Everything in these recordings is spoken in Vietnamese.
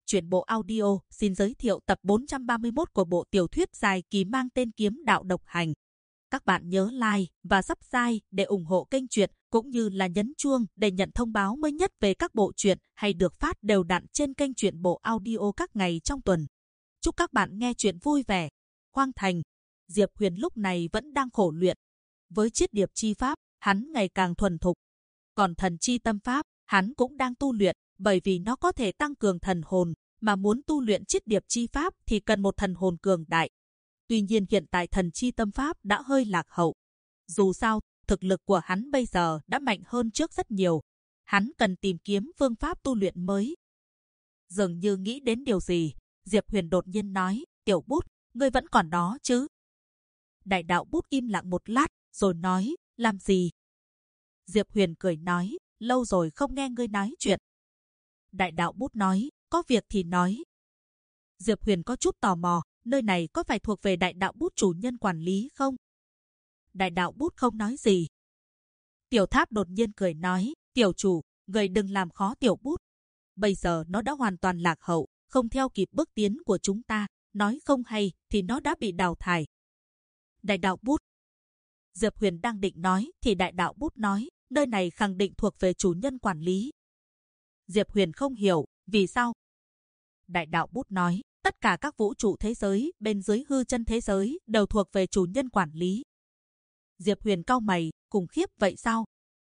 Truyện bộ audio xin giới thiệu tập 431 của bộ tiểu thuyết dài kỳ mang tên Kiếm Đạo Độc Hành. Các bạn nhớ like và subscribe để ủng hộ kênh truyện, cũng như là nhấn chuông để nhận thông báo mới nhất về các bộ truyện hay được phát đều đặn trên kênh truyện bộ audio các ngày trong tuần. Chúc các bạn nghe truyện vui vẻ. Hoang Thành, Diệp Huyền lúc này vẫn đang khổ luyện. Với chiết điệp chi pháp, hắn ngày càng thuần thục. Còn thần chi tâm pháp, hắn cũng đang tu luyện, bởi vì nó có thể tăng cường thần hồn, mà muốn tu luyện chiết điệp chi pháp thì cần một thần hồn cường đại. Tuy nhiên hiện tại thần chi tâm pháp đã hơi lạc hậu. Dù sao, thực lực của hắn bây giờ đã mạnh hơn trước rất nhiều. Hắn cần tìm kiếm phương pháp tu luyện mới. Dường như nghĩ đến điều gì, Diệp Huyền đột nhiên nói, Tiểu Bút, ngươi vẫn còn đó chứ? Đại đạo Bút im lặng một lát, rồi nói, làm gì? Diệp Huyền cười nói, lâu rồi không nghe ngươi nói chuyện. Đại đạo Bút nói, có việc thì nói. Diệp Huyền có chút tò mò, nơi này có phải thuộc về Đại đạo Bút chủ nhân quản lý không? Đại đạo Bút không nói gì. Tiểu Tháp đột nhiên cười nói, tiểu chủ, người đừng làm khó Tiểu Bút. Bây giờ nó đã hoàn toàn lạc hậu, không theo kịp bước tiến của chúng ta, nói không hay thì nó đã bị đào thải. Đại đạo Bút. Diệp Huyền đang định nói thì Đại đạo Bút nói, nơi này khẳng định thuộc về chủ nhân quản lý. Diệp Huyền không hiểu, vì sao? Đại đạo Bút nói, tất cả các vũ trụ thế giới bên dưới hư chân thế giới đều thuộc về chủ nhân quản lý. Diệp Huyền cau mày, khủng khiếp vậy sao?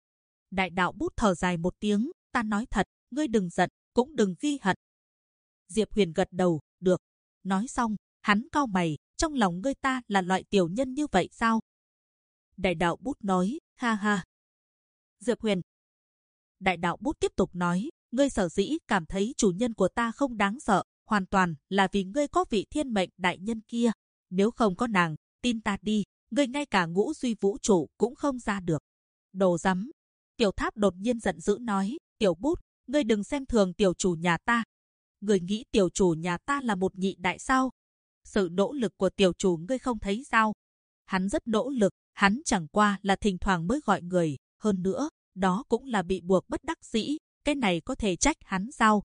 Đại đạo Bút thở dài một tiếng, ta nói thật, ngươi đừng giận, cũng đừng ghi hận. Diệp Huyền gật đầu, được. Nói xong, hắn cau mày, trong lòng ngươi ta là loại tiểu nhân như vậy sao? Đại đạo Bút nói, ha ha. Diệp Huyền. Đại đạo Bút tiếp tục nói, ngươi sở dĩ cảm thấy chủ nhân của ta không đáng sợ, hoàn toàn là vì ngươi có vị thiên mệnh đại nhân kia. Nếu không có nàng, tin ta đi, ngươi ngay cả ngũ duy vũ trụ cũng không ra được. Đồ rắm. Tiểu Tháp đột nhiên giận dữ nói, Tiểu Bút, ngươi đừng xem thường tiểu chủ nhà ta. Ngươi nghĩ tiểu chủ nhà ta là một nhị đại sao? Sự nỗ lực của tiểu chủ ngươi không thấy sao? Hắn rất nỗ lực, hắn chẳng qua là thỉnh thoảng mới gọi người, hơn nữa, đó cũng là bị buộc bất đắc dĩ, cái này có thể trách hắn sao?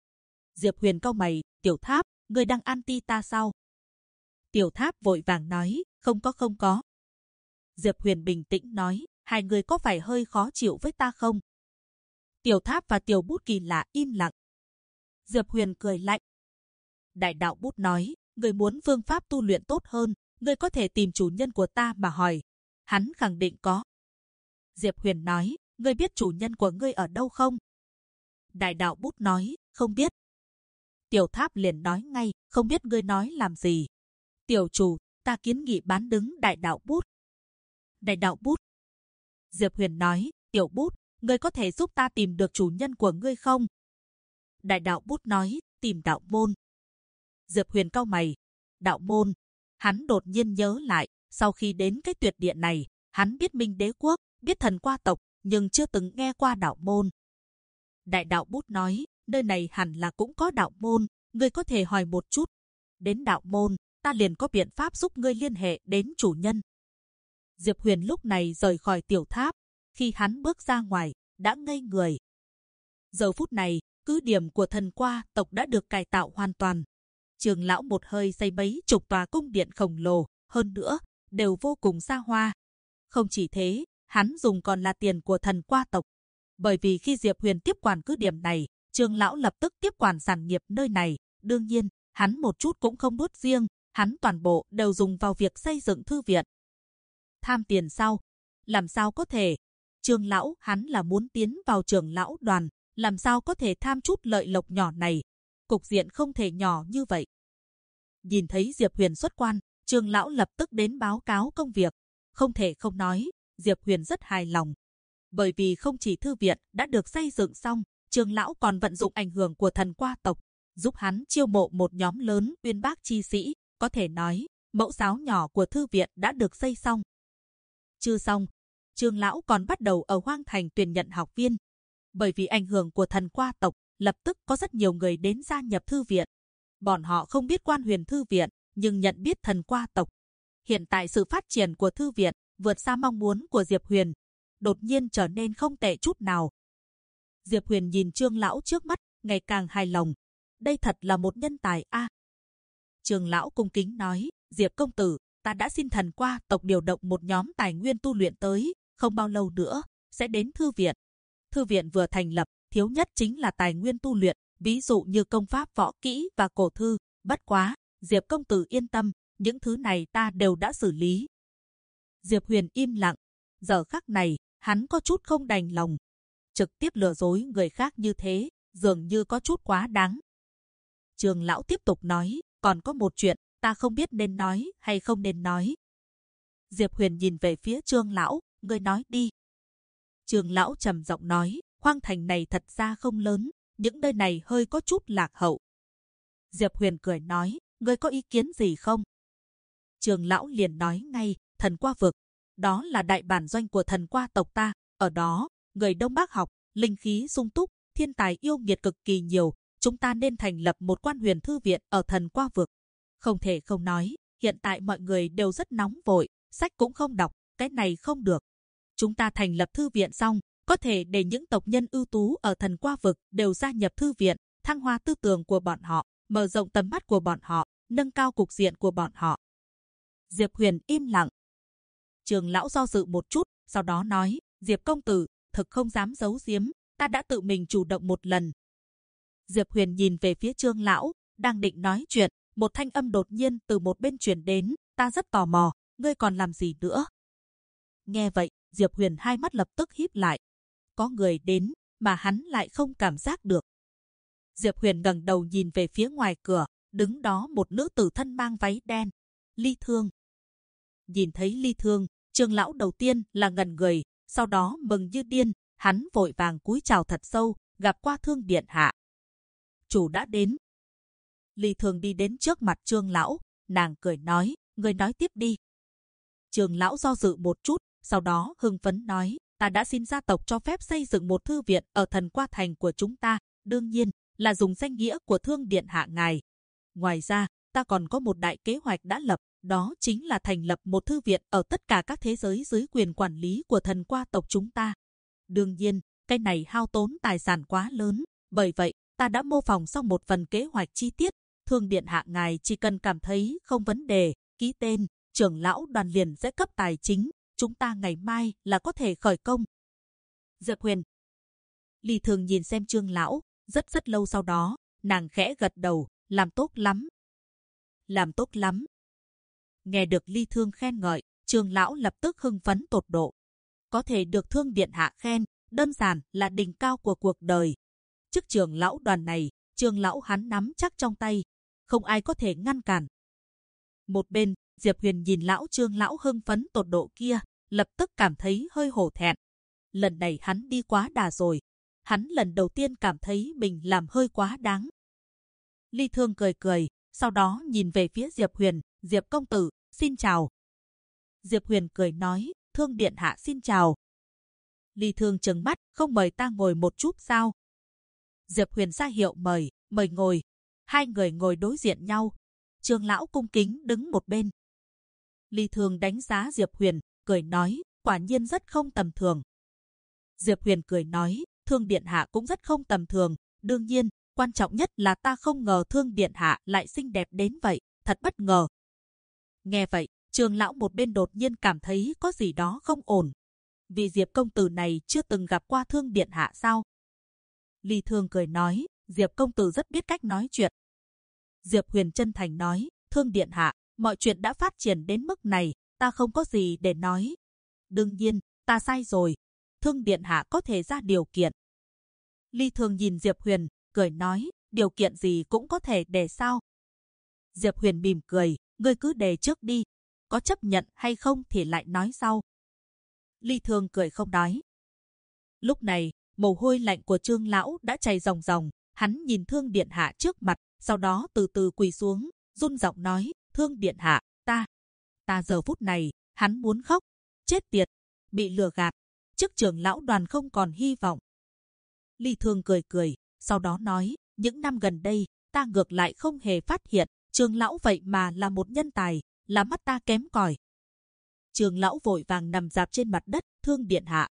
Diệp Huyền cau mày, Tiểu Tháp, ngươi đang anti ta sao? Tiểu Tháp vội vàng nói, không có. Diệp Huyền bình tĩnh nói, hai người có phải hơi khó chịu với ta không? Tiểu Tháp và Tiểu Bút kỳ lạ im lặng. Diệp Huyền cười lạnh. Đại đạo Bút nói, ngươi muốn phương pháp tu luyện tốt hơn, ngươi có thể tìm chủ nhân của ta mà hỏi. Hắn khẳng định có. Diệp Huyền nói, ngươi biết chủ nhân của ngươi ở đâu không? Đại đạo Bút nói, không biết. Tiểu Tháp liền nói ngay, không biết ngươi nói làm gì. Tiểu chủ, ta kiến nghị bán đứng Đại đạo Bút. Đại đạo Bút. Diệp Huyền nói, Tiểu Bút, ngươi có thể giúp ta tìm được chủ nhân của ngươi không? Đại đạo Bút nói, tìm đạo môn. Diệp Huyền cau mày. Đạo môn. Hắn đột nhiên nhớ lại, sau khi đến cái tuyệt địa này, hắn biết Minh Đế Quốc, biết Thần Qua tộc, nhưng chưa từng nghe qua đạo môn. Đại đạo Bút nói, nơi này hẳn là cũng có đạo môn, ngươi có thể hỏi một chút. Đến đạo môn, ta liền có biện pháp giúp ngươi liên hệ đến chủ nhân. Diệp Huyền lúc này rời khỏi Tiểu Tháp, khi hắn bước ra ngoài, đã ngây người. Giờ phút này, cứ điểm của Thần Qua tộc đã được cải tạo hoàn toàn. Trường lão một hơi xây mấy chục tòa cung điện khổng lồ, hơn nữa, đều vô cùng xa hoa. Không chỉ thế, hắn dùng còn là tiền của Thần Qua tộc. Bởi vì khi Diệp Huyền tiếp quản cứ điểm này, Trường lão lập tức tiếp quản sản nghiệp nơi này. Đương nhiên, hắn một chút cũng không nuốt riêng, hắn toàn bộ đều dùng vào việc xây dựng thư viện. Tham tiền sao? Làm sao có thể? Trường lão hắn là muốn tiến vào trưởng lão đoàn, làm sao có thể tham chút lợi lộc nhỏ này? Cục diện không thể nhỏ như vậy. Nhìn thấy Diệp Huyền xuất quan, Trường lão lập tức đến báo cáo công việc. Không thể không nói, Diệp Huyền rất hài lòng. Bởi vì không chỉ thư viện đã được xây dựng xong, Trường lão còn vận dụng ảnh hưởng của Thần Qua tộc, giúp hắn chiêu mộ một nhóm lớn uyên bác chi sĩ. Có thể nói, mẫu giáo nhỏ của thư viện đã được xây xong. Chưa xong, Trường lão còn bắt đầu ở Hoang Thành tuyển nhận học viên. Bởi vì ảnh hưởng của Thần Qua tộc, lập tức có rất nhiều người đến gia nhập thư viện. Bọn họ không biết Quan Huyền thư viện, nhưng nhận biết Thần Qua tộc. Hiện tại sự phát triển của thư viện vượt xa mong muốn của Diệp Huyền, đột nhiên trở nên không tệ chút nào. Diệp Huyền nhìn Trương lão trước mắt, ngày càng hài lòng. đây thật là một nhân tài a. Trường lão cung kính nói, Diệp công tử, ta đã xin thần qua tộc điều động một nhóm tài nguyên tu luyện tới, không bao lâu nữa sẽ đến thư viện. Thư viện vừa thành lập, thiếu nhất chính là tài nguyên tu luyện, ví dụ như công pháp võ kỹ và cổ thư. Bất quá, Diệp công tử yên tâm, những thứ này ta đều đã xử lý. Diệp Huyền im lặng, giờ khắc này, hắn có chút không đành lòng. Trực tiếp lừa dối người khác như thế, dường như có chút quá đáng. Trường lão tiếp tục nói, còn có một chuyện, ta không biết nên nói hay không nên nói. Diệp Huyền nhìn về phía Trương lão, ngươi nói đi. Trường lão trầm giọng nói, Hoang Thành này thật ra không lớn, những nơi này hơi có chút lạc hậu. Diệp Huyền cười nói, ngươi có ý kiến gì không? Trường lão liền nói ngay, thần qua vực, đó là đại bản doanh của thần qua tộc ta, ở đó, người Đông Bắc học, linh khí sung túc, thiên tài yêu nghiệt cực kỳ nhiều, chúng ta nên thành lập một quan huyền thư viện ở thần qua vực. Không thể không nói, hiện tại mọi người đều rất nóng vội, sách cũng không đọc, cái này không được. Chúng ta thành lập thư viện xong, có thể để những tộc nhân ưu tú ở thần qua vực đều gia nhập thư viện, thăng hoa tư tưởng của bọn họ, mở rộng tầm mắt của bọn họ, nâng cao cục diện của bọn họ. Diệp Huyền im lặng. Trường lão do dự một chút, sau đó nói, Diệp công tử, thực không dám giấu giếm, ta đã tự mình chủ động một lần. Diệp Huyền nhìn về phía Trương lão, đang định nói chuyện, một thanh âm đột nhiên từ một bên truyền đến, ta rất tò mò, ngươi còn làm gì nữa? Nghe vậy, Diệp Huyền hai mắt lập tức híp lại. Có người đến, mà hắn lại không cảm giác được. Diệp Huyền ngẩng đầu nhìn về phía ngoài cửa, đứng đó một nữ tử thân mang váy đen. Ly Thương. Nhìn thấy Ly Thương, Trương lão đầu tiên là ngẩn người, sau đó mừng như điên, hắn vội vàng cúi chào thật sâu, gặp qua Thương điện hạ. Chủ đã đến. Ly Thương đi đến trước mặt Trương lão, nàng cười nói, người nói tiếp đi. Trương lão do dự một chút, sau đó hưng phấn nói, ta đã xin gia tộc cho phép xây dựng một thư viện ở thần qua thành của chúng ta, đương nhiên là dùng danh nghĩa của Thương điện hạ ngài. Ngoài ra, ta còn có một đại kế hoạch đã lập, đó chính là thành lập một thư viện ở tất cả các thế giới dưới quyền quản lý của thần qua tộc chúng ta. Đương nhiên, cái này hao tốn tài sản quá lớn, bởi vậy, ta đã mô phỏng xong một phần kế hoạch chi tiết. Thương điện hạ ngài chỉ cần cảm thấy không vấn đề, ký tên, trưởng lão đoàn liền sẽ cấp tài chính, chúng ta ngày mai là có thể khởi công. Diệp Huyền. Ly Thương nhìn xem Trương lão, rất lâu sau đó, nàng khẽ gật đầu, làm tốt lắm. Làm tốt lắm. Nghe được Ly Thương khen ngợi, Trương lão lập tức hưng phấn tột độ. Có thể được Thương điện hạ khen, đơn giản là đỉnh cao của cuộc đời. Chức trưởng lão đoàn này, Trương lão hắn nắm chắc trong tay, không ai có thể ngăn cản. Một bên, Diệp Huyền nhìn lão Trương lão hưng phấn tột độ kia, lập tức cảm thấy hơi hổ thẹn. Lần này hắn đi quá đà rồi. Hắn lần đầu tiên cảm thấy mình làm hơi quá đáng. Ly Thương cười cười, sau đó nhìn về phía Diệp Huyền, Diệp công tử, xin chào. Diệp Huyền cười nói, Thương điện hạ xin chào. Ly Thương trừng mắt, không mời ta ngồi một chút sao? Diệp Huyền ra hiệu mời, mời ngồi. Hai người ngồi đối diện nhau. Trương lão cung kính đứng một bên. Ly Thương đánh giá Diệp Huyền, cười nói, quả nhiên rất không tầm thường. Diệp Huyền cười nói, Thương điện hạ cũng rất không tầm thường. Đương nhiên, quan trọng nhất là ta không ngờ Thương điện hạ lại xinh đẹp đến vậy, thật bất ngờ. Nghe vậy, Trương lão một bên đột nhiên cảm thấy có gì đó không ổn. Vì Diệp công tử này chưa từng gặp qua Thương điện hạ sao? Ly Thương cười nói, Diệp công tử rất biết cách nói chuyện. Diệp Huyền chân thành nói, Thương điện hạ, mọi chuyện đã phát triển đến mức này, ta không có gì để nói. Đương nhiên, ta sai rồi. Thương điện hạ có thể ra điều kiện. Ly Thương nhìn Diệp Huyền, cười nói, điều kiện gì cũng có thể để sao? Diệp Huyền mỉm cười, ngươi cứ đề trước đi, có chấp nhận hay không thì lại nói sau. Ly Thương cười không nói. Lúc này, mồ hôi lạnh của Trương lão đã chảy ròng ròng, hắn nhìn Thương điện hạ trước mặt, sau đó từ từ quỳ xuống, run giọng nói, Thương điện hạ, ta giờ phút này, hắn muốn khóc, chết tiệt, bị lừa gạt, chức trưởng lão đoàn không còn hy vọng. Ly Thương cười cười, sau đó nói, những năm gần đây, ta ngược lại không hề phát hiện, Trương lão vậy mà là một nhân tài, là mắt ta kém cỏi. Trương lão vội vàng nằm rạp trên mặt đất, Thương điện hạ,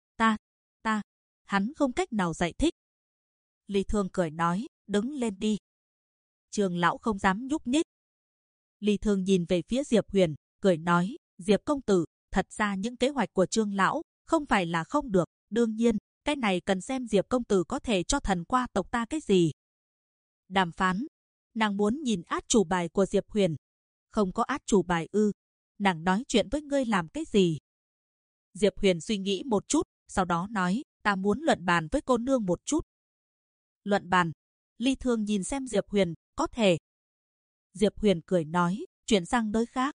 hắn không cách nào giải thích. Ly Thương cười nói, đứng lên đi. Trương lão không dám nhúc nhích. Ly Thương nhìn về phía Diệp Huyền, cười nói, Diệp công tử, thật ra những kế hoạch của Trương lão không phải là không được, đương nhiên, cái này cần xem Diệp công tử có thể cho Thần Qua tộc ta cái gì. Đàm phán, nàng muốn nhìn át chủ bài của Diệp Huyền. Không có át chủ bài ư? Nàng nói chuyện với ngươi làm cái gì? Diệp Huyền suy nghĩ một chút, sau đó nói, ta muốn luận bàn với cô nương một chút. Luận bàn? Ly Thương nhìn xem Diệp Huyền, có thể. Diệp Huyền cười nói, chuyển sang nơi khác.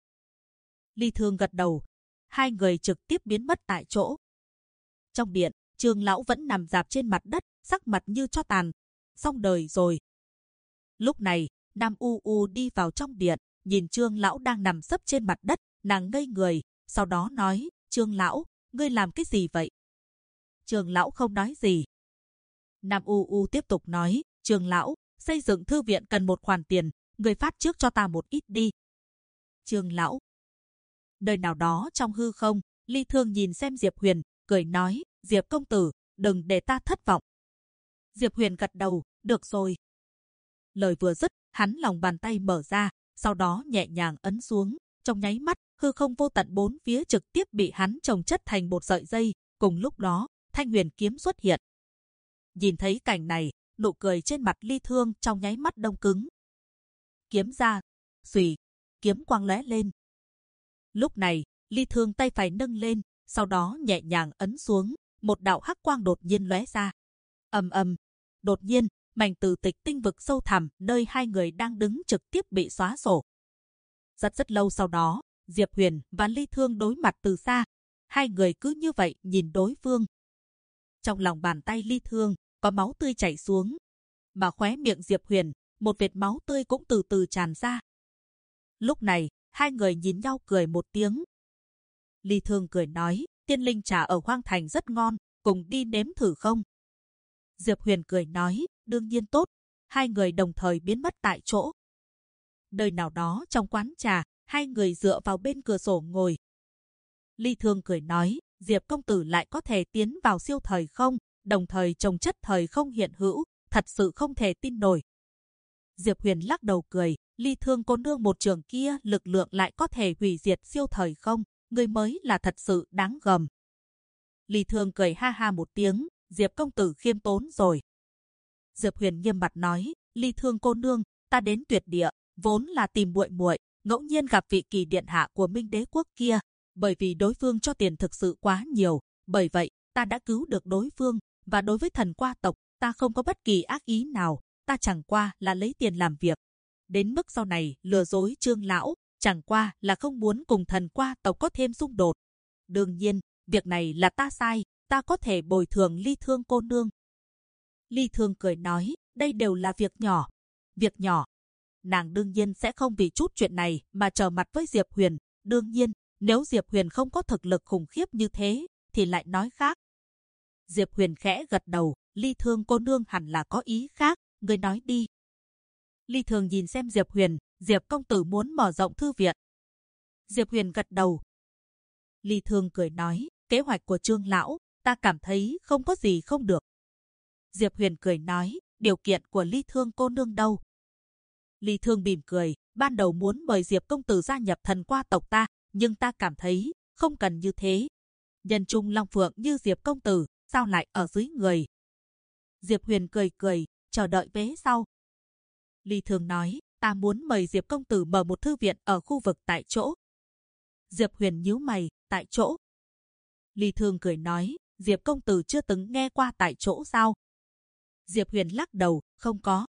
Ly Thương gật đầu. Hai người trực tiếp biến mất tại chỗ. Trong điện, Trương lão vẫn nằm rạp trên mặt đất, sắc mặt như tro tàn. Xong đời rồi. Lúc này, Nam U U đi vào trong điện, nhìn Trương lão đang nằm sấp trên mặt đất, nàng ngây người, sau đó nói, Trương lão, ngươi làm cái gì vậy? Trương lão không nói gì. Nam U U tiếp tục nói, Trương lão, xây dựng thư viện cần một khoản tiền, ngươi phát trước cho ta một ít đi. Trương lão. Nơi nào đó trong hư không, Ly Thương nhìn xem Diệp Huyền, cười nói, Diệp công tử, đừng để ta thất vọng. Diệp Huyền gật đầu, được rồi. Lời vừa dứt, hắn lòng bàn tay mở ra, sau đó nhẹ nhàng ấn xuống, trong nháy mắt, hư không vô tận bốn phía trực tiếp bị hắn chồng chất thành một sợi dây. Cùng lúc đó, Thanh Huyền kiếm xuất hiện. Nhìn thấy cảnh này, nụ cười trên mặt Ly Thương trong nháy mắt đông cứng. Kiếm ra, xùy, kiếm quang lóe lên. Lúc này, Ly Thương tay phải nâng lên, sau đó nhẹ nhàng ấn xuống, một đạo hắc quang đột nhiên lóe ra. Ầm ầm, đột nhiên, mảnh tử tịch tinh vực sâu thẳm nơi hai người đang đứng trực tiếp bị xóa sổ. Rất lâu sau đó, Diệp Huyền và Ly Thương đối mặt từ xa, hai người cứ như vậy nhìn đối phương. Trong lòng bàn tay Ly Thương có máu tươi chảy xuống, mà khóe miệng Diệp Huyền, một vệt máu tươi cũng từ từ tràn ra. Lúc này, hai người nhìn nhau cười một tiếng. Ly Thương cười nói, tiên linh trà ở Hoang Thành rất ngon, cùng đi nếm thử không? Diệp Huyền cười nói, đương nhiên tốt. Hai người đồng thời biến mất tại chỗ. Nơi nào đó trong quán trà, hai người dựa vào bên cửa sổ ngồi. Ly Thương cười nói, Diệp công tử lại có thể tiến vào siêu thời không, đồng thời trồng chất thời không hiện hữu, thật sự không thể tin nổi. Diệp Huyền lắc đầu cười, Ly Thương cô nương một trường kia lực lượng lại có thể hủy diệt siêu thời không, người mới là thật sự đáng gờm. Ly Thương cười ha ha một tiếng, Diệp công tử khiêm tốn rồi. Diệp Huyền nghiêm mặt nói, Ly Thương cô nương, ta đến tuyệt địa, vốn là tìm muội muội, ngẫu nhiên gặp vị kỳ điện hạ của Minh Đế quốc kia, bởi vì đối phương cho tiền thực sự quá nhiều, bởi vậy ta đã cứu được đối phương, và đối với Thần Qua tộc, ta không có bất kỳ ác ý nào, ta chẳng qua là lấy tiền làm việc. Đến mức sau này lừa dối Trương lão, chẳng qua là không muốn cùng Thần Qua tộc có thêm xung đột. Đương nhiên, việc này là ta sai, ta có thể bồi thường Ly Thương cô nương. Ly Thương cười nói, đây đều là việc nhỏ. Việc nhỏ. Nàng đương nhiên sẽ không vì chút chuyện này mà trở mặt với Diệp Huyền. Đương nhiên, nếu Diệp Huyền không có thực lực khủng khiếp như thế, thì lại nói khác. Diệp Huyền khẽ gật đầu, Ly Thương cô nương hẳn là có ý khác, người nói đi. Ly Thương nhìn xem Diệp Huyền, Diệp công tử muốn mở rộng thư viện. Diệp Huyền gật đầu. Ly Thương cười nói, kế hoạch của Trương lão, ta cảm thấy không có gì không được. Diệp Huyền cười nói, điều kiện của Ly Thương cô nương đâu? Ly Thương mỉm cười, ban đầu muốn mời Diệp công tử gia nhập Thần Qua tộc ta, nhưng ta cảm thấy không cần như thế. Nhân trung long phượng như Diệp công tử, sao lại ở dưới người? Diệp Huyền cười cười, chờ đợi vế sau. Ly Thương nói, ta muốn mời Diệp công tử mở một thư viện ở khu vực tại chỗ. Diệp Huyền nhíu mày, tại chỗ. Ly Thương cười nói, Diệp công tử chưa từng nghe qua tại chỗ sao? Diệp Huyền lắc đầu, không có.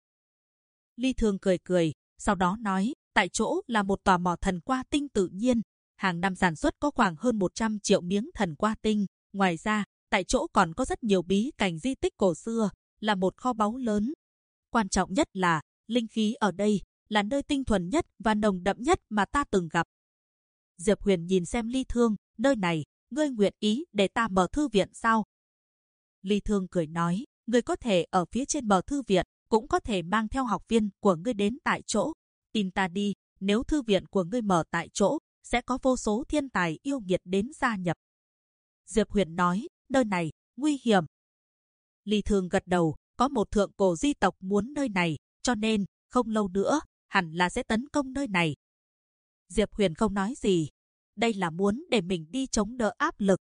Ly Thương cười cười, sau đó nói, tại chỗ là một tòa mỏ thần qua tinh tự nhiên, hàng năm sản xuất có khoảng hơn 100 triệu miếng thần qua tinh. Ngoài ra, tại chỗ còn có rất nhiều bí cảnh di tích cổ xưa, là một kho báu lớn. Quan trọng nhất là, linh khí ở đây là nơi tinh thuần nhất và nồng đậm nhất mà ta từng gặp. Diệp Huyền nhìn xem Ly Thương, nơi này, ngươi nguyện ý để ta mở thư viện sao? Ly Thương cười nói, ngươi có thể ở phía trên mở thư viện, cũng có thể mang theo học viên của ngươi đến tại chỗ. Tin ta đi, nếu thư viện của ngươi mở tại chỗ, sẽ có vô số thiên tài yêu nghiệt đến gia nhập. Diệp Huyền nói, nơi này, nguy hiểm. Ly Thương gật đầu, có một thượng cổ di tộc muốn nơi này, cho nên, không lâu nữa, hẳn là sẽ tấn công nơi này. Diệp Huyền không nói gì. Đây là muốn để mình đi chống đỡ áp lực.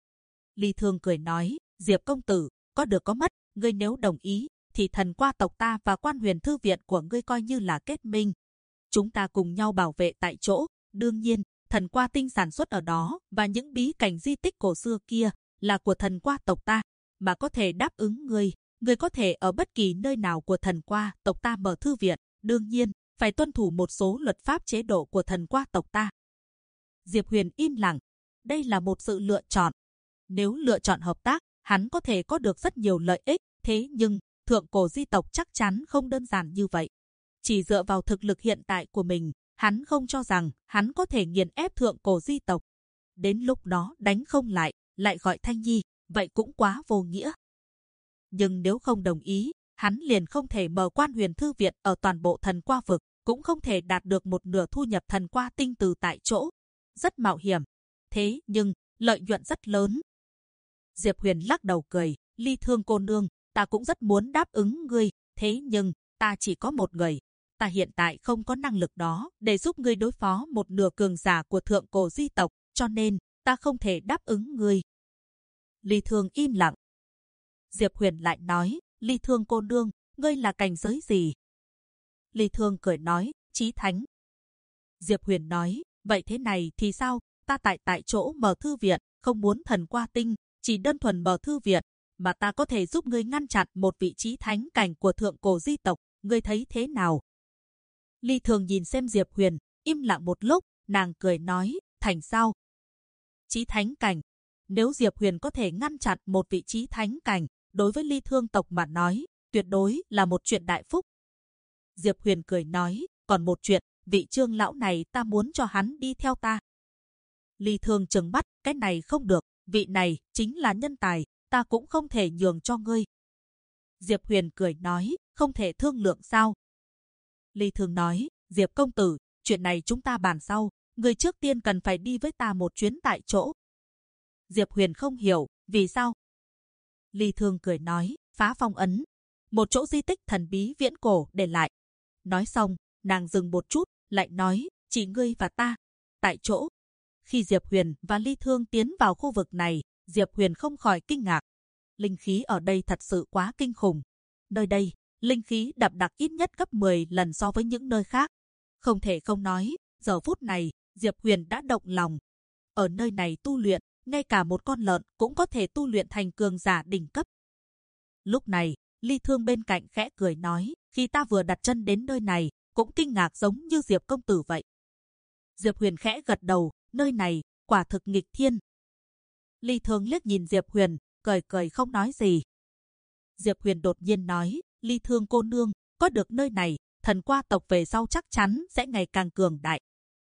Ly Thương cười nói, Diệp công tử, có được có mất, ngươi nếu đồng ý, thì thần qua tộc ta và Quan Huyền Thư viện của ngươi coi như là kết minh. Chúng ta cùng nhau bảo vệ tại chỗ. Đương nhiên, thần qua tinh sản xuất ở đó và những bí cảnh di tích cổ xưa kia là của thần qua tộc ta, mà có thể đáp ứng ngươi. Ngươi có thể ở bất kỳ nơi nào của thần qua tộc ta mở thư viện. Đương nhiên, phải tuân thủ một số luật pháp chế độ của thần qua tộc ta. Diệp Huyền im lặng. Đây là một sự lựa chọn. Nếu lựa chọn hợp tác, hắn có thể có được rất nhiều lợi ích. Thế nhưng, thượng cổ di tộc chắc chắn không đơn giản như vậy. Chỉ dựa vào thực lực hiện tại của mình, hắn không cho rằng hắn có thể nghiền ép thượng cổ di tộc. Đến lúc đó đánh không lại, lại gọi Thanh Nhi, vậy cũng quá vô nghĩa. Nhưng nếu không đồng ý, hắn liền không thể mở Quan Huyền Thư viện ở toàn bộ thần qua vực, cũng không thể đạt được một nửa thu nhập thần qua tinh từ tại chỗ. Rất mạo hiểm. Thế nhưng, lợi nhuận rất lớn. Diệp Huyền lắc đầu cười, Ly Thương cô nương, ta cũng rất muốn đáp ứng ngươi, thế nhưng, ta chỉ có một người. Ta hiện tại không có năng lực đó để giúp ngươi đối phó một nửa cường giả của thượng cổ di tộc, cho nên, ta không thể đáp ứng ngươi. Ly Thương im lặng. Diệp Huyền lại nói, Ly Thương cô nương, ngươi là cảnh giới gì? Ly Thương cười nói, Chí Thánh. Diệp Huyền nói, vậy thế này thì sao? Ta tại chỗ mở thư viện, không muốn thần qua tinh, chỉ đơn thuần mở thư viện, mà ta có thể giúp ngươi ngăn chặn một vị Chí Thánh cảnh của thượng cổ di tộc, ngươi thấy thế nào? Ly Thương nhìn xem Diệp Huyền, im lặng một lúc, nàng cười nói, thành sao? Chí Thánh cảnh. Nếu Diệp Huyền có thể ngăn chặn một vị Chí Thánh cảnh, đối với Ly Thương tộc mà nói, tuyệt đối là một chuyện đại phúc. Diệp Huyền cười nói, còn một chuyện, vị Trương lão này ta muốn cho hắn đi theo ta. Ly Thương trừng mắt, cái này không được, vị này chính là nhân tài, ta cũng không thể nhường cho ngươi. Diệp Huyền cười nói, không thể thương lượng sao? Ly Thương nói, Diệp công tử, chuyện này chúng ta bàn sau, ngươi trước tiên cần phải đi với ta một chuyến tại chỗ. Diệp Huyền không hiểu, vì sao? Ly Thương cười nói, phá phong ấn, một chỗ di tích thần bí viễn cổ để lại. Nói xong, nàng dừng một chút, lại nói, chỉ ngươi và ta, tại chỗ. Khi Diệp Huyền và Ly Thương tiến vào khu vực này, Diệp Huyền không khỏi kinh ngạc. Linh khí ở đây thật sự quá kinh khủng. Nơi đây, linh khí đậm đặc ít nhất gấp 10 lần so với những nơi khác. Không thể không nói, giờ phút này, Diệp Huyền đã động lòng. Ở nơi này tu luyện, ngay cả một con lợn cũng có thể tu luyện thành cường giả đỉnh cấp. Lúc này, Ly Thương bên cạnh khẽ cười nói, khi ta vừa đặt chân đến nơi này, cũng kinh ngạc giống như Diệp công tử vậy. Diệp Huyền khẽ gật đầu, nơi này, quả thực nghịch thiên. Ly Thương liếc nhìn Diệp Huyền, cười cười không nói gì. Diệp Huyền đột nhiên nói, Ly Thương cô nương, có được nơi này, thần qua tộc về sau chắc chắn sẽ ngày càng cường đại.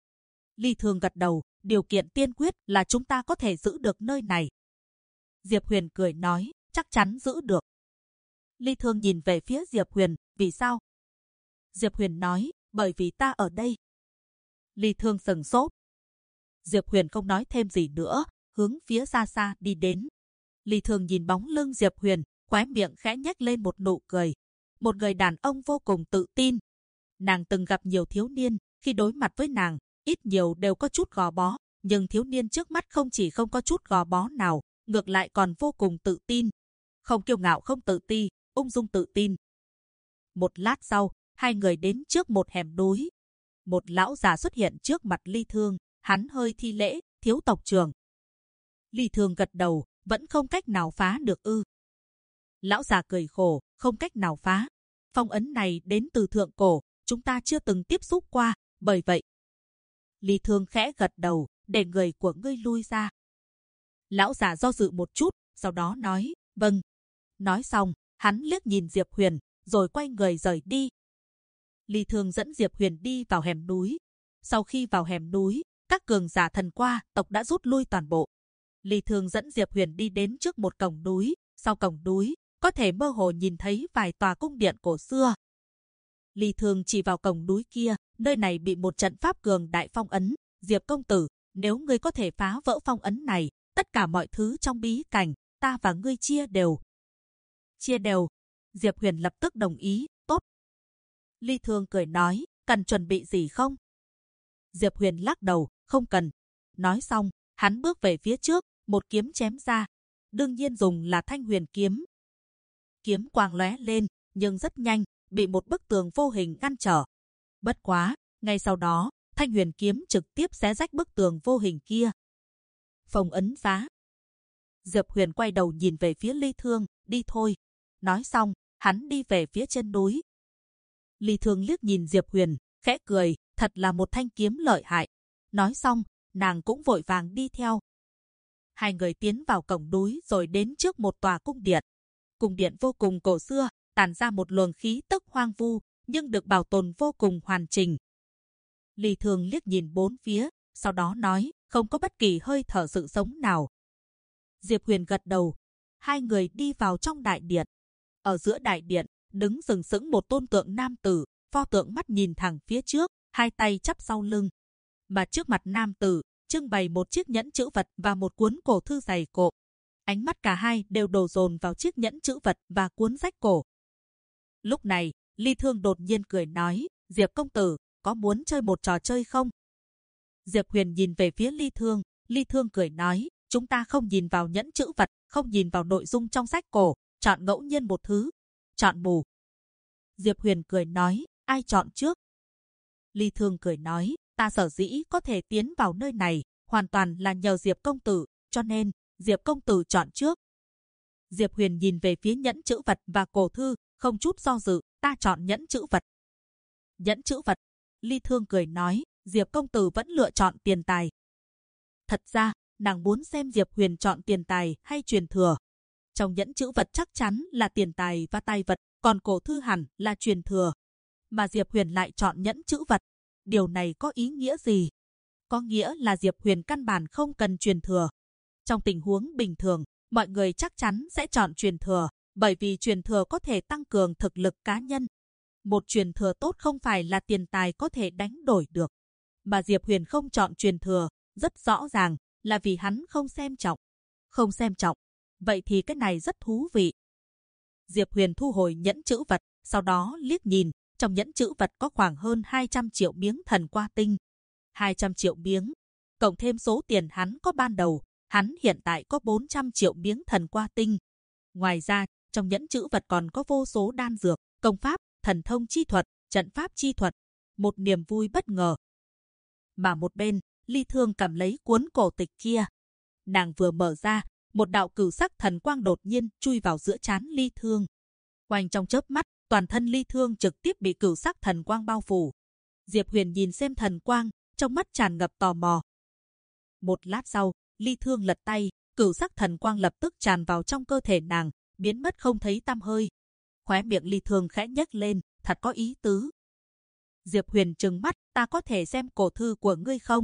Ly Thương gật đầu, điều kiện tiên quyết là chúng ta có thể giữ được nơi này. Diệp Huyền cười nói, chắc chắn giữ được. Ly Thương nhìn về phía Diệp Huyền, vì sao? Diệp Huyền nói, bởi vì ta ở đây. Ly Thương sừng sốt. Diệp Huyền không nói thêm gì nữa, hướng phía xa xa đi đến. Ly Thương nhìn bóng lưng Diệp Huyền, khóe miệng khẽ nhếch lên một nụ cười. Một người đàn ông vô cùng tự tin. Nàng từng gặp nhiều thiếu niên, khi đối mặt với nàng, ít nhiều đều có chút gò bó, nhưng thiếu niên trước mắt không chỉ không có chút gò bó nào, ngược lại còn vô cùng tự tin. Không kiêu ngạo không tự ti, ung dung tự tin. Một lát sau, hai người đến trước một hẻm núi. Một lão già xuất hiện trước mặt Ly Thương, hắn hơi thi lễ, thiếu tộc trưởng. Ly Thương gật đầu, vẫn không cách nào phá được ư? Lão già cười khổ, không cách nào phá. Phong ấn này đến từ thượng cổ, chúng ta chưa từng tiếp xúc qua, bởi vậy. Ly Thương khẽ gật đầu, để người của ngươi lui ra. Lão già do dự một chút, sau đó nói, vâng. Nói xong, hắn liếc nhìn Diệp Huyền, rồi quay người rời đi. Ly Thương dẫn Diệp Huyền đi vào hẻm núi. Sau khi vào hẻm núi, các cường giả thần qua tộc đã rút lui toàn bộ. Ly Thương dẫn Diệp Huyền đi đến trước một cổng núi. Sau cổng núi, có thể mơ hồ nhìn thấy vài tòa cung điện cổ xưa. Ly Thương chỉ vào cổng núi kia, nơi này bị một trận pháp cường đại phong ấn. Diệp công tử, nếu ngươi có thể phá vỡ phong ấn này, tất cả mọi thứ trong bí cảnh, ta và ngươi chia đều. Chia đều. Diệp Huyền lập tức đồng ý, tốt. Ly Thương cười nói, cần chuẩn bị gì không? Diệp Huyền lắc đầu, không cần. Nói xong, hắn bước về phía trước, một kiếm chém ra. Đương nhiên dùng là Thanh Huyền kiếm. Kiếm quang lóe lên, nhưng rất nhanh, bị một bức tường vô hình ngăn trở. Bất quá, ngay sau đó, Thanh Huyền kiếm trực tiếp xé rách bức tường vô hình kia. Phong ấn phá. Diệp Huyền quay đầu nhìn về phía Ly Thương, đi thôi. Nói xong, hắn đi về phía chân núi. Ly Thương liếc nhìn Diệp Huyền, khẽ cười, thật là một thanh kiếm lợi hại. Nói xong, nàng cũng vội vàng đi theo. Hai người tiến vào cổng núi rồi đến trước một tòa cung điện. Cung điện vô cùng cổ xưa, tản ra một luồng khí tức hoang vu, nhưng được bảo tồn vô cùng hoàn chỉnh. Ly Thương liếc nhìn bốn phía, sau đó nói, không có bất kỳ hơi thở sự sống nào. Diệp Huyền gật đầu. Hai người đi vào trong đại điện. Ở giữa đại điện, đứng sừng sững một tôn tượng nam tử, pho tượng mắt nhìn thẳng phía trước, hai tay chắp sau lưng. Mà trước mặt nam tử, trưng bày một chiếc nhẫn chữ vật và một cuốn cổ thư dày cộm. Ánh mắt cả hai đều đổ dồn vào chiếc nhẫn chữ vật và cuốn sách cổ. Lúc này, Ly Thương đột nhiên cười nói, Diệp công tử, có muốn chơi một trò chơi không? Diệp Huyền nhìn về phía Ly Thương cười nói, chúng ta không nhìn vào nhẫn chữ vật, không nhìn vào nội dung trong sách cổ, chọn ngẫu nhiên một thứ. Chọn mù. Diệp Huyền cười nói, ai chọn trước? Ly Thương cười nói, ta sở dĩ có thể tiến vào nơi này, hoàn toàn là nhờ Diệp công tử, cho nên, Diệp công tử chọn trước. Diệp Huyền nhìn về phía nhẫn chữ vật và cổ thư, không chút do dự, ta chọn nhẫn chữ vật. Nhẫn chữ vật. Ly Thương cười nói, Diệp công tử vẫn lựa chọn tiền tài. Thật ra, nàng muốn xem Diệp Huyền chọn tiền tài hay truyền thừa. Trong nhẫn chữ vật chắc chắn là tiền tài và tài vật, còn cổ thư hẳn là truyền thừa. Mà Diệp Huyền lại chọn nhẫn chữ vật. Điều này có ý nghĩa gì? Có nghĩa là Diệp Huyền căn bản không cần truyền thừa. Trong tình huống bình thường, mọi người chắc chắn sẽ chọn truyền thừa, bởi vì truyền thừa có thể tăng cường thực lực cá nhân. Một truyền thừa tốt không phải là tiền tài có thể đánh đổi được. Mà Diệp Huyền không chọn truyền thừa, rất rõ ràng là vì hắn không xem trọng. Không xem trọng. Vậy thì cái này rất thú vị. Diệp Huyền thu hồi nhẫn chữ vật, sau đó liếc nhìn, trong nhẫn chữ vật có khoảng hơn 200 triệu miếng thần qua tinh. 200 triệu miếng, cộng thêm số tiền hắn có ban đầu, hắn hiện tại có 400 triệu miếng thần qua tinh. Ngoài ra, trong nhẫn chữ vật còn có vô số đan dược, công pháp, thần thông chi thuật, trận pháp chi thuật. Một niềm vui bất ngờ. Mà một bên, Ly Thương cầm lấy cuốn cổ tịch kia. Nàng vừa mở ra, một đạo cửu sắc thần quang đột nhiên chui vào giữa trán Ly Thương. Quanh trong chớp mắt, toàn thân Ly Thương trực tiếp bị cửu sắc thần quang bao phủ. Diệp Huyền nhìn xem thần quang, trong mắt tràn ngập tò mò. Một lát sau, Ly Thương lật tay, cửu sắc thần quang lập tức tràn vào trong cơ thể nàng, biến mất không thấy tăm hơi. Khóe miệng Ly Thương khẽ nhếch lên, thật có ý tứ. Diệp Huyền trừng mắt, ta có thể xem cổ thư của ngươi không?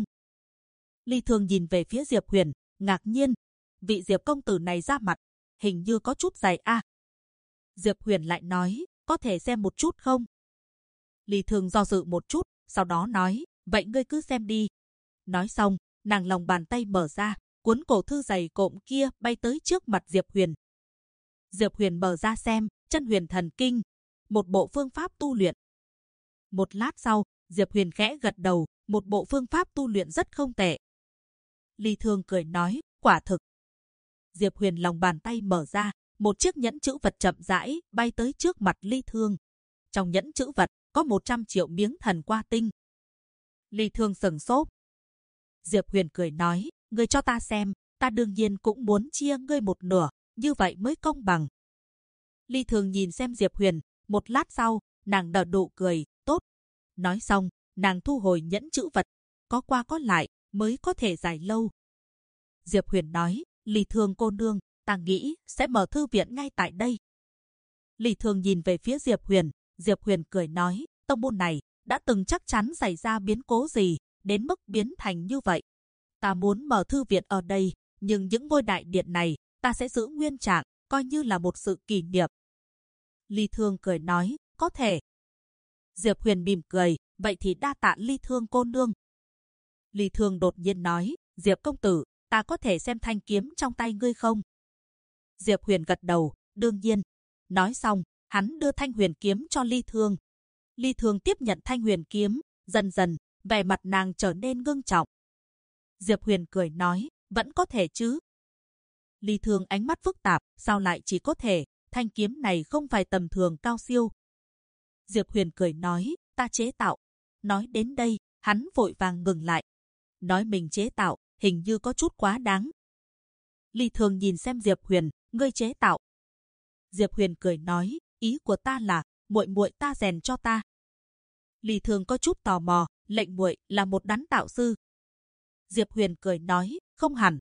Ly Thương nhìn về phía Diệp Huyền, ngạc nhiên. Vị Diệp công tử này ra mặt, hình như có chút dày a. Diệp Huyền lại nói, có thể xem một chút không? Ly Thương do dự một chút, sau đó nói, vậy ngươi cứ xem đi. Nói xong, nàng lòng bàn tay mở ra, cuốn cổ thư dày cộm kia bay tới trước mặt Diệp Huyền. Diệp Huyền mở ra xem, chân huyền thần kinh, một bộ phương pháp tu luyện. Một lát sau, Diệp Huyền khẽ gật đầu, một bộ phương pháp tu luyện rất không tệ. Ly Thương cười nói, quả thực. Diệp Huyền lòng bàn tay mở ra, một chiếc nhẫn chữ vật chậm rãi bay tới trước mặt Ly Thương. Trong nhẫn chữ vật có 100 triệu miếng thần qua tinh. Ly Thương sững sốt. Diệp Huyền cười nói, ngươi cho ta xem, ta đương nhiên cũng muốn chia ngươi một nửa, như vậy mới công bằng. Ly Thương nhìn xem Diệp Huyền, một lát sau, nàng nở nụ cười, tốt. Nói xong, nàng thu hồi nhẫn chữ vật, có qua có lại, mới có thể dài lâu. Diệp Huyền nói, Ly Thương cô nương, ta nghĩ sẽ mở thư viện ngay tại đây. Ly Thương nhìn về phía Diệp Huyền cười nói, tông môn này đã từng chắc chắn xảy ra biến cố gì, đến mức biến thành như vậy. Ta muốn mở thư viện ở đây, nhưng những ngôi đại điện này, ta sẽ giữ nguyên trạng, coi như là một sự kỷ niệm. Ly Thương cười nói, có thể. Diệp Huyền mỉm cười, vậy thì đa tạ Ly Thương cô nương. Ly Thương đột nhiên nói, Diệp công tử, ta có thể xem thanh kiếm trong tay ngươi không? Diệp Huyền gật đầu, đương nhiên. Nói xong, hắn đưa thanh huyền kiếm cho Ly Thương. Ly Thương tiếp nhận Thanh Huyền kiếm, dần dần, vẻ mặt nàng trở nên ngưng trọng. Diệp Huyền cười nói, vẫn có thể chứ. Ly Thương ánh mắt phức tạp, sao lại chỉ có thể, thanh kiếm này không phải tầm thường cao siêu. Diệp Huyền cười nói, ta chế tạo. Nói đến đây, hắn vội vàng ngừng lại. Nói mình chế tạo, hình như có chút quá đáng. Ly Thương nhìn xem Diệp Huyền, ngươi chế tạo. Diệp Huyền cười nói, ý của ta là, muội muội ta rèn cho ta. Ly Thương có chút tò mò, lệnh muội là một đắn tạo sư. Diệp Huyền cười nói, không hẳn.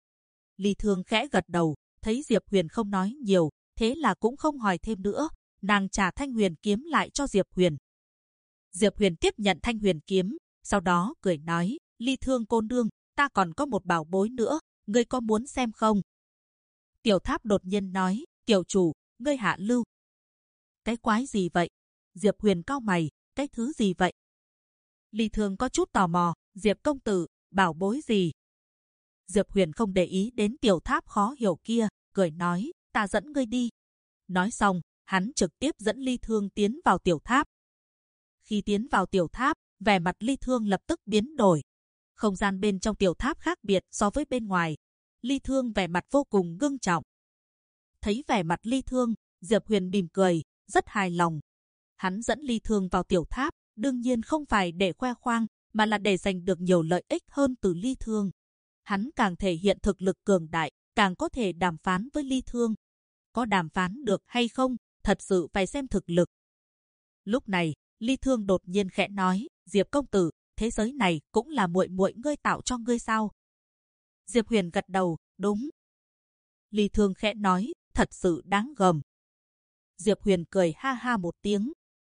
Ly Thương khẽ gật đầu, thấy Diệp Huyền không nói nhiều, thế là cũng không hỏi thêm nữa, nàng trả Thanh Huyền kiếm lại cho Diệp Huyền. Diệp Huyền tiếp nhận Thanh Huyền kiếm, sau đó cười nói, Ly Thương cô nương, ta còn có một bảo bối nữa, ngươi có muốn xem không? Tiểu Tháp đột nhiên nói, tiểu chủ, ngươi hạ lưu. Cái quái gì vậy? Diệp Huyền cau mày, cái thứ gì vậy? Ly Thương có chút tò mò, Diệp công tử, bảo bối gì? Diệp Huyền không để ý đến Tiểu Tháp khó hiểu kia, cười nói, ta dẫn ngươi đi. Nói xong, hắn trực tiếp dẫn Ly Thương tiến vào Tiểu Tháp. Khi tiến vào Tiểu Tháp, vẻ mặt Ly Thương lập tức biến đổi. Không gian bên trong Tiểu Tháp khác biệt so với bên ngoài. Ly Thương vẻ mặt vô cùng ngưng trọng. Thấy vẻ mặt Ly Thương, Diệp Huyền mỉm cười, rất hài lòng. Hắn dẫn Ly Thương vào Tiểu Tháp, đương nhiên không phải để khoe khoang, mà là để giành được nhiều lợi ích hơn từ Ly Thương. Hắn càng thể hiện thực lực cường đại, càng có thể đàm phán với Ly Thương. Có đàm phán được hay không, thật sự phải xem thực lực. Lúc này, Ly Thương đột nhiên khẽ nói, Diệp công tử, thế giới này cũng là muội muội ngươi tạo cho ngươi sao? Diệp Huyền gật đầu, đúng. Ly Thương khẽ nói, thật sự đáng gờm. Diệp Huyền cười ha ha một tiếng.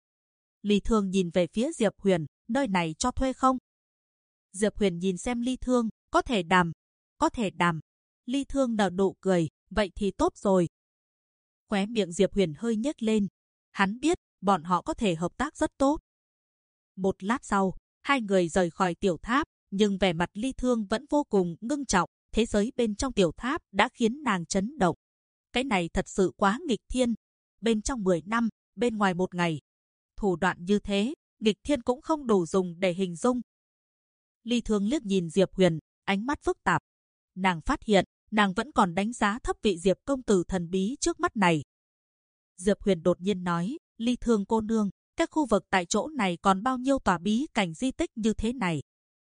Ly Thương nhìn về phía Diệp Huyền, nơi này cho thuê không? Diệp Huyền nhìn xem Ly Thương, có thể đàm, có thể đàm. Ly Thương nở nụ cười, vậy thì tốt rồi. Khóe miệng Diệp Huyền hơi nhếch lên. Hắn biết, bọn họ có thể hợp tác rất tốt. Một lát sau, hai người rời khỏi Tiểu Tháp, nhưng vẻ mặt Ly Thương vẫn vô cùng ngưng trọng. Thế giới bên trong Tiểu Tháp đã khiến nàng chấn động. Cái này thật sự quá nghịch thiên. Bên trong 10 năm, bên ngoài 1 ngày. Thủ đoạn như thế, nghịch thiên cũng không đủ dùng để hình dung. Ly Thương liếc nhìn Diệp Huyền, ánh mắt phức tạp. Nàng phát hiện, nàng vẫn còn đánh giá thấp vị Diệp công tử thần bí trước mắt này. Diệp Huyền đột nhiên nói, Ly Thương cô nương, các khu vực tại chỗ này còn bao nhiêu tòa bí cảnh di tích như thế này?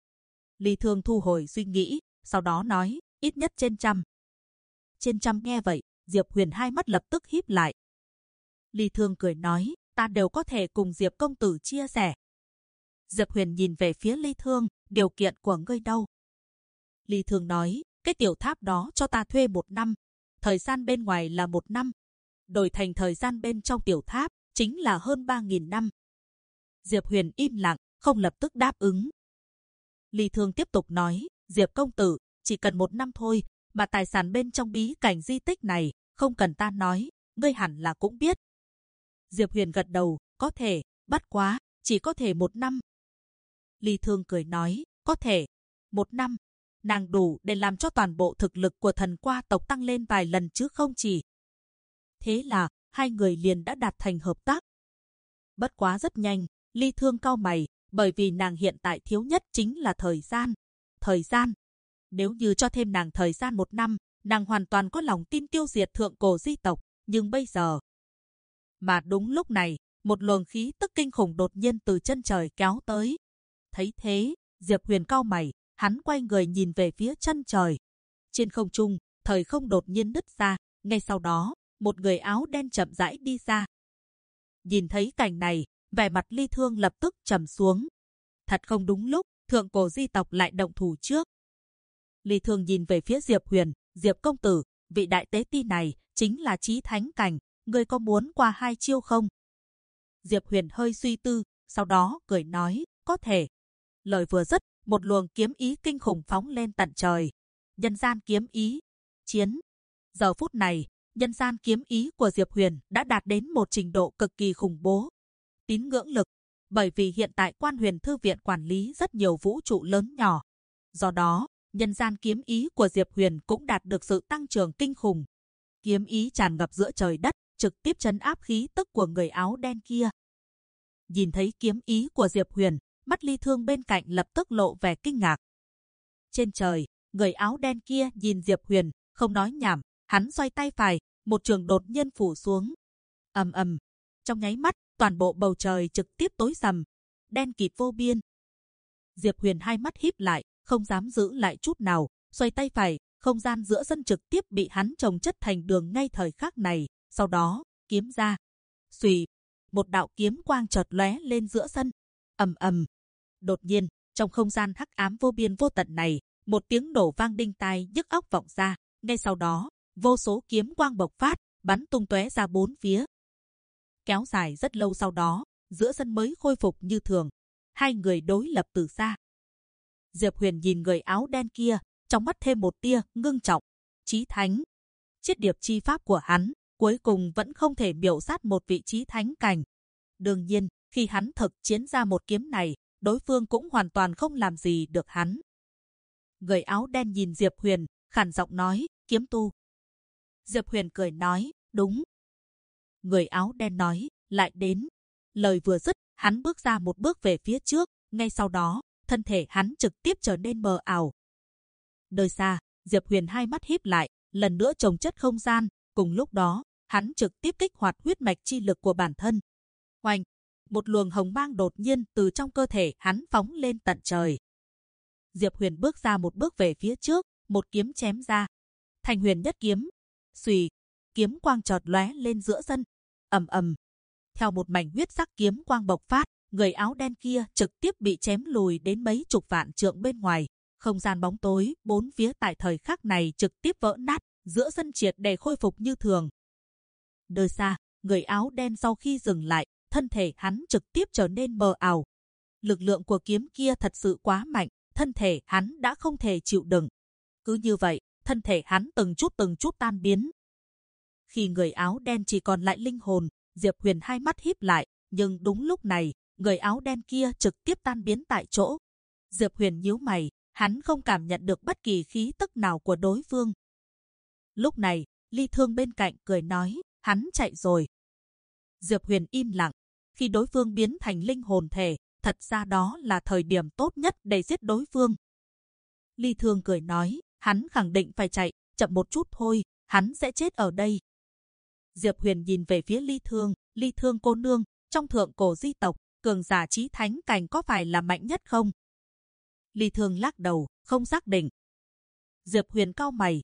Ly Thương thu hồi suy nghĩ, sau đó nói, ít nhất trên 100. Trên 100 nghe vậy, Diệp Huyền hai mắt lập tức híp lại. Ly Thương cười nói, ta đều có thể cùng Diệp công tử chia sẻ. Diệp Huyền nhìn về phía Ly Thương, điều kiện của ngươi đâu? Ly Thương nói, cái Tiểu Tháp đó cho ta thuê 1 năm, thời gian bên ngoài là 1 năm, đổi thành thời gian bên trong Tiểu Tháp chính là hơn 3.000 năm. Diệp Huyền im lặng, không lập tức đáp ứng. Ly Thương tiếp tục nói, Diệp công tử, chỉ cần 1 năm thôi, mà tài sản bên trong bí cảnh di tích này, không cần ta nói, ngươi hẳn là cũng biết. Diệp Huyền gật đầu, có thể, bất quá, chỉ có thể 1 năm. Ly Thương cười nói, có thể, 1 năm, nàng đủ để làm cho toàn bộ thực lực của Thần Qua tộc tăng lên vài lần chứ không chỉ. Thế là, hai người liền đã đạt thành hợp tác. Bất quá rất nhanh, Ly Thương cau mày, bởi vì nàng hiện tại thiếu nhất chính là thời gian. Thời gian. Nếu như cho thêm nàng thời gian 1 năm, nàng hoàn toàn có lòng tin tiêu diệt thượng cổ di tộc, nhưng bây giờ... Mà đúng lúc này, một luồng khí tức kinh khủng đột nhiên từ chân trời kéo tới. Thấy thế, Diệp Huyền cau mày, hắn quay người nhìn về phía chân trời. Trên không trung, thời không đột nhiên nứt ra, ngay sau đó, một người áo đen chậm rãi đi ra. Nhìn thấy cảnh này, vẻ mặt Ly Thương lập tức trầm xuống. Thật không đúng lúc, thượng cổ di tộc lại động thủ trước. Ly Thương nhìn về phía Diệp Huyền, Diệp công tử, vị đại tế ti này chính là Chí Thánh cảnh, ngươi có muốn qua 2 chiêu không? Diệp Huyền hơi suy tư, sau đó cười nói, có thể. Lời vừa dứt, một luồng kiếm ý kinh khủng phóng lên tận trời. Nhân gian kiếm ý, chiến. Giờ phút này, nhân gian kiếm ý của Diệp Huyền đã đạt đến một trình độ cực kỳ khủng bố. Tín ngưỡng lực, bởi vì hiện tại Quan Huyền Thư viện quản lý rất nhiều vũ trụ lớn nhỏ. Do đó, nhân gian kiếm ý của Diệp Huyền cũng đạt được sự tăng trưởng kinh khủng. Kiếm ý tràn ngập giữa trời đất, trực tiếp trấn áp khí tức của người áo đen kia. Nhìn thấy kiếm ý của Diệp Huyền, mắt Ly Thương bên cạnh lập tức lộ vẻ kinh ngạc. Trên trời, người áo đen kia nhìn Diệp Huyền, không nói nhảm, hắn xoay tay phải, một trường đột nhiên phủ xuống. Ầm ầm, trong nháy mắt, toàn bộ bầu trời trực tiếp tối sầm, đen kịt vô biên. Diệp Huyền hai mắt híp lại, không dám giữ lại chút nào, xoay tay phải, không gian giữa sân trực tiếp bị hắn chồng chất thành đường ngay thời khắc này. Sau đó, kiếm ra, xùy, một đạo kiếm quang chợt lóe lên giữa sân. Ầm ầm, đột nhiên, trong không gian hắc ám vô biên vô tận này, một tiếng nổ vang đinh tai nhức óc vọng ra. Ngay sau đó, vô số kiếm quang bộc phát, bắn tung tóe ra bốn phía. Kéo dài rất lâu sau đó, giữa sân mới khôi phục như thường. Hai người đối lập từ xa. Diệp Huyền nhìn người áo đen kia, trong mắt thêm một tia ngưng trọng. Chí thánh, chiết điệp chi pháp của hắn, cuối cùng vẫn không thể miểu sát một vị chí thánh cảnh. Đương nhiên, khi hắn thực chiến ra một kiếm này, đối phương cũng hoàn toàn không làm gì được hắn. Người áo đen nhìn Diệp Huyền, khàn giọng nói, kiếm tu. Diệp Huyền cười nói, đúng. Người áo đen nói, lại đến. Lời vừa dứt, hắn bước ra một bước về phía trước, ngay sau đó, thân thể hắn trực tiếp trở nên mờ ảo. Nơi xa, Diệp Huyền hai mắt híp lại, lần nữa chồng chất không gian, cùng lúc đó, hắn trực tiếp kích hoạt huyết mạch chi lực của bản thân. Oanh, một luồng hồng mang đột nhiên từ trong cơ thể hắn phóng lên tận trời. Diệp Huyền bước ra một bước về phía trước, một kiếm chém ra. Thành Huyền nhất kiếm, xùy, kiếm quang chợt lóe lên giữa sân. Ầm ầm, theo một mảnh huyết sắc kiếm quang bộc phát, người áo đen kia trực tiếp bị chém lùi đến mấy chục vạn trượng bên ngoài. Không gian bóng tối bốn phía tại thời khắc này trực tiếp vỡ nát, giữa sân triệt để khôi phục như thường. Nơi xa, người áo đen sau khi dừng lại, thân thể hắn trực tiếp trở nên mờ ảo. Lực lượng của kiếm kia thật sự quá mạnh, thân thể hắn đã không thể chịu đựng. Cứ như vậy, thân thể hắn từng chút tan biến. Khi người áo đen chỉ còn lại linh hồn, Diệp Huyền hai mắt híp lại, nhưng đúng lúc này, người áo đen kia trực tiếp tan biến tại chỗ. Diệp Huyền nhíu mày, hắn không cảm nhận được bất kỳ khí tức nào của đối phương. Lúc này, Ly Thương bên cạnh cười nói, hắn chạy rồi. Diệp Huyền im lặng, khi đối phương biến thành linh hồn thể, thật ra đó là thời điểm tốt nhất để giết đối phương. Ly Thương cười nói, hắn khẳng định phải chạy, chậm một chút thôi, hắn sẽ chết ở đây. Diệp Huyền nhìn về phía Ly Thương cô nương, trong thượng cổ di tộc, cường giả chí thánh cảnh có phải là mạnh nhất không? Ly Thương lắc đầu, không xác định. Diệp Huyền cau mày.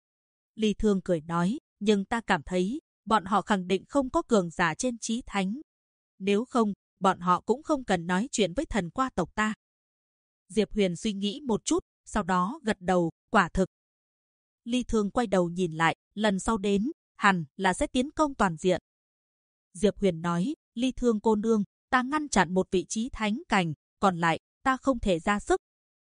Ly Thương cười nói, nhưng ta cảm thấy, bọn họ khẳng định không có cường giả trên chí thánh. Nếu không, bọn họ cũng không cần nói chuyện với thần qua tộc ta. Diệp Huyền suy nghĩ một chút, sau đó gật đầu, quả thực. Ly Thương quay đầu nhìn lại, lần sau đến, hẳn là sẽ tiến công toàn diện. Diệp Huyền nói, Ly Thương cô nương, ta ngăn chặn một vị chí thánh cảnh, còn lại, ta không thể ra sức.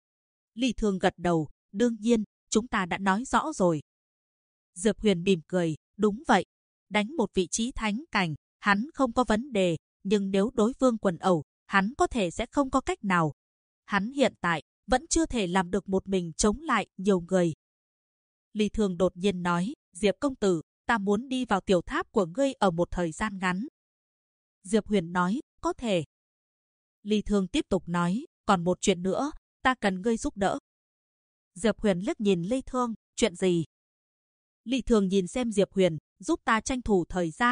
Ly Thương gật đầu, đương nhiên, chúng ta đã nói rõ rồi. Diệp Huyền mỉm cười, đúng vậy, đánh một vị chí thánh cảnh, hắn không có vấn đề, nhưng nếu đối phương quần ẩu, hắn có thể sẽ không có cách nào. Hắn hiện tại, vẫn chưa thể làm được một mình chống lại nhiều người. Ly Thương đột nhiên nói, Diệp công tử, ta muốn đi vào tiểu tháp của ngươi ở một thời gian ngắn. Diệp Huyền nói, có thể. Ly Thương tiếp tục nói, còn một chuyện nữa, ta cần ngươi giúp đỡ. Diệp Huyền liếc nhìn Ly Thương, chuyện gì? Ly Thương nhìn xem Diệp Huyền, giúp ta tranh thủ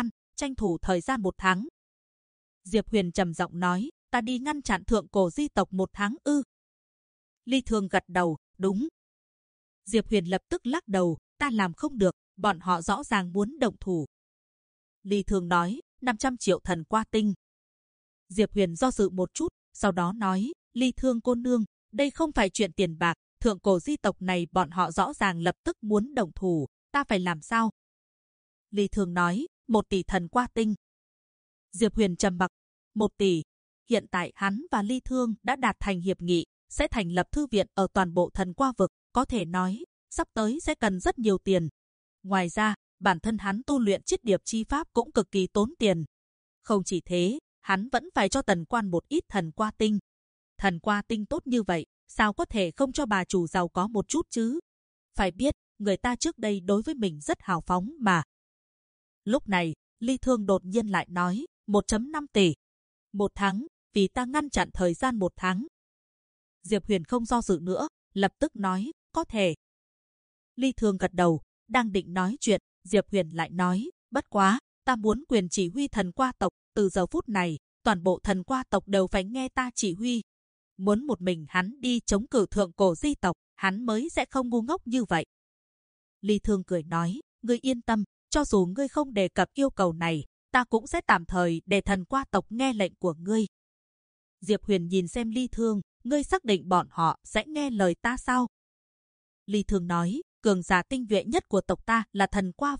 thời gian 1 tháng. Diệp Huyền trầm giọng nói, ta đi ngăn chặn thượng cổ di tộc 1 tháng ư? Ly Thương gật đầu, đúng. Diệp Huyền lập tức lắc đầu, ta làm không được, bọn họ rõ ràng muốn động thủ. Ly Thương nói, 500 triệu thần qua tinh. Diệp Huyền do dự một chút, sau đó nói, Ly Thương cô nương, đây không phải chuyện tiền bạc, thượng cổ di tộc này bọn họ rõ ràng lập tức muốn động thủ, ta phải làm sao? Ly Thương nói, 1 tỷ thần qua tinh. Diệp Huyền trầm mặc, 1 tỷ. Hiện tại hắn và Ly Thương đã đạt thành hiệp nghị, sẽ thành lập thư viện ở toàn bộ thần qua vực, có thể nói, sắp tới sẽ cần rất nhiều tiền. Ngoài ra, bản thân hắn tu luyện chiết điệp chi pháp cũng cực kỳ tốn tiền. Không chỉ thế, hắn vẫn phải cho Tần Quan một ít thần qua tinh. Thần qua tinh tốt như vậy, sao có thể không cho bà chủ giàu có một chút chứ? Phải biết, người ta trước đây đối với mình rất hào phóng mà. Lúc này, Ly Thương đột nhiên lại nói, 1.5 tỷ. 1 tháng, vì ta ngăn chặn thời gian 1 tháng. Diệp Huyền không do dự nữa, lập tức nói, có thể. Ly Thương gật đầu, đang định nói chuyện, Diệp Huyền lại nói, bất quá, ta muốn quyền chỉ huy thần qua tộc, từ giờ phút này, toàn bộ thần qua tộc đều phải nghe ta chỉ huy. Muốn một mình hắn đi chống cự thượng cổ di tộc, hắn mới sẽ không ngu ngốc như vậy. Ly Thương cười nói, ngươi yên tâm, cho dù ngươi không đề cập yêu cầu này, ta cũng sẽ tạm thời để thần qua tộc nghe lệnh của ngươi. Diệp Huyền nhìn xem Ly Thương, ngươi xác định bọn họ sẽ nghe lời ta sao? Ly Thương nói, cường giả tinh nhuệ nhất của tộc ta là thần qua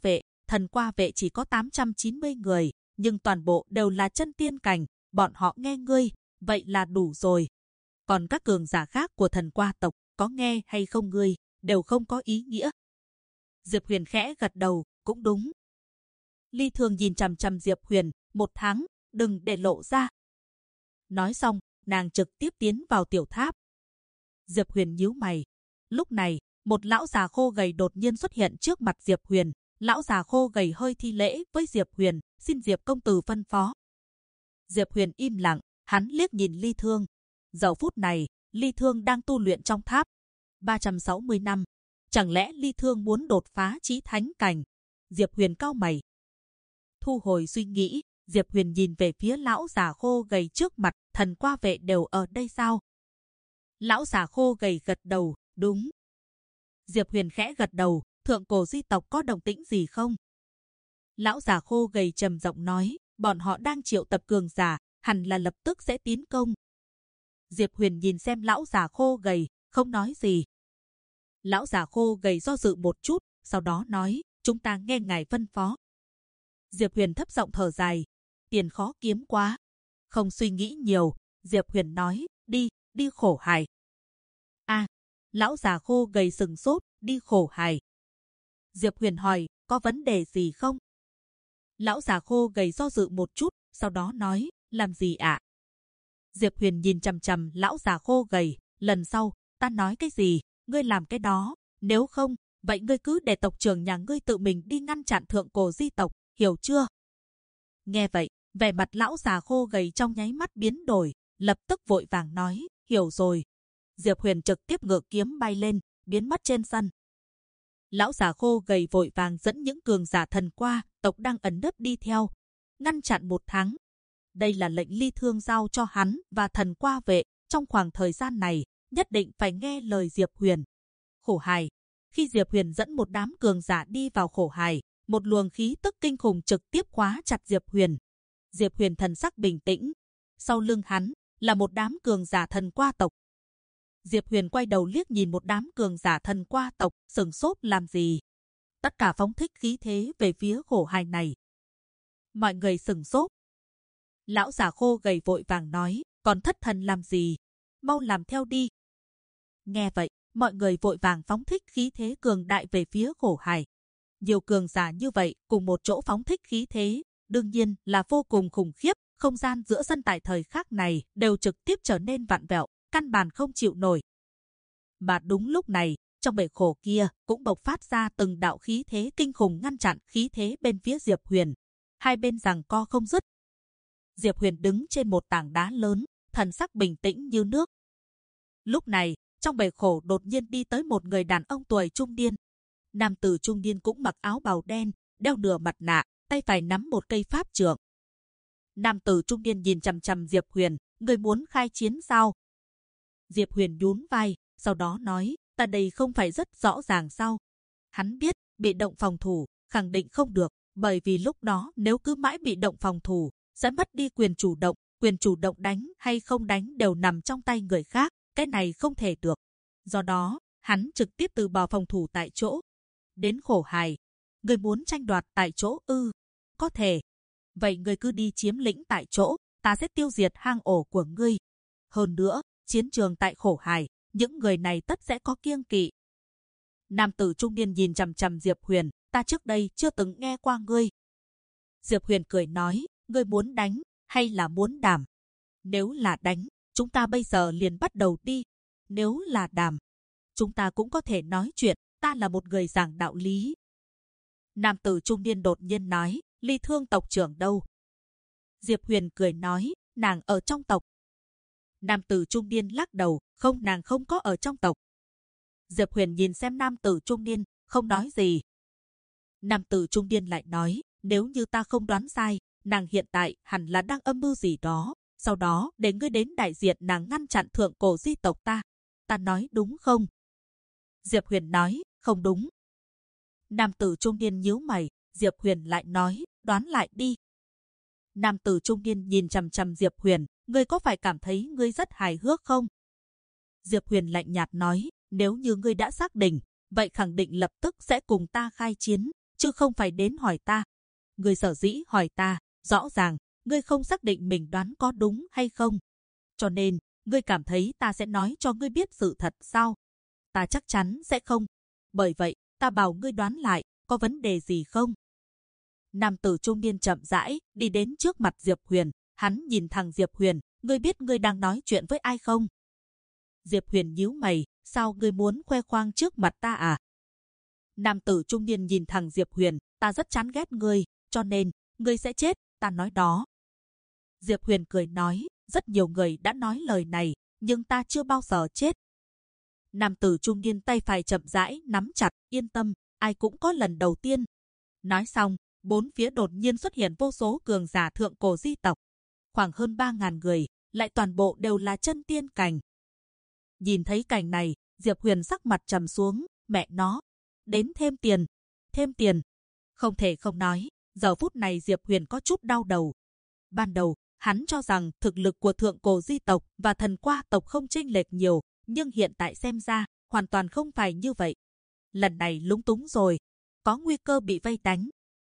vệ chỉ có 890 người, nhưng toàn bộ đều là chân tiên cảnh, bọn họ nghe ngươi, vậy là đủ rồi. Còn các cường giả khác của thần qua tộc, có nghe hay không ngươi, đều không có ý nghĩa. Diệp Huyền khẽ gật đầu, cũng đúng. Ly Thương nhìn chằm chằm Diệp Huyền, 1 tháng, đừng để lộ ra. Nói xong, nàng trực tiếp tiến vào tiểu tháp. Diệp Huyền nhíu mày. Lúc này, một lão già khô gầy đột nhiên xuất hiện trước mặt Diệp Huyền. Lão già khô gầy hơi thi lễ với Diệp Huyền, xin Diệp công tử phân phó. Diệp Huyền im lặng, hắn liếc nhìn Ly Thương. Giờ phút này, Ly Thương đang tu luyện trong tháp. 360 năm. Chẳng lẽ Ly Thương muốn đột phá chí thánh cảnh? Diệp Huyền cau mày. Thu hồi suy nghĩ, Diệp Huyền nhìn về phía lão già khô gầy trước mặt, thần qua vệ đều ở đây sao? Lão già khô gầy gật đầu, đúng. Diệp Huyền khẽ gật đầu, thượng cổ di tộc có động tĩnh gì không? Lão già khô gầy trầm giọng nói, bọn họ đang triệu tập cường giả, hẳn là lập tức sẽ tiến công. Diệp Huyền nhìn xem lão già khô gầy, không nói gì. Lão già khô gầy do dự một chút, sau đó nói, chúng ta nghe ngài phân phó. Diệp Huyền thấp giọng thở dài, tiền khó kiếm quá. Không suy nghĩ nhiều, Diệp Huyền nói, đi Khổ Hải. Lão già khô gầy sừng sốt, đi Khổ Hải. Diệp Huyền hỏi, có vấn đề gì không? Lão già khô gầy do dự một chút, sau đó nói, làm gì ạ? Diệp Huyền nhìn chằm chằm lão già khô gầy, lần sau, ta nói cái gì, ngươi làm cái đó, nếu không, vậy ngươi cứ để tộc trưởng nhà ngươi tự mình đi ngăn chặn thượng cổ di tộc, hiểu chưa? Nghe vậy, vẻ mặt lão già khô gầy trong nháy mắt biến đổi, lập tức vội vàng nói, hiểu rồi. Diệp Huyền trực tiếp ngự kiếm bay lên, biến mất trên sân. Lão già khô gầy vội vàng dẫn những cường giả thần qua tộc đang ẩn nấp đi theo, ngăn chặn 1 tháng. Đây là lệnh Ly Thương giao cho hắn và thần qua vệ, trong khoảng thời gian này, nhất định phải nghe lời Diệp Huyền. Khổ Hải. Khi Diệp Huyền dẫn một đám cường giả đi vào Khổ Hải, một luồng khí tức kinh khủng trực tiếp khóa chặt Diệp Huyền. Diệp Huyền thần sắc bình tĩnh. Sau lưng hắn là một đám cường giả thần qua tộc. Diệp Huyền quay đầu liếc nhìn một đám cường giả thần qua tộc, sừng sốt làm gì? Tất cả phóng thích khí thế về phía Khổ Hải này. Mọi người sừng sốt. Lão già khô gầy vội vàng nói, còn thất thần làm gì? Mau làm theo đi. Nghe vậy, mọi người vội vàng phóng thích khí thế cường đại về phía Khổ Hải. Nhiều cường giả như vậy cùng một chỗ phóng thích khí thế, đương nhiên là vô cùng khủng khiếp. Không gian giữa sân tại thời khắc này đều trực tiếp trở nên vặn vẹo, căn bản không chịu nổi. Mà đúng lúc này, trong bể khổ kia cũng bộc phát ra từng đạo khí thế kinh khủng ngăn chặn khí thế bên phía Diệp Huyền. Hai bên giằng co không dứt. Diệp Huyền đứng trên một tảng đá lớn, thần sắc bình tĩnh như nước. Lúc này, trong bể khổ đột nhiên đi tới một người đàn ông tuổi trung niên. Nam tử trung niên cũng mặc áo bào đen, đeo nửa mặt nạ, tay phải nắm một cây pháp trượng. Nam tử trung niên nhìn chằm chằm Diệp Huyền, người muốn khai chiến sao? Diệp Huyền nhún vai, sau đó nói, ta đây không phải rất rõ ràng sao? Hắn biết, bị động phòng thủ, khẳng định không được, bởi vì lúc đó nếu cứ mãi bị động phòng thủ, sẽ mất đi quyền chủ động đánh hay không đánh đều nằm trong tay người khác, cái này không thể được. Do đó, hắn trực tiếp từ bỏ phòng thủ tại chỗ. Đến Khổ Hải, người muốn tranh đoạt tại chỗ ư? Có thể. Vậy ngươi cứ đi chiếm lĩnh tại chỗ, ta sẽ tiêu diệt hang ổ của ngươi. Hơn nữa, chiến trường tại Khổ Hải, những người này tất sẽ có kiêng kỵ. Nam tử trung niên nhìn chằm chằm Diệp Huyền, ta trước đây chưa từng nghe qua ngươi. Diệp Huyền cười nói, ngươi muốn đánh, hay là muốn đàm? Nếu là đánh, chúng ta bây giờ liền bắt đầu đi. Nếu là đàm, chúng ta cũng có thể nói chuyện, ta là một người giảng đạo lý. Nam tử trung niên đột nhiên nói, Ly Thương tộc trưởng đâu? Diệp Huyền cười nói, nàng ở trong tộc. Nam tử trung niên lắc đầu, không, nàng không có ở trong tộc. Diệp Huyền nhìn xem nam tử trung niên, không nói gì. Nam tử trung niên lại nói, nếu như ta không đoán sai, nàng hiện tại hẳn là đang âm mưu gì đó, sau đó để ngươi đến đại diện nàng ngăn chặn thượng cổ di tộc ta. Ta nói đúng không? Diệp Huyền nói, không đúng. Nam tử trung niên nhíu mày, Diệp Huyền lại nói, đoán lại đi. Nam tử trung niên nhìn chằm chằm Diệp Huyền, ngươi có phải cảm thấy ngươi rất hài hước không? Diệp Huyền lạnh nhạt nói, nếu như ngươi đã xác định, vậy khẳng định lập tức sẽ cùng ta khai chiến, chứ không phải đến hỏi ta. Ngươi sở dĩ hỏi ta, rõ ràng, ngươi không xác định mình đoán có đúng hay không. Cho nên, ngươi cảm thấy ta sẽ nói cho ngươi biết sự thật sao? Ta chắc chắn sẽ không. Bởi vậy, ta bảo ngươi đoán lại, có vấn đề gì không? Nam tử trung niên chậm rãi đi đến trước mặt Diệp Huyền, hắn nhìn thẳng Diệp Huyền, ngươi biết ngươi đang nói chuyện với ai không? Diệp Huyền nhíu mày, sao ngươi muốn khoe khoang trước mặt ta à? Nam tử trung niên nhìn thẳng Diệp Huyền, ta rất chán ghét ngươi, cho nên, ngươi sẽ chết, ta nói đó. Diệp Huyền cười nói, rất nhiều người đã nói lời này, nhưng ta chưa bao giờ chết. Nam tử trung niên tay phải chậm rãi nắm chặt, yên tâm, ai cũng có lần đầu tiên. Nói xong, bốn phía đột nhiên xuất hiện vô số cường giả thượng cổ di tộc. Khoảng hơn 3.000 người, lại toàn bộ đều là chân tiên cảnh. Nhìn thấy cảnh này, Diệp Huyền sắc mặt trầm xuống, mẹ nó. Đến thêm tiền. Thêm tiền. Không thể không nói, giờ phút này Diệp Huyền có chút đau đầu. Ban đầu, hắn cho rằng thực lực của thượng cổ di tộc và thần qua tộc không chênh lệch nhiều, nhưng hiện tại xem ra, hoàn toàn không phải như vậy. Lần này lúng túng rồi, có nguy cơ bị vây đánh.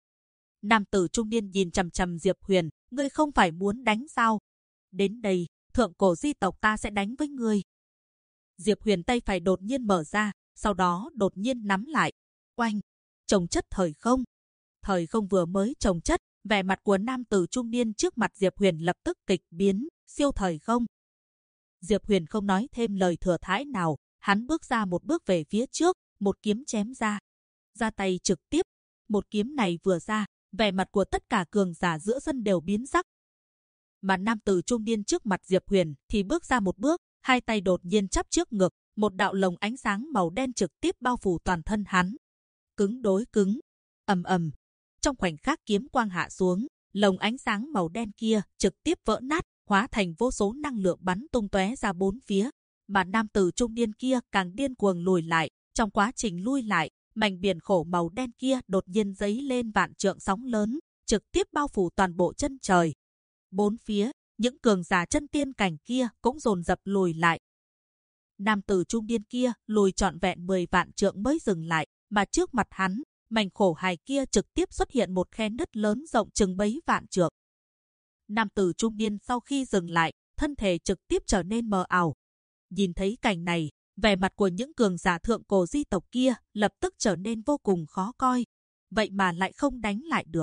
Nam tử trung niên nhìn chằm chằm Diệp Huyền, ngươi không phải muốn đánh sao? Đến đây, thượng cổ di tộc ta sẽ đánh với ngươi. Diệp Huyền tay phải đột nhiên mở ra, sau đó đột nhiên nắm lại. Oanh! Trồng chất thời không. Thời không vừa mới trồng chất, vẻ mặt của nam tử trung niên trước mặt Diệp Huyền lập tức kịch biến, siêu thời không. Diệp Huyền không nói thêm lời thừa thãi nào, hắn bước ra một bước về phía trước, một kiếm chém ra. Ra tay trực tiếp, một kiếm này vừa ra, vẻ mặt của tất cả cường giả giữa sân đều biến sắc. Mà nam tử trung niên trước mặt Diệp Huyền thì bước ra một bước, hai tay đột nhiên chắp trước ngực, một đạo lồng ánh sáng màu đen trực tiếp bao phủ toàn thân hắn. Cứng đối cứng, ầm ầm. Trong khoảnh khắc kiếm quang hạ xuống, lồng ánh sáng màu đen kia trực tiếp vỡ nát, hóa thành vô số năng lượng bắn tung tóe ra bốn phía. Mà nam tử trung niên kia càng điên cuồng lùi lại, trong quá trình lui lại, mảnh biển khổ màu đen kia đột nhiên giấy lên vạn trượng sóng lớn, trực tiếp bao phủ toàn bộ chân trời. Bốn phía, những cường giả chân tiên cảnh kia cũng dồn dập lùi lại. Nam tử trung niên kia lùi trọn vẹn 10 vạn trượng mới dừng lại, mà trước mặt hắn, mảnh khổ hài kia trực tiếp xuất hiện một khe nứt lớn rộng chừng mấy vạn trượng. Nam tử trung niên sau khi dừng lại, thân thể trực tiếp trở nên mờ ảo. Nhìn thấy cảnh này, vẻ mặt của những cường giả thượng cổ di tộc kia lập tức trở nên vô cùng khó coi. Vậy mà lại không đánh lại được.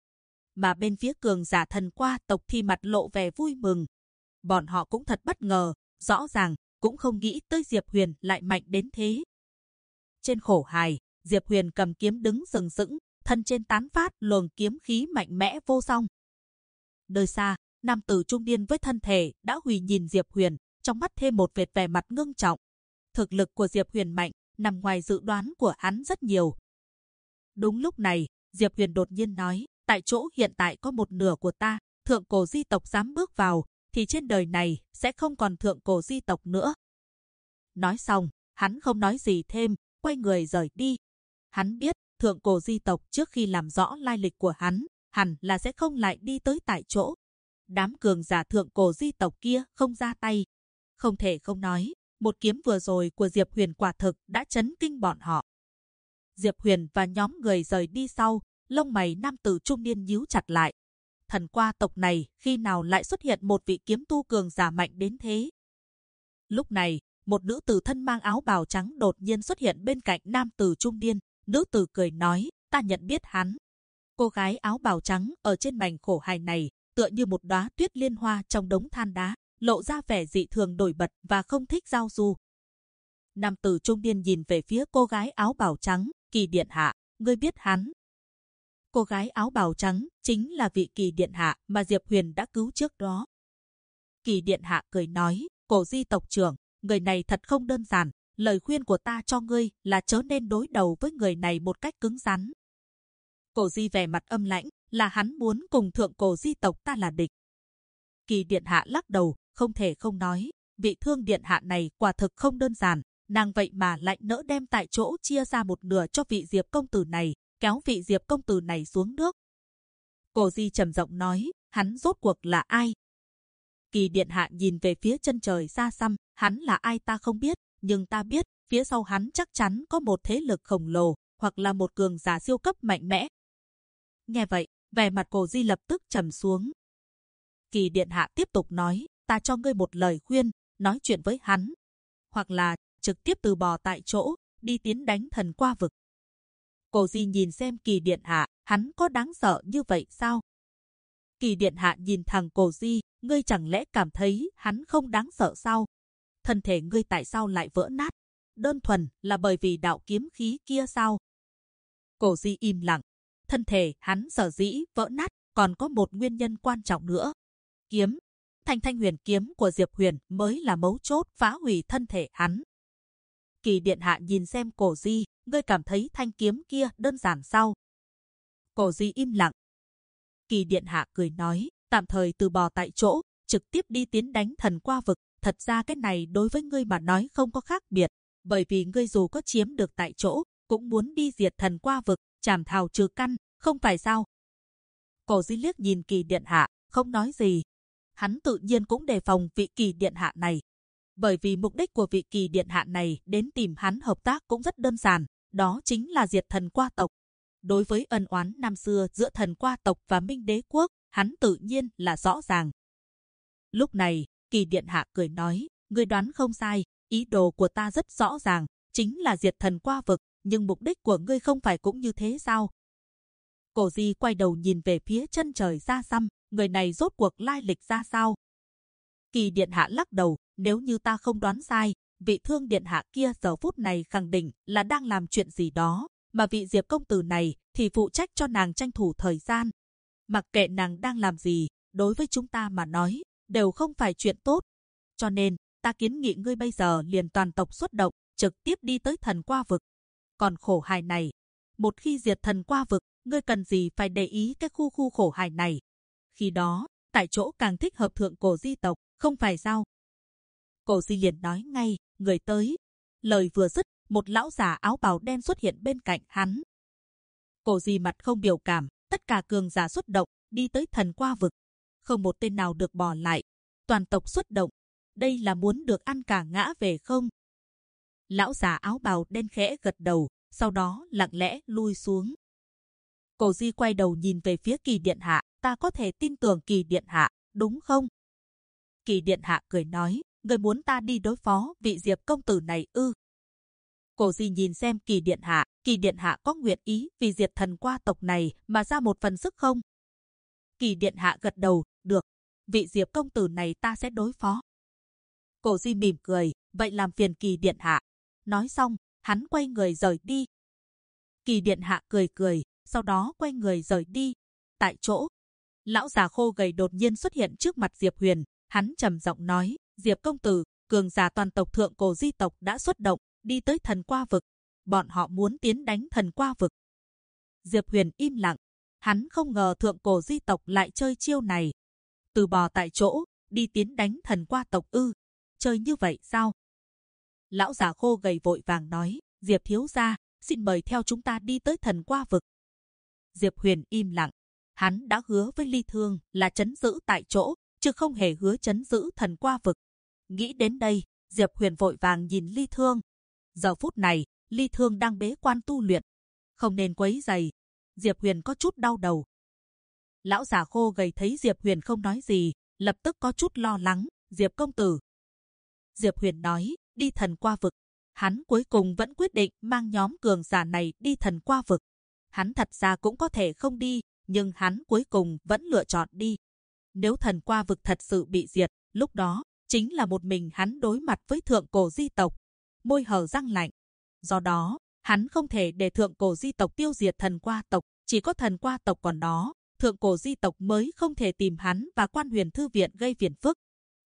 Mà bên phía cường giả thần qua tộc thì mặt lộ vẻ vui mừng. Bọn họ cũng thật bất ngờ, rõ ràng, cũng không nghĩ tới Diệp Huyền lại mạnh đến thế. Trên khổ hài, Diệp Huyền cầm kiếm đứng sừng sững, thân trên tán phát luồng kiếm khí mạnh mẽ vô song. Nơi xa, nam tử trung niên với thân thể đã hủy nhìn Diệp Huyền, trong mắt thêm một vệt vẻ mặt ngưng trọng. Thực lực của Diệp Huyền mạnh, nằm ngoài dự đoán của hắn rất nhiều. Đúng lúc này, Diệp Huyền đột nhiên nói, tại chỗ hiện tại có một nửa của ta, thượng cổ di tộc dám bước vào, thì trên đời này sẽ không còn thượng cổ di tộc nữa. Nói xong, hắn không nói gì thêm, quay người rời đi. Hắn biết, thượng cổ di tộc trước khi làm rõ lai lịch của hắn, hẳn là sẽ không lại đi tới tại chỗ. Đám cường giả thượng cổ di tộc kia không ra tay. Không thể không nói, một kiếm vừa rồi của Diệp Huyền quả thực đã chấn kinh bọn họ. Diệp Huyền và nhóm người rời đi sau, lông mày nam tử trung niên nhíu chặt lại. Thần qua tộc này khi nào lại xuất hiện một vị kiếm tu cường giả mạnh đến thế? Lúc này, một nữ tử thân mang áo bào trắng đột nhiên xuất hiện bên cạnh nam tử trung niên. Nữ tử cười nói, ta nhận biết hắn. Cô gái áo bào trắng ở trên mảnh khổ hài này, tựa như một đóa tuyết liên hoa trong đống than đá, lộ ra vẻ dị thường nổi bật và không thích giao du. Nam tử trung niên nhìn về phía cô gái áo bào trắng, Kỳ điện hạ, ngươi biết hắn? Cô gái áo bào trắng chính là vị Kỳ điện hạ mà Diệp Huyền đã cứu trước đó. Kỳ điện hạ cười nói, Cổ Di tộc trưởng, người này thật không đơn giản. Lời khuyên của ta cho ngươi là chớ nên đối đầu với người này một cách cứng rắn. Cổ Di vẻ mặt âm lãnh, là hắn muốn cùng thượng Cổ Di tộc ta là địch. Kỳ điện hạ lắc đầu, không thể không nói, vị Thương điện hạ này quả thực không đơn giản, nàng vậy mà lại nỡ đem tại chỗ chia ra một nửa cho vị Diệp công tử này, kéo vị Diệp công tử này xuống nước. Cổ Di trầm giọng nói, hắn rốt cuộc là ai? Kỳ điện hạ nhìn về phía chân trời xa xăm, hắn là ai ta không biết, nhưng ta biết, phía sau hắn chắc chắn có một thế lực khổng lồ, hoặc là một cường giả siêu cấp mạnh mẽ. Nghe vậy, vẻ mặt Cổ Di lập tức trầm xuống. Kỳ điện hạ tiếp tục nói, ta cho ngươi một lời khuyên, nói chuyện với hắn, hoặc là trực tiếp từ bỏ tại chỗ, đi tiến đánh thần qua vực. Cổ Di nhìn xem Kỳ điện hạ, hắn có đáng sợ như vậy sao? Kỳ điện hạ nhìn thẳng Cổ Di, ngươi chẳng lẽ cảm thấy hắn không đáng sợ sao? Thân thể ngươi tại sao lại vỡ nát? Đơn thuần là bởi vì đạo kiếm khí kia sao? Cổ Di im lặng. Thân thể hắn sở dĩ vỡ nát, còn có một nguyên nhân quan trọng nữa. Kiếm, Thanh huyền kiếm của Diệp Huyền mới là mấu chốt phá hủy thân thể hắn. Kỳ điện hạ nhìn xem Cổ Di, ngươi cảm thấy thanh kiếm kia đơn giản sao? Cổ Di im lặng. Kỳ điện hạ cười nói, tạm thời từ bỏ tại chỗ, trực tiếp đi tiến đánh thần qua vực. Thật ra cái này đối với ngươi mà nói không có khác biệt, bởi vì ngươi dù có chiếm được tại chỗ, cũng muốn đi diệt thần qua vực, chảm thảo trừ căn, không phải sao? Cổ Di liếc nhìn Kỳ điện hạ, không nói gì. Hắn tự nhiên cũng đề phòng vị Kỳ điện hạ này, bởi vì mục đích của vị Kỳ điện hạ này đến tìm hắn hợp tác cũng rất đơn giản, đó chính là diệt thần qua tộc. Đối với ân oán năm xưa giữa thần qua tộc và Minh Đế quốc, hắn tự nhiên là rõ ràng. Lúc này, Kỳ điện hạ cười nói, ngươi đoán không sai, ý đồ của ta rất rõ ràng, chính là diệt thần qua vực, nhưng mục đích của ngươi không phải cũng như thế sao? Cổ Di quay đầu nhìn về phía chân trời xa xăm, người này rốt cuộc lai lịch ra sao? Kỳ điện hạ lắc đầu, nếu như ta không đoán sai, vị Thương điện hạ kia giờ phút này khẳng định là đang làm chuyện gì đó, mà vị Diệp công tử này thì phụ trách cho nàng tranh thủ thời gian. Mặc kệ nàng đang làm gì, đối với chúng ta mà nói, đều không phải chuyện tốt. Cho nên, ta kiến nghị ngươi bây giờ liền toàn tộc xuất động, trực tiếp đi tới thần qua vực. Còn khổ hài này, một khi diệt thần qua vực, ngươi cần gì phải để ý cái khu khổ hài này. Khi đó, tại chỗ càng thích hợp thượng Cổ Di tộc, không phải sao? Cổ Di liền nói ngay, người tới. Lời vừa dứt, một lão già áo bào đen xuất hiện bên cạnh hắn. Cổ Di mặt không biểu cảm, tất cả cường giả xuất động, đi tới thần qua vực. Không một tên nào được bỏ lại. Toàn tộc xuất động. Đây là muốn được ăn cả ngã về không? Lão già áo bào đen khẽ gật đầu, sau đó lặng lẽ lui xuống. Cổ Di quay đầu nhìn về phía Kỳ điện hạ, ta có thể tin tưởng Kỳ điện hạ, đúng không? Kỳ điện hạ cười nói, người muốn ta đi đối phó vị Diệp công tử này ư? Cổ Di nhìn xem Kỳ điện hạ có nguyện ý vì diệt thần qua tộc này mà ra một phần sức không? Kỳ điện hạ gật đầu, được, vị Diệp công tử này ta sẽ đối phó. Cổ Di mỉm cười, vậy làm phiền Kỳ điện hạ. Nói xong, hắn quay người rời đi. Kỳ điện hạ cười cười, sau đó quay người rời đi. Tại chỗ, lão già khô gầy đột nhiên xuất hiện trước mặt Diệp Huyền, hắn trầm giọng nói, Diệp công tử, cường giả toàn tộc thượng Cổ Di tộc đã xuất động, đi tới thần qua vực. Bọn họ muốn tiến đánh thần qua vực. Diệp Huyền im lặng, hắn không ngờ thượng Cổ Di tộc lại chơi chiêu này. Từ bỏ tại chỗ, đi tiến đánh thần qua tộc ư? Chơi như vậy sao? Lão già khô gầy vội vàng nói, Diệp thiếu gia, xin mời theo chúng ta đi tới thần qua vực. Diệp Huyền im lặng, hắn đã hứa với Ly Thương là trấn giữ tại chỗ, chứ không hề hứa trấn giữ thần qua vực. Nghĩ đến đây, Diệp Huyền vội vàng nhìn Ly Thương. Giờ phút này, Ly Thương đang bế quan tu luyện, không nên quấy rầy. Diệp Huyền có chút đau đầu. Lão già khô gầy thấy Diệp Huyền không nói gì, lập tức có chút lo lắng. Diệp công tử. Diệp Huyền nói, đi thần qua vực. Hắn cuối cùng vẫn quyết định mang nhóm cường giả này đi thần qua vực. Hắn thật ra cũng có thể không đi, nhưng hắn cuối cùng vẫn lựa chọn đi. Nếu thần qua vực thật sự bị diệt, lúc đó chính là một mình hắn đối mặt với thượng Cổ Di tộc. Môi hở răng lạnh. Do đó, hắn không thể để thượng Cổ Di tộc tiêu diệt thần qua tộc, chỉ có thần qua tộc còn đó, thượng Cổ Di tộc mới không thể tìm hắn và Quan Huyền thư viện gây phiền phức.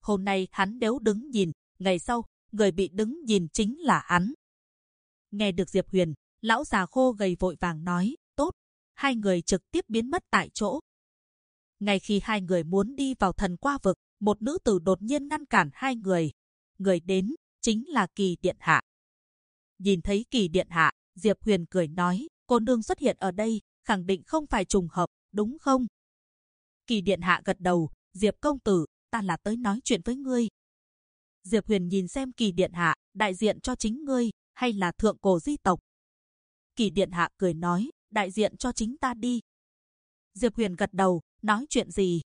Hôm nay hắn nếu đứng nhìn, ngày sau, người bị đứng nhìn chính là hắn. Nghe được Diệp Huyền, lão già khô gầy vội vàng nói, tốt. Hai người trực tiếp biến mất tại chỗ. Ngay khi hai người muốn đi vào thần qua vực, một nữ tử đột nhiên ngăn cản hai người. Người đến, chính là Kỳ Điện Hạ. Nhìn thấy Kỳ Điện Hạ, Diệp Huyền cười nói, cô nương xuất hiện ở đây, khẳng định không phải trùng hợp, đúng không? Kỳ Điện Hạ gật đầu, Diệp công tử, ta là tới nói chuyện với ngươi. Diệp Huyền nhìn xem Kỳ Điện Hạ, đại diện cho chính ngươi, hay là thượng cổ di tộc? Kỳ Điện Hạ cười nói, đại diện cho chính ta đi. Diệp Huyền gật đầu, nói chuyện gì?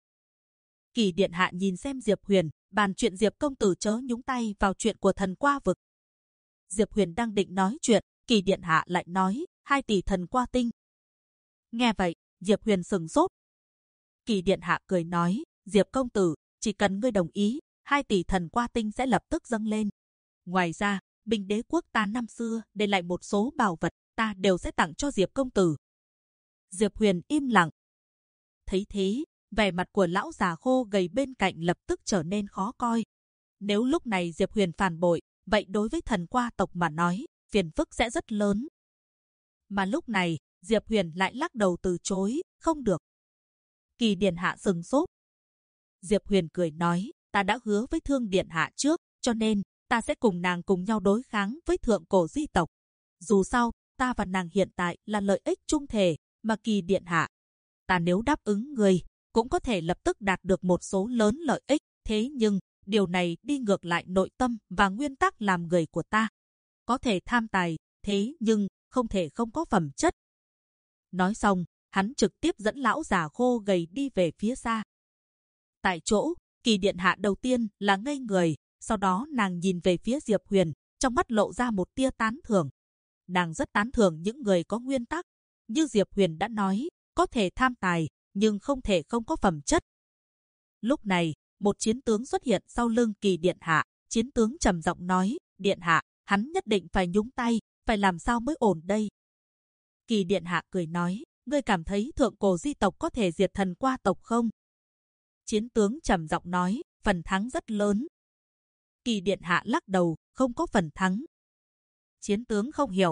Kỳ Điện Hạ nhìn xem Diệp Huyền, bàn chuyện Diệp công tử chớ nhúng tay vào chuyện của thần qua vực. Diệp Huyền đang định nói chuyện, Kỳ Điện Hạ lại nói, 2 tỷ thần qua tinh. Nghe vậy, Diệp Huyền sừng sốt. Kỳ Điện Hạ cười nói, Diệp công tử, chỉ cần ngươi đồng ý, 2 tỷ thần qua tinh sẽ lập tức dâng lên. Ngoài ra, Bình Đế quốc ta năm xưa để lại một số bảo vật, ta đều sẽ tặng cho Diệp công tử. Diệp Huyền im lặng. Thấy thế, vẻ mặt của lão già khô gầy bên cạnh lập tức trở nên khó coi. Nếu lúc này Diệp Huyền phản bội, vậy đối với thần qua tộc mà nói, phiền phức sẽ rất lớn. Mà lúc này, Diệp Huyền lại lắc đầu từ chối, không được. Kỳ Điện Hạ sừng sốt. Diệp Huyền cười nói, ta đã hứa với Thương Điện Hạ trước, cho nên ta sẽ cùng nàng cùng nhau đối kháng với thượng cổ di tộc. Dù sao, ta và nàng hiện tại là lợi ích chung thể, mà Kỳ Điện Hạ, ta nếu đáp ứng người, cũng có thể lập tức đạt được một số lớn lợi ích. Thế nhưng, điều này đi ngược lại nội tâm và nguyên tắc làm người của ta. Có thể tham tài, thế nhưng không thể không có phẩm chất. Nói xong, hắn trực tiếp dẫn lão già khô gầy đi về phía xa. Tại chỗ, Kỳ Điện Hạ đầu tiên là ngây người, sau đó nàng nhìn về phía Diệp Huyền, trong mắt lộ ra một tia tán thưởng. Nàng rất tán thưởng những người có nguyên tắc. Như Diệp Huyền đã nói, có thể tham tài, nhưng không thể không có phẩm chất. Lúc này, một chiến tướng xuất hiện sau lưng Kỳ Điện Hạ. Chiến tướng trầm giọng nói, Điện Hạ, hắn nhất định phải nhúng tay, phải làm sao mới ổn đây? Kỳ Điện Hạ cười nói, ngươi cảm thấy thượng cổ di tộc có thể diệt thần qua tộc không? Chiến tướng trầm giọng nói, phần thắng rất lớn. Kỳ Điện Hạ lắc đầu, không có phần thắng. Chiến tướng không hiểu.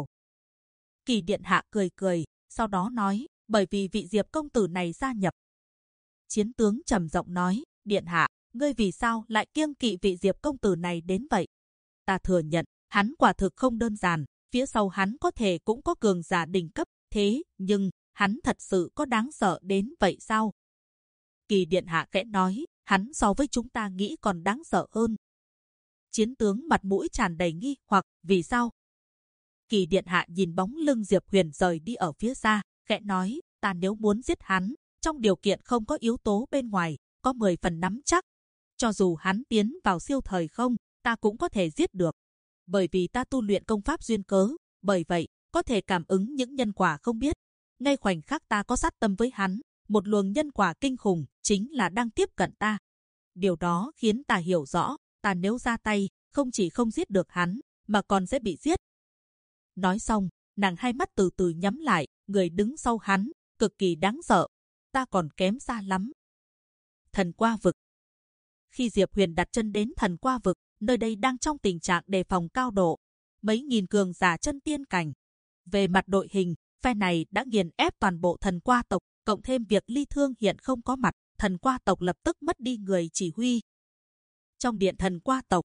Kỳ Điện Hạ cười cười, sau đó nói, bởi vì vị Diệp công tử này gia nhập. Chiến tướng trầm giọng nói, Điện Hạ, ngươi vì sao lại kiêng kỵ vị Diệp công tử này đến vậy? Ta thừa nhận, hắn quả thực không đơn giản, phía sau hắn có thể cũng có cường giả đỉnh cấp, thế nhưng hắn thật sự có đáng sợ đến vậy sao? Kỳ Điện Hạ khẽ nói, hắn so với chúng ta nghĩ còn đáng sợ hơn. Chiến tướng mặt mũi tràn đầy nghi hoặc, vì sao? Kỳ Điện Hạ nhìn bóng lưng Diệp Huyền rời đi ở phía xa, khẽ nói, ta nếu muốn giết hắn, trong điều kiện không có yếu tố bên ngoài, có 10 phần nắm chắc. Cho dù hắn tiến vào siêu thời không, ta cũng có thể giết được. Bởi vì ta tu luyện công pháp duyên cớ, bởi vậy, có thể cảm ứng những nhân quả không biết. Ngay khoảnh khắc ta có sát tâm với hắn, một luồng nhân quả kinh khủng chính là đang tiếp cận ta. Điều đó khiến ta hiểu rõ, ta nếu ra tay, không chỉ không giết được hắn, mà còn sẽ bị giết. Nói xong, nàng hai mắt từ từ nhắm lại, người đứng sau hắn, cực kỳ đáng sợ. Ta còn kém xa lắm. Thần qua vực. Khi Diệp Huyền đặt chân đến thần qua vực, nơi đây đang trong tình trạng đề phòng cao độ. Mấy nghìn cường giả chân tiên cảnh. Về mặt đội hình, phe này đã nghiền ép toàn bộ thần qua tộc, cộng thêm việc Ly Thương hiện không có mặt, thần qua tộc lập tức mất đi người chỉ huy. Trong điện thần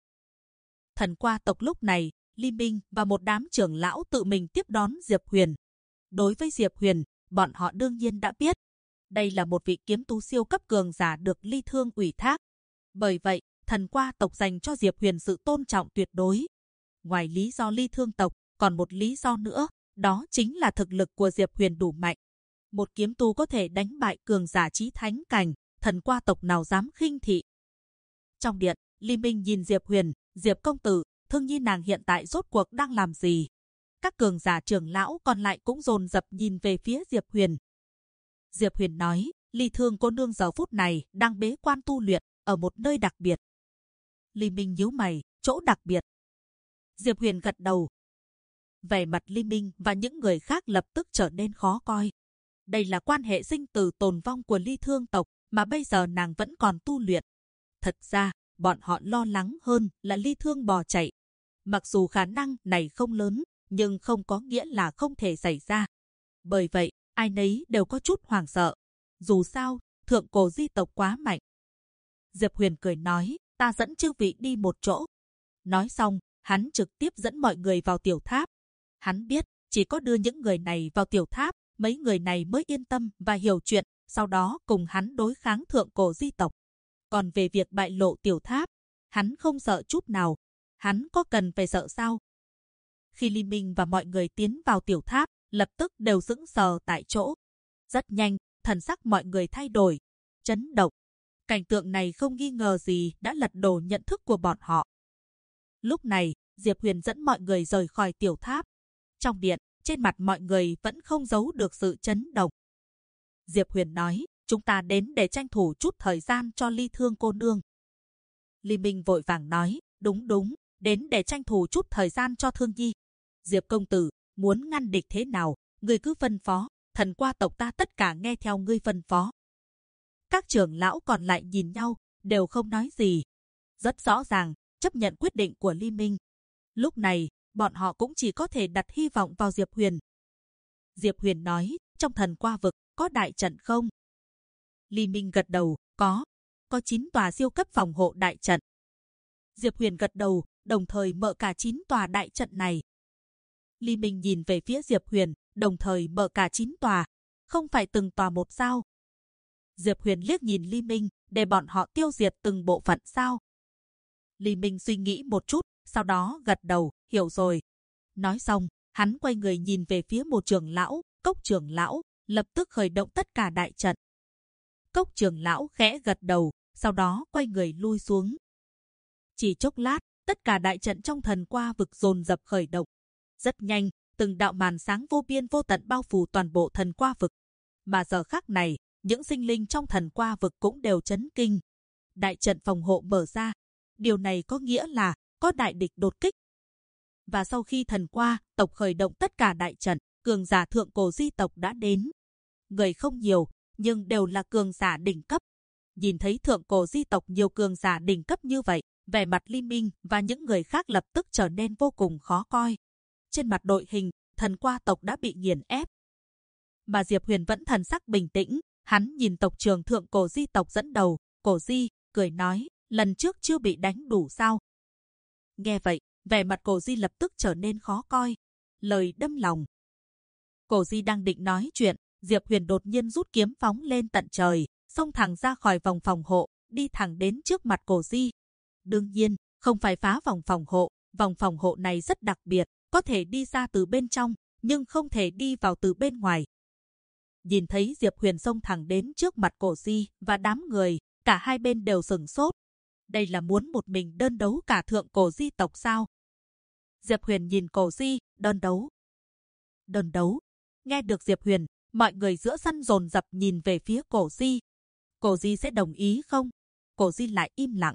qua tộc lúc này, Ly Minh và một đám trưởng lão tự mình tiếp đón Diệp Huyền. Đối với Diệp Huyền, bọn họ đương nhiên đã biết. Đây là một vị kiếm tu siêu cấp cường giả được Ly Thương ủy thác. Bởi vậy, thần qua tộc dành cho Diệp Huyền sự tôn trọng tuyệt đối. Ngoài lý do Ly Thương tộc, còn một lý do nữa, đó chính là thực lực của Diệp Huyền đủ mạnh. Một kiếm tu có thể đánh bại cường giả chí thánh cảnh, thần qua tộc nào dám khinh thị. Trong điện, Ly Minh nhìn Diệp Huyền, Diệp công tử, Thương Nhi nàng hiện tại rốt cuộc đang làm gì? Các cường giả trưởng lão còn lại cũng dồn dập nhìn về phía Diệp Huyền. Diệp Huyền nói, Ly Thương cô nương giờ phút này đang bế quan tu luyện ở một nơi đặc biệt. Ly Minh nhíu mày, chỗ đặc biệt. Diệp Huyền gật đầu. Vẻ mặt Ly Minh và những người khác lập tức trở nên khó coi. Đây là quan hệ sinh tử tồn vong của Ly Thương tộc mà bây giờ nàng vẫn còn tu luyện. Thật ra, bọn họ lo lắng hơn là Ly Thương bỏ chạy. Mặc dù khả năng này không lớn, nhưng không có nghĩa là không thể xảy ra. Bởi vậy, ai nấy đều có chút hoảng sợ. Dù sao, thượng cổ di tộc quá mạnh. Diệp Huyền cười nói, ta dẫn chư vị đi một chỗ. Nói xong, hắn trực tiếp dẫn mọi người vào tiểu tháp. Hắn biết, chỉ có đưa những người này vào tiểu tháp, mấy người này mới yên tâm và hiểu chuyện, sau đó cùng hắn đối kháng thượng cổ di tộc. Còn về việc bại lộ tiểu tháp, hắn không sợ chút nào. Hắn có cần phải sợ sao? Khi Ly Minh và mọi người tiến vào tiểu tháp, lập tức đều sững sờ tại chỗ. Rất nhanh, thần sắc mọi người thay đổi, chấn động. Cảnh tượng này không nghi ngờ gì đã lật đổ nhận thức của bọn họ. Lúc này, Diệp Huyền dẫn mọi người rời khỏi tiểu tháp. Trong điện, trên mặt mọi người vẫn không giấu được sự chấn động. Diệp Huyền nói, chúng ta đến để tranh thủ chút thời gian cho Ly Thương cô nương. Ly Minh vội vàng nói, đúng, đến để tranh thủ chút thời gian cho Thương Nhi. Diệp công tử, muốn ngăn địch thế nào, ngươi cứ phân phó, thần qua tộc ta tất cả nghe theo ngươi phân phó. Các trưởng lão còn lại nhìn nhau, đều không nói gì. Rất rõ ràng, chấp nhận quyết định của Ly Minh. Lúc này, bọn họ cũng chỉ có thể đặt hy vọng vào Diệp Huyền. Diệp Huyền nói, trong thần qua vực, có đại trận không? Ly Minh gật đầu, có 9 tòa siêu cấp phòng hộ đại trận. Diệp Huyền gật đầu, đồng thời mở cả 9 tòa đại trận này. Ly Minh nhìn về phía Diệp Huyền, đồng thời mở cả 9 tòa, không phải từng tòa một sao? Diệp Huyền liếc nhìn Ly Minh, để bọn họ tiêu diệt từng bộ phận sao? Ly Minh suy nghĩ một chút, sau đó gật đầu, hiểu rồi. Nói xong, hắn quay người nhìn về phía một trưởng lão, Cốc trưởng lão, lập tức khởi động tất cả đại trận. Cốc trưởng lão khẽ gật đầu, sau đó quay người lui xuống. Chỉ chốc lát, tất cả đại trận trong thần qua vực dồn dập khởi động. Rất nhanh, từng đạo màn sáng vô biên vô tận bao phủ toàn bộ thần qua vực. Mà giờ khắc này, những sinh linh trong thần qua vực cũng đều chấn kinh. Đại trận phòng hộ mở ra. Điều này có nghĩa là có đại địch đột kích. Và sau khi thần qua tộc khởi động tất cả đại trận, cường giả thượng cổ di tộc đã đến. Người không nhiều, nhưng đều là cường giả đỉnh cấp. Nhìn thấy thượng cổ di tộc nhiều cường giả đỉnh cấp như vậy, vẻ mặt Ly Minh và những người khác lập tức trở nên vô cùng khó coi. Trên mặt đội hình, thần qua tộc đã bị nghiền ép. Mà Diệp Huyền vẫn thần sắc bình tĩnh, hắn nhìn tộc trưởng thượng cổ di tộc dẫn đầu, Cổ Di, cười nói, lần trước chưa bị đánh đủ sao? Nghe vậy, vẻ mặt Cổ Di lập tức trở nên khó coi, lời đâm lòng. Cổ Di đang định nói chuyện, Diệp Huyền đột nhiên rút kiếm phóng lên tận trời, xông thẳng ra khỏi vòng phòng hộ, đi thẳng đến trước mặt Cổ Di. Đương nhiên, không phải phá vòng phòng hộ này rất đặc biệt, có thể đi ra từ bên trong, nhưng không thể đi vào từ bên ngoài. Nhìn thấy Diệp Huyền xông thẳng đến trước mặt Cổ Di và đám người, cả hai bên đều sửng sốt. Đây là muốn một mình đơn đấu cả thượng cổ di tộc sao? Diệp Huyền nhìn Cổ Di, đơn đấu. Đơn đấu. Nghe được Diệp Huyền, mọi người giữa sân dồn dập nhìn về phía Cổ Di. Cổ Di sẽ đồng ý không? Cổ Di lại im lặng.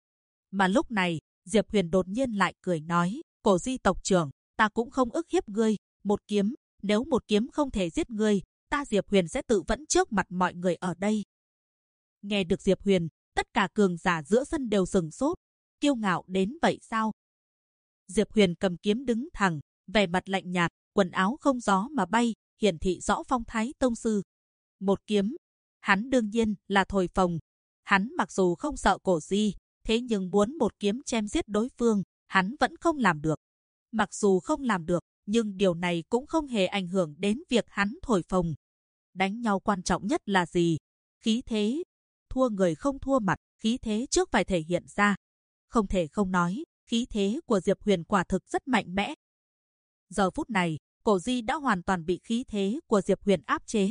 Mà lúc này, Diệp Huyền đột nhiên lại cười nói, Cổ Di tộc trưởng, ta cũng không ức hiếp ngươi, một kiếm, nếu một kiếm không thể giết ngươi, ta Diệp Huyền sẽ tự vẫn trước mặt mọi người ở đây. Nghe được Diệp Huyền, tất cả cường giả giữa sân đều sừng sốt, kiêu ngạo đến vậy sao? Diệp Huyền cầm kiếm đứng thẳng, vẻ mặt lạnh nhạt, quần áo không gió mà bay, hiển thị rõ phong thái tông sư. Một kiếm, hắn đương nhiên là thổi phồng. Hắn mặc dù không sợ Cổ Di, thế nhưng muốn một kiếm chém giết đối phương, hắn vẫn không làm được. Mặc dù không làm được, nhưng điều này cũng không hề ảnh hưởng đến việc hắn thổi phồng. Đánh nhau quan trọng nhất là gì? Khí thế. Thua người không thua mặt, khí thế trước phải thể hiện ra. Không thể không nói, khí thế của Diệp Huyền quả thực rất mạnh mẽ. Giờ phút này, Cổ Di đã hoàn toàn bị khí thế của Diệp Huyền áp chế.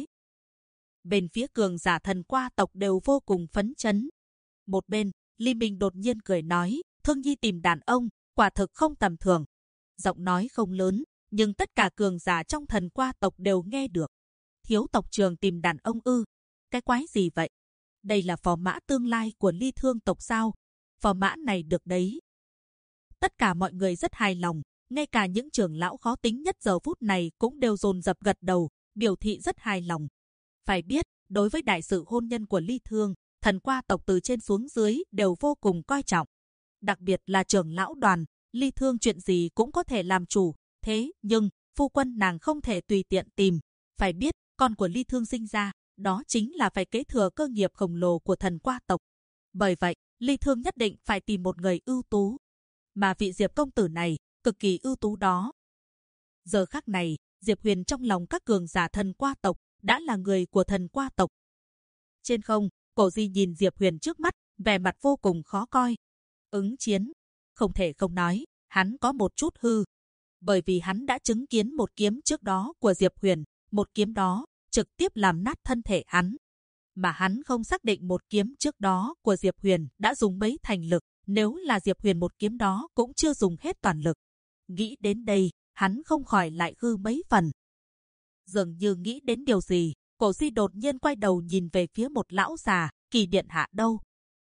Bên phía cường giả thần qua tộc đều vô cùng phấn chấn. Một bên, Ly Minh đột nhiên cười nói, Thương Nhi tìm đàn ông, quả thực không tầm thường. Giọng nói không lớn, nhưng tất cả cường giả trong thần qua tộc đều nghe được. Thiếu tộc trưởng tìm đàn ông ư? Cái quái gì vậy? Đây là phò mã tương lai của Ly Thương tộc sao? Phò mã này được đấy. Tất cả mọi người rất hài lòng, ngay cả những trưởng lão khó tính nhất giờ phút này cũng đều dồn dập gật đầu, biểu thị rất hài lòng. Phải biết, đối với đại sự hôn nhân của Ly Thương, thần qua tộc từ trên xuống dưới đều vô cùng coi trọng. Đặc biệt là trưởng lão đoàn, Ly Thương chuyện gì cũng có thể làm chủ. Thế nhưng, phu quân nàng không thể tùy tiện tìm. Phải biết, con của Ly Thương sinh ra, đó chính là phải kế thừa cơ nghiệp khổng lồ của thần qua tộc. Bởi vậy, Ly Thương nhất định phải tìm một người ưu tú. Mà vị Diệp công tử này, cực kỳ ưu tú đó. Giờ khắc này, Diệp Huyền trong lòng các cường giả thần qua tộc, đã là người của thần qua tộc. Trên không, Cổ Di nhìn Diệp Huyền trước mắt, vẻ mặt vô cùng khó coi. Ứng chiến, không thể không nói, hắn có một chút hư. Bởi vì hắn đã chứng kiến một kiếm trước đó của Diệp Huyền, một kiếm đó trực tiếp làm nát thân thể hắn. Mà hắn không xác định một kiếm trước đó của Diệp Huyền đã dùng mấy thành lực, nếu là Diệp Huyền một kiếm đó cũng chưa dùng hết toàn lực. Nghĩ đến đây, hắn không khỏi lại hư mấy phần. Dường như nghĩ đến điều gì, Cổ Di đột nhiên quay đầu nhìn về phía một lão già, Kỳ điện hạ đâu?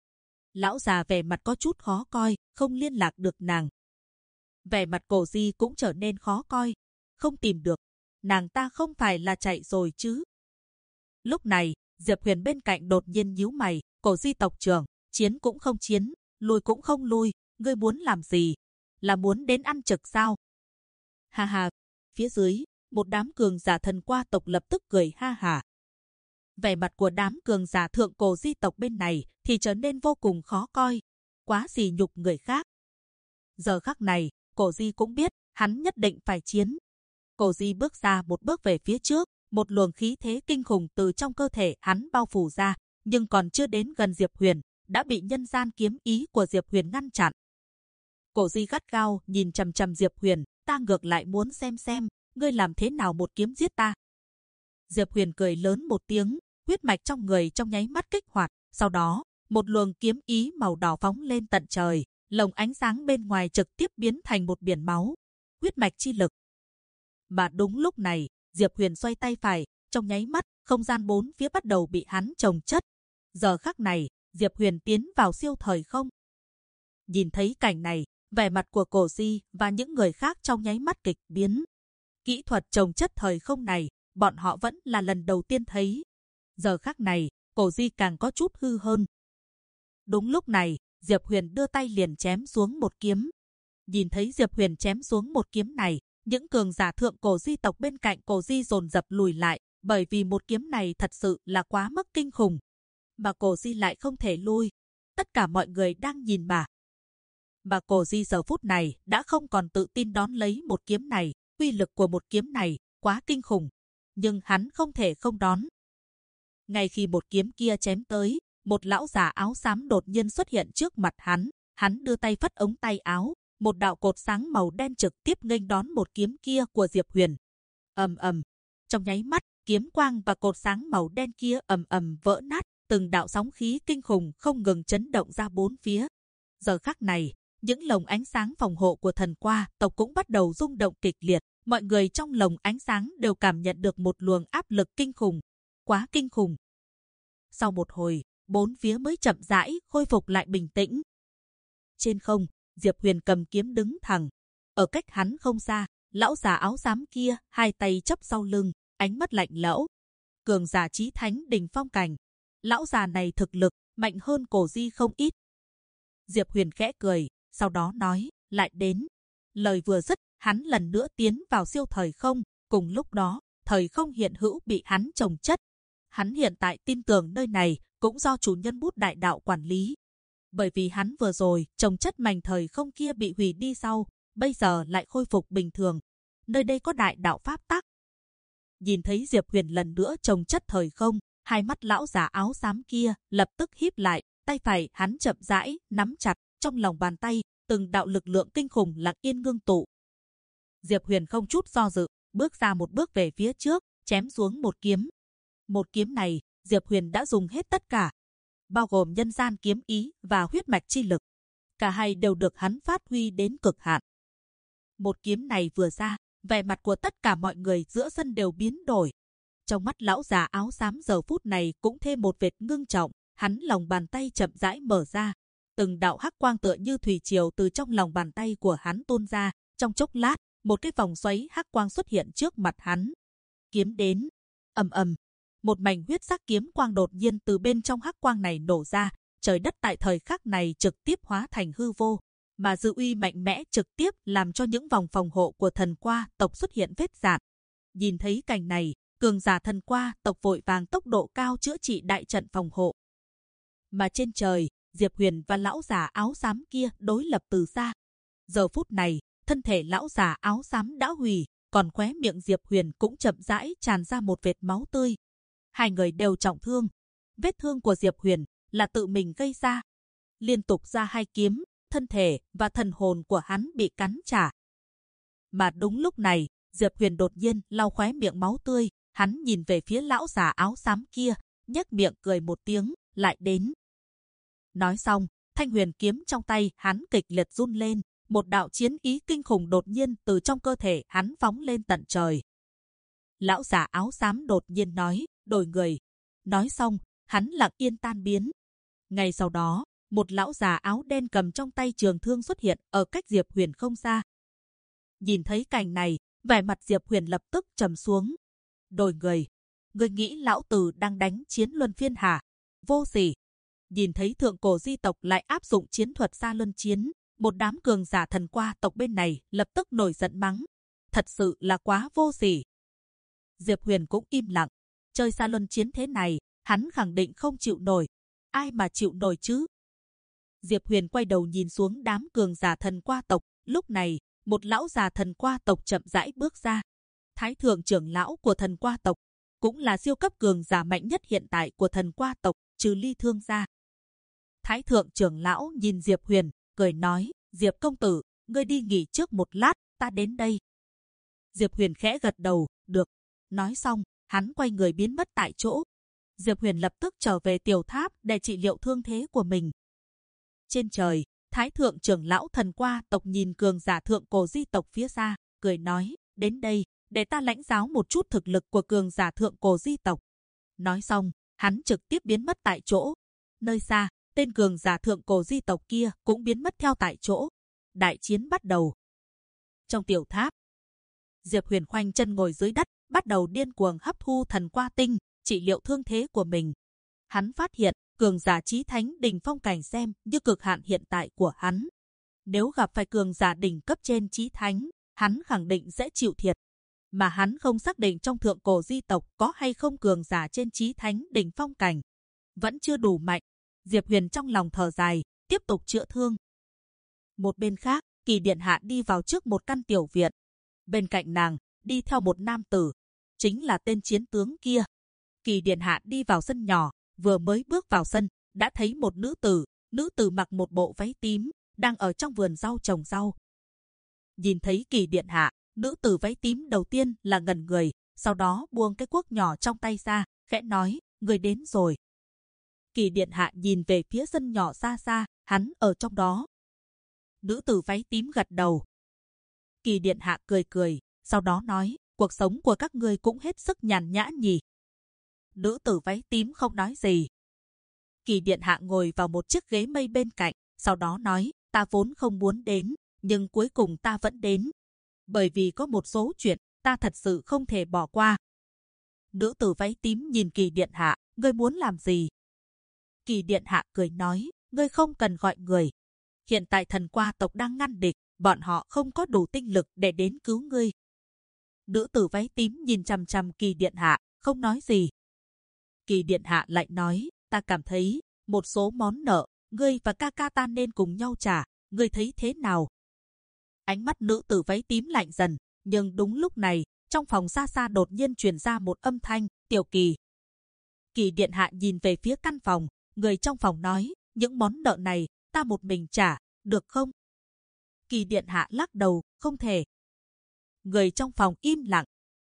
Lão già vẻ mặt có chút khó coi, không liên lạc được nàng. Vẻ mặt Cổ Di cũng trở nên khó coi, không tìm được. Nàng ta không phải là chạy rồi chứ? Lúc này, Diệp Huyền bên cạnh đột nhiên nhíu mày, Cổ Di tộc trưởng, chiến cũng không chiến, lui cũng không lui, ngươi muốn làm gì? Là muốn đến ăn trực sao? Ha ha, phía dưới, một đám cường giả thần qua tộc lập tức cười ha ha. Vẻ mặt của đám cường giả thượng cổ di tộc bên này thì trở nên vô cùng khó coi, quá sỉ nhục người khác. Giờ khắc này, Cổ Di cũng biết, hắn nhất định phải chiến. Cổ Di bước ra một bước về phía trước, một luồng khí thế kinh khủng từ trong cơ thể hắn bao phủ ra, nhưng còn chưa đến gần Diệp Huyền, đã bị nhân gian kiếm ý của Diệp Huyền ngăn chặn. Cổ Di gắt gao nhìn chằm chằm Diệp Huyền, ta ngược lại muốn xem, ngươi làm thế nào một kiếm giết ta. Diệp Huyền cười lớn một tiếng, huyết mạch trong người trong nháy mắt kích hoạt, sau đó, một luồng kiếm ý màu đỏ phóng lên tận trời, lồng ánh sáng bên ngoài trực tiếp biến thành một biển máu, huyết mạch chi lực. Mà đúng lúc này, Diệp Huyền xoay tay phải, trong nháy mắt, không gian bốn phía bắt đầu bị hắn chồng chất. Giờ khắc này, Diệp Huyền tiến vào siêu thời không. Nhìn thấy cảnh này, vẻ mặt của Cổ Di và những người khác trong nháy mắt kịch biến. Kỹ thuật chồng chất thời không này, bọn họ vẫn là lần đầu tiên thấy. Giờ khắc này, Cổ Di càng có chút hư hơn. Đúng lúc này, Diệp Huyền đưa tay liền chém xuống một kiếm. Nhìn thấy Diệp Huyền chém xuống một kiếm này, những cường giả thượng cổ di tộc bên cạnh Cổ Di dồn dập lùi lại, bởi vì một kiếm này thật sự là quá mức kinh khủng. Mà Cổ Di lại không thể lui. Tất cả mọi người đang nhìn mà Cổ Di giờ phút này đã không còn tự tin đón lấy một kiếm này, uy lực của một kiếm này quá kinh khủng, nhưng hắn không thể không đón. Ngay khi một kiếm kia chém tới, một lão già áo xám đột nhiên xuất hiện trước mặt hắn đưa tay phất ống tay áo, một đạo cột sáng màu đen trực tiếp nghênh đón một kiếm kia của Diệp Huyền. Ầm ầm, trong nháy mắt, kiếm quang và cột sáng màu đen kia ầm ầm vỡ nát, từng đạo sóng khí kinh khủng không ngừng chấn động ra bốn phía. Giờ khắc này, những lồng ánh sáng phòng hộ của thần qua tộc cũng bắt đầu rung động kịch liệt, mọi người trong lồng ánh sáng đều cảm nhận được một luồng áp lực kinh khủng, quá kinh khủng. Sau một hồi, bốn phía mới chậm rãi khôi phục lại bình tĩnh. Trên không, Diệp Huyền cầm kiếm đứng thẳng, ở cách hắn không xa, lão già áo xám kia hai tay chắp sau lưng, ánh mắt lạnh lẽo. Cường giả chí thánh đỉnh phong cảnh, lão già này thực lực mạnh hơn Cổ Di không ít. Diệp Huyền khẽ cười, sau đó nói, lại đến. Lời vừa dứt, hắn lần nữa tiến vào siêu thời không. Cùng lúc đó, thời không hiện hữu bị hắn chồng chất. Hắn hiện tại tin tưởng nơi này cũng do chủ nhân bút đại đạo quản lý. Bởi vì hắn vừa rồi chồng chất mảnh thời không kia bị hủy đi sau, bây giờ lại khôi phục bình thường. Nơi đây có đại đạo pháp tắc. Nhìn thấy Diệp Huyền lần nữa chồng chất thời không, hai mắt lão già áo xám kia lập tức híp lại, tay phải hắn chậm rãi nắm chặt, trong lòng bàn tay từng đạo lực lượng kinh khủng lặng yên ngưng tụ. Diệp Huyền không chút do dự, bước ra một bước về phía trước, chém xuống một kiếm. Một kiếm này, Diệp Huyền đã dùng hết tất cả, bao gồm nhân gian kiếm ý và huyết mạch chi lực. Cả hai đều được hắn phát huy đến cực hạn. Một kiếm này vừa ra, vẻ mặt của tất cả mọi người giữa sân đều biến đổi. Trong mắt lão già áo xám giờ phút này cũng thêm một vệt ngưng trọng, hắn lòng bàn tay chậm rãi mở ra. Từng đạo hắc quang tựa như thủy triều từ trong lòng bàn tay của hắn tuôn ra, trong chốc lát, một cái vòng xoáy hắc quang xuất hiện trước mặt hắn. Kiếm đến, ầm ầm, một mảnh huyết sắc kiếm quang đột nhiên từ bên trong hắc quang này nổ ra, trời đất tại thời khắc này trực tiếp hóa thành hư vô, mà dư uy mạnh mẽ trực tiếp làm cho những vòng phòng hộ của thần qua tộc xuất hiện vết rạn. Nhìn thấy cảnh này, cường giả thần qua tộc vội vàng tốc độ cao chữa trị đại trận phòng hộ. Mà trên trời, Diệp Huyền và lão già áo xám kia đối lập từ xa. Giờ phút này, thân thể lão già áo xám đã hủy, còn khóe miệng Diệp Huyền cũng chậm rãi tràn ra một vệt máu tươi. Hai người đều trọng thương. Vết thương của Diệp Huyền là tự mình gây ra. Liên tục ra hai kiếm, thân thể và thần hồn của hắn bị cắn trả. Mà đúng lúc này, Diệp Huyền đột nhiên lau khóe miệng máu tươi, hắn nhìn về phía lão già áo xám kia, nhếch miệng cười một tiếng, lại đến. Nói xong, thanh huyền kiếm trong tay hắn kịch liệt run lên, một đạo chiến ý kinh khủng đột nhiên từ trong cơ thể hắn phóng lên tận trời. Lão già áo xám đột nhiên nói, đổi người. Nói xong, hắn lặng yên tan biến. Ngay sau đó, một lão già áo đen cầm trong tay trường thương xuất hiện ở cách Diệp Huyền không xa. Nhìn thấy cảnh này, vẻ mặt Diệp Huyền lập tức trầm xuống. Đổi người, ngươi nghĩ lão tử đang đánh chiến luân phiên hả? Vô sỉ. Nhìn thấy thượng cổ di tộc lại áp dụng chiến thuật xa luân chiến, một đám cường giả thần qua tộc bên này lập tức nổi giận mắng. Thật sự là quá vô sỉ. Diệp Huyền cũng im lặng. Chơi xa luân chiến thế này, hắn khẳng định không chịu nổi. Ai mà chịu nổi chứ? Diệp Huyền quay đầu nhìn xuống đám cường giả thần qua tộc. Lúc này, một lão già thần qua tộc chậm rãi bước ra. Thái thượng trưởng lão của thần qua tộc, cũng là siêu cấp cường giả mạnh nhất hiện tại của thần qua tộc, trừ Ly Thương ra. Thái thượng trưởng lão nhìn Diệp Huyền, cười nói, Diệp công tử, ngươi đi nghỉ trước một lát, ta đến đây. Diệp Huyền khẽ gật đầu, được. Nói xong, hắn quay người biến mất tại chỗ. Diệp Huyền lập tức trở về tiểu tháp để trị liệu thương thế của mình. Trên trời, Thái thượng trưởng lão thần qua tộc nhìn cường giả thượng cổ di tộc phía xa, cười nói, đến đây, để ta lãnh giáo một chút thực lực của cường giả thượng cổ di tộc. Nói xong, hắn trực tiếp biến mất tại chỗ. Nơi xa, tên cường giả thượng cổ di tộc kia cũng biến mất theo tại chỗ. Đại chiến bắt đầu. Trong tiểu tháp, Diệp Huyền khoanh chân ngồi dưới đất, bắt đầu điên cuồng hấp thu thần qua tinh, trị liệu thương thế của mình. Hắn phát hiện, cường giả chí thánh đỉnh phong cảnh xem như cực hạn hiện tại của hắn. Nếu gặp phải cường giả đỉnh cấp trên chí thánh, hắn khẳng định sẽ chịu thiệt. Mà hắn không xác định trong thượng cổ di tộc có hay không cường giả trên chí thánh đỉnh phong cảnh. Vẫn chưa đủ mạnh. Diệp Huyền trong lòng thở dài, tiếp tục chữa thương. Một bên khác, Kỳ điện hạ đi vào trước một căn tiểu viện. Bên cạnh nàng, đi theo một nam tử, chính là tên chiến tướng kia. Kỳ điện hạ đi vào sân nhỏ, vừa mới bước vào sân, đã thấy một nữ tử mặc một bộ váy tím, đang ở trong vườn rau trồng rau. Nhìn thấy Kỳ điện hạ, nữ tử váy tím đầu tiên là ngẩn người, sau đó buông cái cuốc nhỏ trong tay ra, khẽ nói, người đến rồi. Kỳ điện hạ nhìn về phía sân nhỏ xa xa, hắn ở trong đó. Nữ tử váy tím gật đầu. Kỳ điện hạ cười cười, sau đó nói, cuộc sống của các ngươi cũng hết sức nhàn nhã nhỉ. Nữ tử váy tím không nói gì. Kỳ điện hạ ngồi vào một chiếc ghế mây bên cạnh, sau đó nói, ta vốn không muốn đến, nhưng cuối cùng ta vẫn đến. Bởi vì có một số chuyện, ta thật sự không thể bỏ qua. Nữ tử váy tím nhìn Kỳ điện hạ, ngươi muốn làm gì? Kỳ điện hạ cười nói, ngươi không cần gọi người. Hiện tại thần qua tộc đang ngăn địch, bọn họ không có đủ tinh lực để đến cứu ngươi. Nữ tử váy tím nhìn chằm chằm Kỳ điện hạ, không nói gì. Kỳ điện hạ lại nói, ta cảm thấy, một số món nợ, ngươi và ca ca ta nên cùng nhau trả, ngươi thấy thế nào? Ánh mắt nữ tử váy tím lạnh dần, nhưng đúng lúc này, trong phòng xa xa đột nhiên truyền ra một âm thanh, Tiểu Kỳ. Kỳ điện hạ nhìn về phía căn phòng, người trong phòng nói, những món nợ này, ta một mình trả, được không? Kỳ điện hạ lắc đầu, không thể. Người trong phòng im lặng.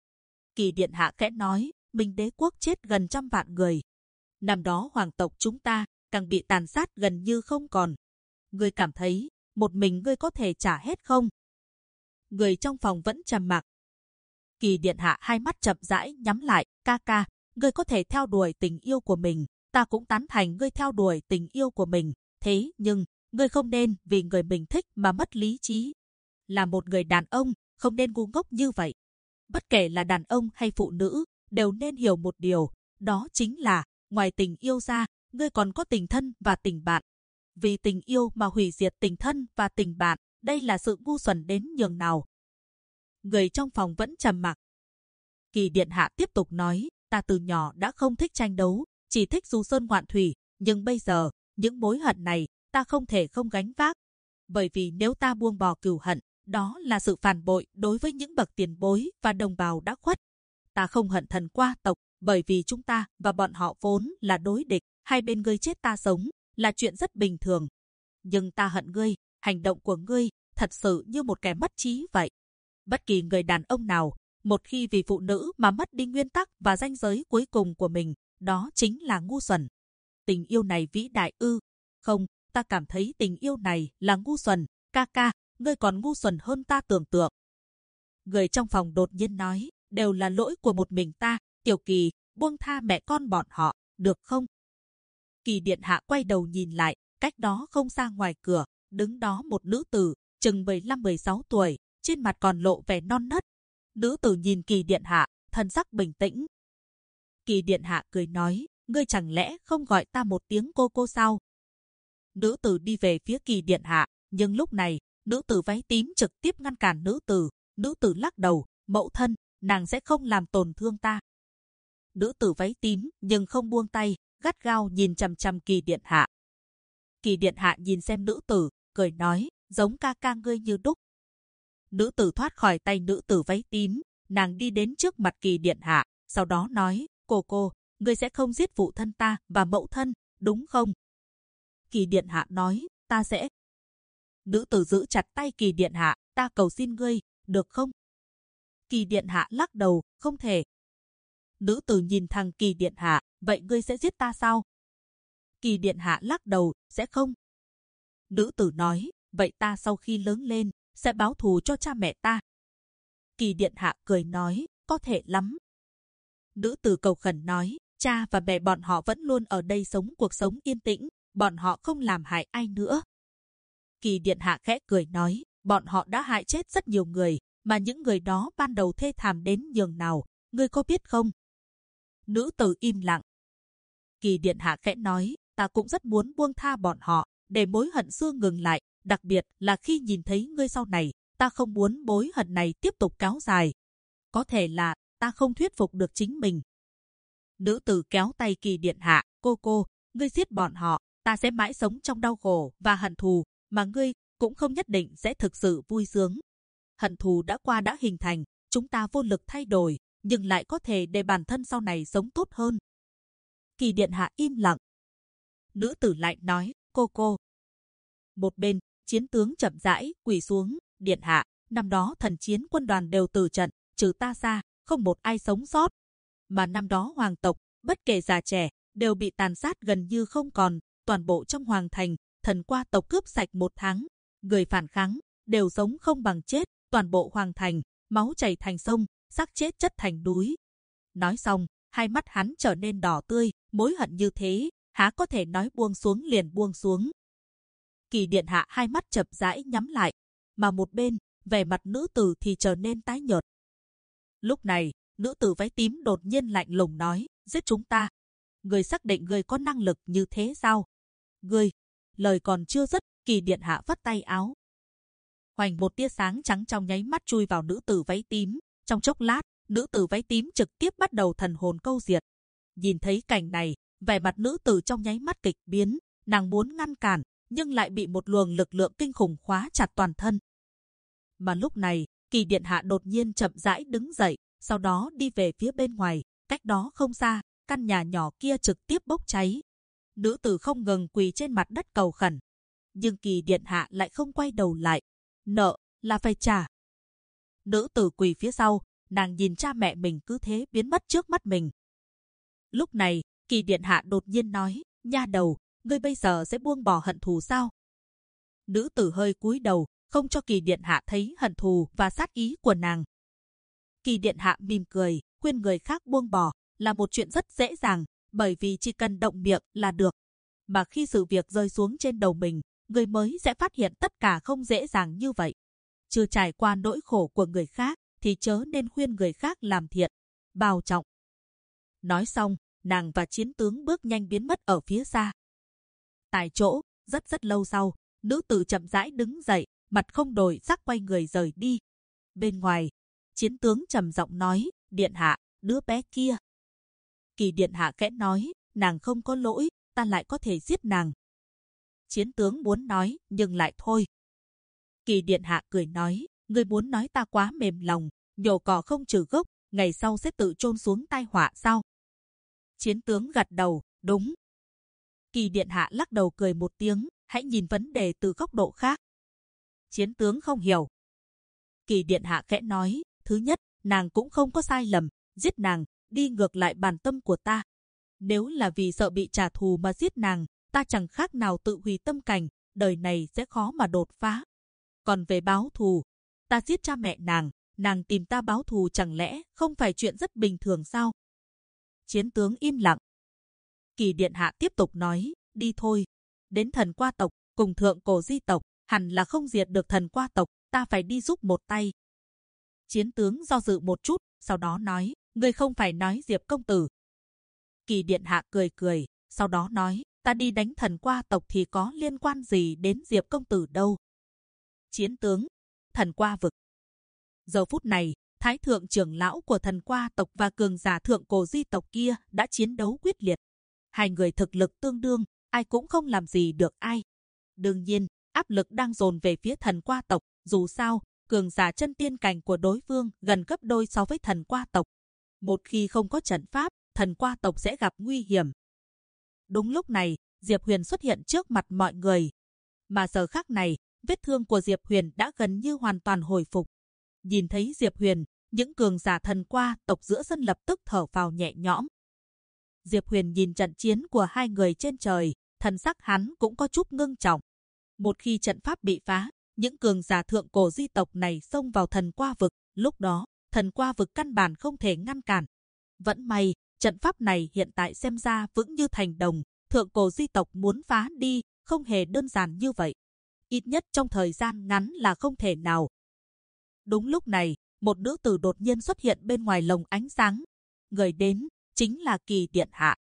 Kỳ điện hạ khẽ nói, Minh Đế quốc chết gần 100 vạn người. Năm đó hoàng tộc chúng ta càng bị tàn sát gần như không còn. Ngươi cảm thấy, một mình ngươi có thể trả hết không? Người trong phòng vẫn trầm mặc. Kỳ điện hạ hai mắt chậm rãi nhắm lại, ca ca, ngươi có thể theo đuổi tình yêu của mình, ta cũng tán thành ngươi theo đuổi tình yêu của mình. Thế nhưng, ngươi không nên vì người mình thích mà mất lý trí. Là một người đàn ông, không nên ngu ngốc như vậy. Bất kể là đàn ông hay phụ nữ, đều nên hiểu một điều, đó chính là, ngoài tình yêu ra, ngươi còn có tình thân và tình bạn. Vì tình yêu mà hủy diệt tình thân và tình bạn, đây là sự ngu xuẩn đến nhường nào. Người trong phòng vẫn trầm mặc. Kỳ điện hạ tiếp tục nói, ta từ nhỏ đã không thích tranh đấu, chỉ thích du sơn ngoạn thủy, nhưng bây giờ, những mối hận này, ta không thể không gánh vác. Bởi vì nếu ta buông bỏ cừu hận, đó là sự phản bội đối với những bậc tiền bối và đồng bào đã khuất. Ta không hận Thần Qua tộc, bởi vì chúng ta và bọn họ vốn là đối địch, hai bên ngươi chết ta sống, là chuyện rất bình thường. Nhưng ta hận ngươi, hành động của ngươi, thật sự như một kẻ mất trí vậy. Bất kỳ người đàn ông nào, một khi vì phụ nữ mà mất đi nguyên tắc và ranh giới cuối cùng của mình, đó chính là ngu xuẩn. Tình yêu này vĩ đại ư? Không, ta cảm thấy tình yêu này là ngu xuẩn. Ca ca, ngươi còn ngu xuẩn hơn ta tưởng tượng. Người trong phòng đột nhiên nói, đều là lỗi của một mình ta. Tiểu Kỳ, buông tha mẹ con bọn họ, được không? Kỳ điện hạ quay đầu nhìn lại, cách đó không xa ngoài cửa, đứng đó một nữ tử, chừng 15-16 tuổi, trên mặt còn lộ vẻ non nớt. Nữ tử nhìn Kỳ điện hạ, thần sắc bình tĩnh. Kỳ điện hạ cười nói, ngươi chẳng lẽ không gọi ta một tiếng cô sao? Nữ tử đi về phía Kỳ điện hạ, nhưng lúc này, nữ tử váy tím trực tiếp ngăn cản nữ tử. Nữ tử lắc đầu, mẫu thân, nàng sẽ không làm tổn thương ta. Nữ tử váy tím nhưng không buông tay, gắt gao nhìn chằm chằm Kỳ điện hạ. Kỳ điện hạ nhìn xem nữ tử, cười nói, giống ca ca ngươi như đúc. Nữ tử thoát khỏi tay nữ tử váy tím, nàng đi đến trước mặt Kỳ điện hạ, sau đó nói, cô, ngươi sẽ không giết phụ thân ta và mẫu thân, đúng không? Kỳ điện hạ nói, ta sẽ. Nữ tử giữ chặt tay Kỳ điện hạ, ta cầu xin ngươi, được không? Kỳ điện hạ lắc đầu, không thể. Nữ tử nhìn thằng Kỳ điện hạ, vậy ngươi sẽ giết ta sao? Kỳ điện hạ lắc đầu, sẽ không. Nữ tử nói, vậy ta sau khi lớn lên, sẽ báo thù cho cha mẹ ta. Kỳ điện hạ cười nói, có thể lắm. Nữ tử cầu khẩn nói, cha và mẹ bọn họ vẫn luôn ở đây sống cuộc sống yên tĩnh, bọn họ không làm hại ai nữa. Kỳ điện hạ khẽ cười nói, bọn họ đã hại chết rất nhiều người, mà những người đó ban đầu thê thảm đến nhường nào, ngươi có biết không? Nữ tử im lặng. Kỳ điện hạ khẽ nói, ta cũng rất muốn buông tha bọn họ, để mối hận xưa ngừng lại, đặc biệt là khi nhìn thấy ngươi sau này, ta không muốn mối hận này tiếp tục kéo dài. Có thể là ta không thuyết phục được chính mình. Nữ tử kéo tay Kỳ điện hạ, cô, ngươi giết bọn họ, ta sẽ mãi sống trong đau khổ và hận thù, mà ngươi cũng không nhất định sẽ thực sự vui sướng. Hận thù đã qua đã hình thành, chúng ta vô lực thay đổi, nhưng lại có thể để bản thân sau này sống tốt hơn. Kỳ điện hạ im lặng. Nữ tử lại nói, cô. Một bên, chiến tướng chậm rãi quỳ xuống, điện hạ, năm đó thần chiến quân đoàn đều từ trận, trừ ta ra, không một ai sống sót. Mà năm đó hoàng tộc, bất kể già trẻ, đều bị tàn sát gần như không còn, toàn bộ trong hoàng thành, Thần Qua tộc cướp sạch 1 tháng. Người phản kháng, đều sống không bằng chết, toàn bộ hoàng thành, máu chảy thành sông, xác chết chất thành núi. Nói xong, hai mắt hắn trở nên đỏ tươi, mối hận như thế, há có thể nói buông xuống liền buông xuống. Kỳ điện hạ hai mắt chậm rãi nhắm lại, mà một bên, vẻ mặt nữ tử thì trở nên tái nhợt. Lúc này, nữ tử váy tím đột nhiên lạnh lùng nói, giết chúng ta. Người xác định người có năng lực như thế sao? Người, lời còn chưa dứt, Kỳ điện hạ vắt tay áo. Hoành một tia sáng trắng trong nháy mắt chui vào nữ tử váy tím. Trong chốc lát, nữ tử váy tím trực tiếp bắt đầu thần hồn câu diệt. Nhìn thấy cảnh này, vẻ mặt nữ tử trong nháy mắt kịch biến, nàng muốn ngăn cản, nhưng lại bị một luồng lực lượng kinh khủng khóa chặt toàn thân. Mà lúc này, Kỳ điện hạ đột nhiên chậm rãi đứng dậy, sau đó đi về phía bên ngoài, cách đó không xa, căn nhà nhỏ kia trực tiếp bốc cháy. Nữ tử không ngừng quỳ trên mặt đất cầu khẩn, nhưng Kỳ điện hạ lại không quay đầu lại. Nợ là phải trả. Nữ tử quỳ phía sau, nàng nhìn cha mẹ mình cứ thế biến mất trước mắt mình. Lúc này, Kỳ điện hạ đột nhiên nói, nha đầu, ngươi bây giờ sẽ buông bỏ hận thù sao? Nữ tử hơi cúi đầu, không cho Kỳ điện hạ thấy hận thù và sát ý của nàng. Kỳ điện hạ mỉm cười, khuyên người khác buông bỏ là một chuyện rất dễ dàng, bởi vì chỉ cần động miệng là được. Mà khi sự việc rơi xuống trên đầu mình, người mới sẽ phát hiện tất cả không dễ dàng như vậy. Chưa trải qua nỗi khổ của người khác, thì chớ nên khuyên người khác làm thiện. Bảo trọng. Nói xong, nàng và chiến tướng bước nhanh biến mất ở phía xa. Tại chỗ, rất lâu sau, nữ tử chậm rãi đứng dậy, mặt không đổi sắc quay người rời đi. Bên ngoài, chiến tướng trầm giọng nói, điện hạ, đứa bé kia. Kỳ điện hạ khẽ nói, nàng không có lỗi, ta lại có thể giết nàng. Chiến tướng muốn nói, nhưng lại thôi. Kỳ điện hạ cười nói, ngươi muốn nói ta quá mềm lòng, nhổ cỏ không trừ gốc, ngày sau sẽ tự chôn xuống tai họa sao? Chiến tướng gật đầu, đúng. Kỳ điện hạ lắc đầu cười một tiếng, hãy nhìn vấn đề từ góc độ khác. Chiến tướng không hiểu. Kỳ điện hạ khẽ nói, thứ nhất, nàng cũng không có sai lầm, giết nàng, đi ngược lại bản tâm của ta. Nếu là vì sợ bị trả thù mà giết nàng, ta chẳng khác nào tự hủy tâm cảnh, đời này sẽ khó mà đột phá. Còn về báo thù, ta giết cha mẹ nàng tìm ta báo thù chẳng lẽ không phải chuyện rất bình thường sao? Chiến tướng im lặng. Kỳ điện hạ tiếp tục nói, đi thôi. Đến thần qua tộc, cùng thượng cổ di tộc, hẳn là không diệt được thần qua tộc, ta phải đi giúp một tay. Chiến tướng do dự một chút, sau đó nói, ngươi không phải nói Diệp công tử. Kỳ điện hạ cười, sau đó nói, ta đi đánh thần qua tộc thì có liên quan gì đến Diệp công tử đâu. Chiến tướng, thần qua vực. Giờ phút này, thái thượng trưởng lão của thần qua tộc và cường giả thượng cổ di tộc kia đã chiến đấu quyết liệt. Hai người thực lực tương đương, ai cũng không làm gì được ai. Đương nhiên, áp lực đang dồn về phía thần qua tộc, dù sao, cường giả chân tiên cảnh của đối phương gần gấp đôi so với thần qua tộc. Một khi không có trận pháp, thần qua tộc sẽ gặp nguy hiểm. Đúng lúc này, Diệp Huyền xuất hiện trước mặt mọi người. Mà giờ khắc này, vết thương của Diệp Huyền đã gần như hoàn toàn hồi phục. Nhìn thấy Diệp Huyền, những cường giả thần qua tộc giữa sân lập tức thở phào nhẹ nhõm. Diệp Huyền nhìn trận chiến của hai người trên trời, thần sắc hắn cũng có chút ngưng trọng. Một khi trận pháp bị phá, những cường giả thượng cổ di tộc này xông vào thần qua vực, lúc đó, thần qua vực căn bản không thể ngăn cản. Vẫn may, trận pháp này hiện tại xem ra vững như thành đồng, thượng cổ di tộc muốn phá đi, không hề đơn giản như vậy. Ít nhất trong thời gian ngắn là không thể nào. Đúng lúc này, một nữ tử đột nhiên xuất hiện bên ngoài lồng ánh sáng. Người đến, chính là Kỳ điện hạ.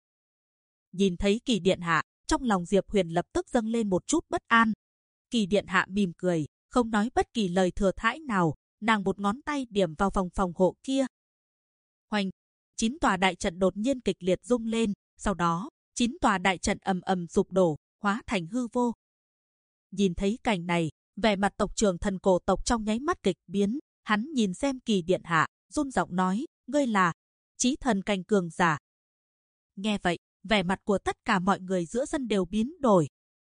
Nhìn thấy Kỳ điện hạ, trong lòng Diệp Huyền lập tức dâng lên một chút bất an. Kỳ điện hạ mỉm cười, không nói bất kỳ lời thừa thãi nào, nàng một ngón tay điểm vào phòng hộ kia. Hoành, 9 tòa đại trận đột nhiên kịch liệt rung lên, sau đó, 9 tòa đại trận ầm ầm sụp đổ, hóa thành hư vô. Nhìn thấy cảnh này, vẻ mặt tộc trưởng thần cổ tộc trong nháy mắt kịch biến, hắn nhìn xem Kỳ điện hạ, run giọng nói, ngươi là chí thần cảnh cường giả. Nghe vậy, vẻ mặt của tất cả mọi người giữa sân đều biến đổi.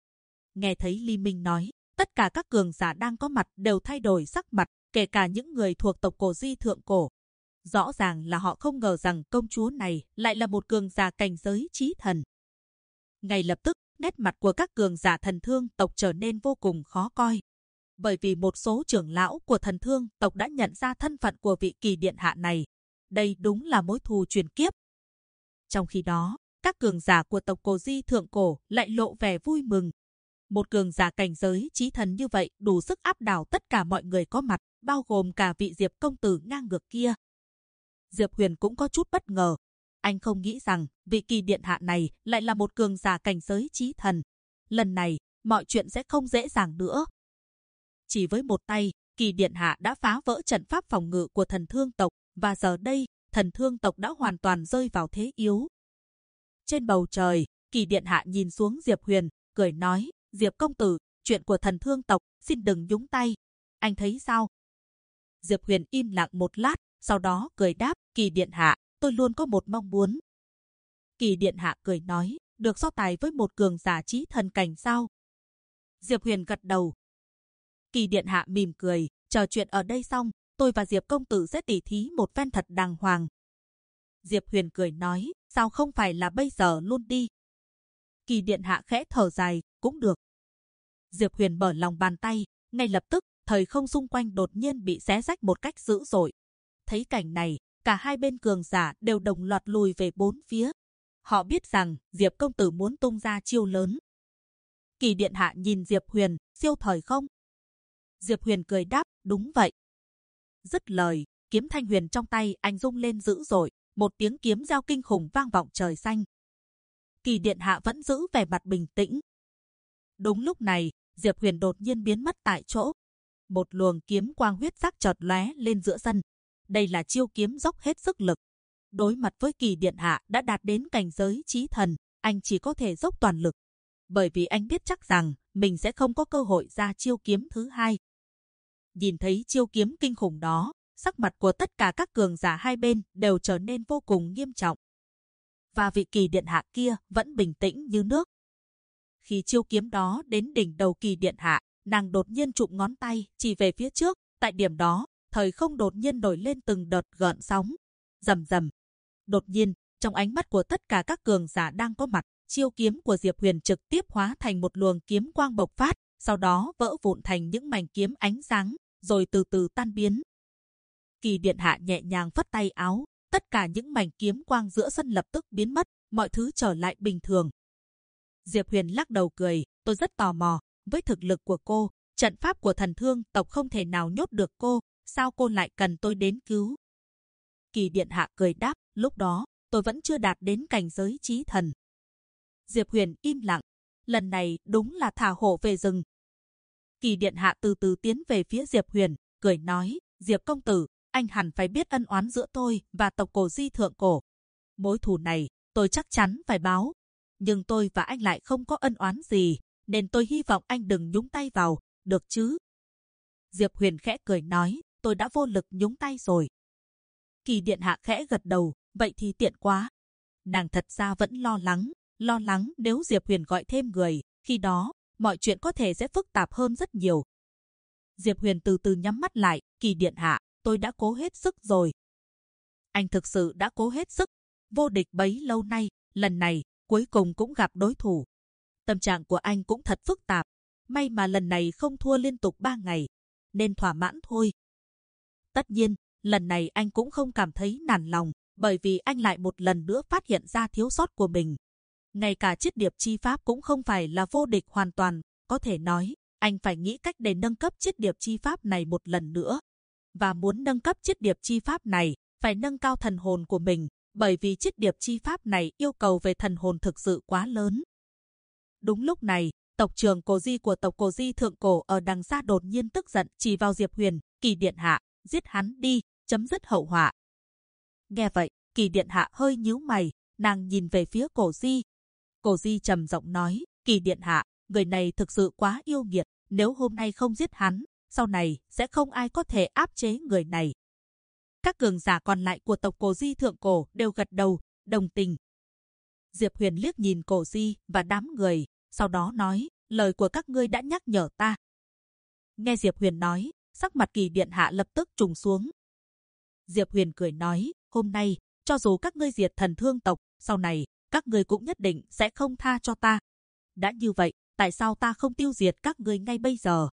Nghe thấy Ly Minh nói, tất cả các cường giả đang có mặt đều thay đổi sắc mặt, kể cả những người thuộc tộc cổ di thượng cổ. Rõ ràng là họ không ngờ rằng công chúa này lại là một cường giả cảnh giới chí thần. Ngay lập tức, nét mặt của các cường giả thần thương tộc trở nên vô cùng khó coi. Bởi vì một số trưởng lão của thần thương tộc đã nhận ra thân phận của vị Kỳ điện hạ này. Đây đúng là mối thù truyền kiếp. Trong khi đó, các cường giả của tộc cổ di thượng cổ lại lộ vẻ vui mừng. Một cường giả cảnh giới chí thần như vậy đủ sức áp đảo tất cả mọi người có mặt, bao gồm cả vị Diệp công tử ngang ngược kia. Diệp Huyền cũng có chút bất ngờ. Anh không nghĩ rằng vị Kỳ điện hạ này lại là một cường giả cảnh giới chí thần. Lần này, mọi chuyện sẽ không dễ dàng nữa. Chỉ với một tay, Kỳ điện hạ đã phá vỡ trận pháp phòng ngự của thần thương tộc, và giờ đây, thần thương tộc đã hoàn toàn rơi vào thế yếu. Trên bầu trời, Kỳ điện hạ nhìn xuống Diệp Huyền, cười nói, Diệp công tử, chuyện của thần thương tộc, xin đừng nhúng tay. Anh thấy sao? Diệp Huyền im lặng một lát, sau đó cười đáp, Kỳ điện hạ, tôi luôn có một mong muốn. Kỳ điện hạ cười nói, được so tài với một cường giả chí thần cảnh sao? Diệp Huyền gật đầu. Kỳ điện hạ mỉm cười, trò chuyện ở đây xong, tôi và Diệp công tử sẽ tỉ thí một phen thật đàng hoàng. Diệp Huyền cười nói, sao không phải là bây giờ luôn đi? Kỳ điện hạ khẽ thở dài, cũng được. Diệp Huyền mở lòng bàn tay, ngay lập tức, thời không xung quanh đột nhiên bị xé rách một cách dữ dội. Thấy cảnh này, cả hai bên cường giả đều đồng loạt lùi về bốn phía. Họ biết rằng Diệp công tử muốn tung ra chiêu lớn. Kỳ điện hạ nhìn Diệp Huyền, siêu thời không? Diệp Huyền cười đáp, đúng vậy. Dứt lời, kiếm thanh huyền trong tay anh rung lên dữ dội, một tiếng kiếm giao kinh khủng vang vọng trời xanh. Kỳ điện hạ vẫn giữ vẻ mặt bình tĩnh. Đúng lúc này, Diệp Huyền đột nhiên biến mất tại chỗ. Một luồng kiếm quang huyết sắc chợt lóe lên giữa sân. Đây là chiêu kiếm dốc hết sức lực. Đối mặt với Kỳ điện hạ đã đạt đến cảnh giới chí thần, anh chỉ có thể dốc toàn lực. Bởi vì anh biết chắc rằng mình sẽ không có cơ hội ra chiêu kiếm thứ hai. Nhìn thấy chiêu kiếm kinh khủng đó, sắc mặt của tất cả các cường giả hai bên đều trở nên vô cùng nghiêm trọng. Và vị Kỳ điện hạ kia vẫn bình tĩnh như nước. Khi chiêu kiếm đó đến đỉnh đầu Kỳ điện hạ, nàng đột nhiên chụm ngón tay chỉ về phía trước. Tại điểm đó, thời không đột nhiên nổi lên từng đợt gợn sóng. Rầm rầm. Đột nhiên, trong ánh mắt của tất cả các cường giả đang có mặt, chiêu kiếm của Diệp Huyền trực tiếp hóa thành một luồng kiếm quang bộc phát, sau đó vỡ vụn thành những mảnh kiếm ánh sáng, rồi từ từ tan biến. Kỳ điện hạ nhẹ nhàng phất tay áo, tất cả những mảnh kiếm quang giữa sân lập tức biến mất, mọi thứ trở lại bình thường. Diệp Huyền lắc đầu cười, tôi rất tò mò, với thực lực của cô, trận pháp của Thần Thương tộc không thể nào nhốt được cô, sao cô lại cần tôi đến cứu? Kỳ điện hạ cười đáp, lúc đó, tôi vẫn chưa đạt đến cảnh giới chí thần. Diệp Huyền im lặng, lần này đúng là thả hổ về rừng. Kỳ điện hạ từ từ tiến về phía Diệp Huyền, cười nói, Diệp công tử, anh hẳn phải biết ân oán giữa tôi và tộc Cổ Di thượng cổ. Mối thù này, tôi chắc chắn phải báo. Nhưng tôi và anh lại không có ân oán gì, nên tôi hy vọng anh đừng nhúng tay vào, được chứ? Diệp Huyền khẽ cười nói, tôi đã vô lực nhúng tay rồi. Kỳ điện hạ khẽ gật đầu, vậy thì tiện quá. Nàng thật ra vẫn lo lắng nếu Diệp Huyền gọi thêm người, khi đó, mọi chuyện có thể sẽ phức tạp hơn rất nhiều. Diệp Huyền từ từ nhắm mắt lại, Kỳ điện hạ, tôi đã cố hết sức rồi. Anh thực sự đã cố hết sức, vô địch bấy lâu nay, lần này, cuối cùng cũng gặp đối thủ. Tâm trạng của anh cũng thật phức tạp, may mà lần này không thua liên tục 3 ngày, nên thỏa mãn thôi. Tất nhiên, lần này anh cũng không cảm thấy nản lòng, bởi vì anh lại một lần nữa phát hiện ra thiếu sót của mình. Ngay cả chiết điệp chi pháp cũng không phải là vô địch hoàn toàn, có thể nói, anh phải nghĩ cách để nâng cấp chiết điệp chi pháp này một lần nữa. Và muốn nâng cấp chiết điệp chi pháp này, phải nâng cao thần hồn của mình, bởi vì chiết điệp chi pháp này yêu cầu về thần hồn thực sự quá lớn. Đúng lúc này, tộc trưởng Cổ Di của tộc Cổ Di thượng cổ ở đằng xa đột nhiên tức giận chỉ vào Diệp Huyền, Kỳ điện hạ, giết hắn đi, chấm dứt hậu họa. Nghe vậy, Kỳ điện hạ hơi nhíu mày, nàng nhìn về phía Cổ Di. Cổ Di trầm giọng nói, Kỳ điện hạ, người này thực sự quá yêu nghiệt, nếu hôm nay không giết hắn, sau này sẽ không ai có thể áp chế người này. Các cường giả còn lại của tộc Cổ Di thượng cổ đều gật đầu, đồng tình. Diệp Huyền liếc nhìn Cổ Di và đám người, sau đó nói, lời của các ngươi đã nhắc nhở ta. Nghe Diệp Huyền nói, sắc mặt Kỳ điện hạ lập tức trùng xuống. Diệp Huyền cười nói, hôm nay, cho dù các ngươi diệt Thần Thương tộc, sau này, các ngươi cũng nhất định sẽ không tha cho ta. Đã như vậy, tại sao ta không tiêu diệt các ngươi ngay bây giờ?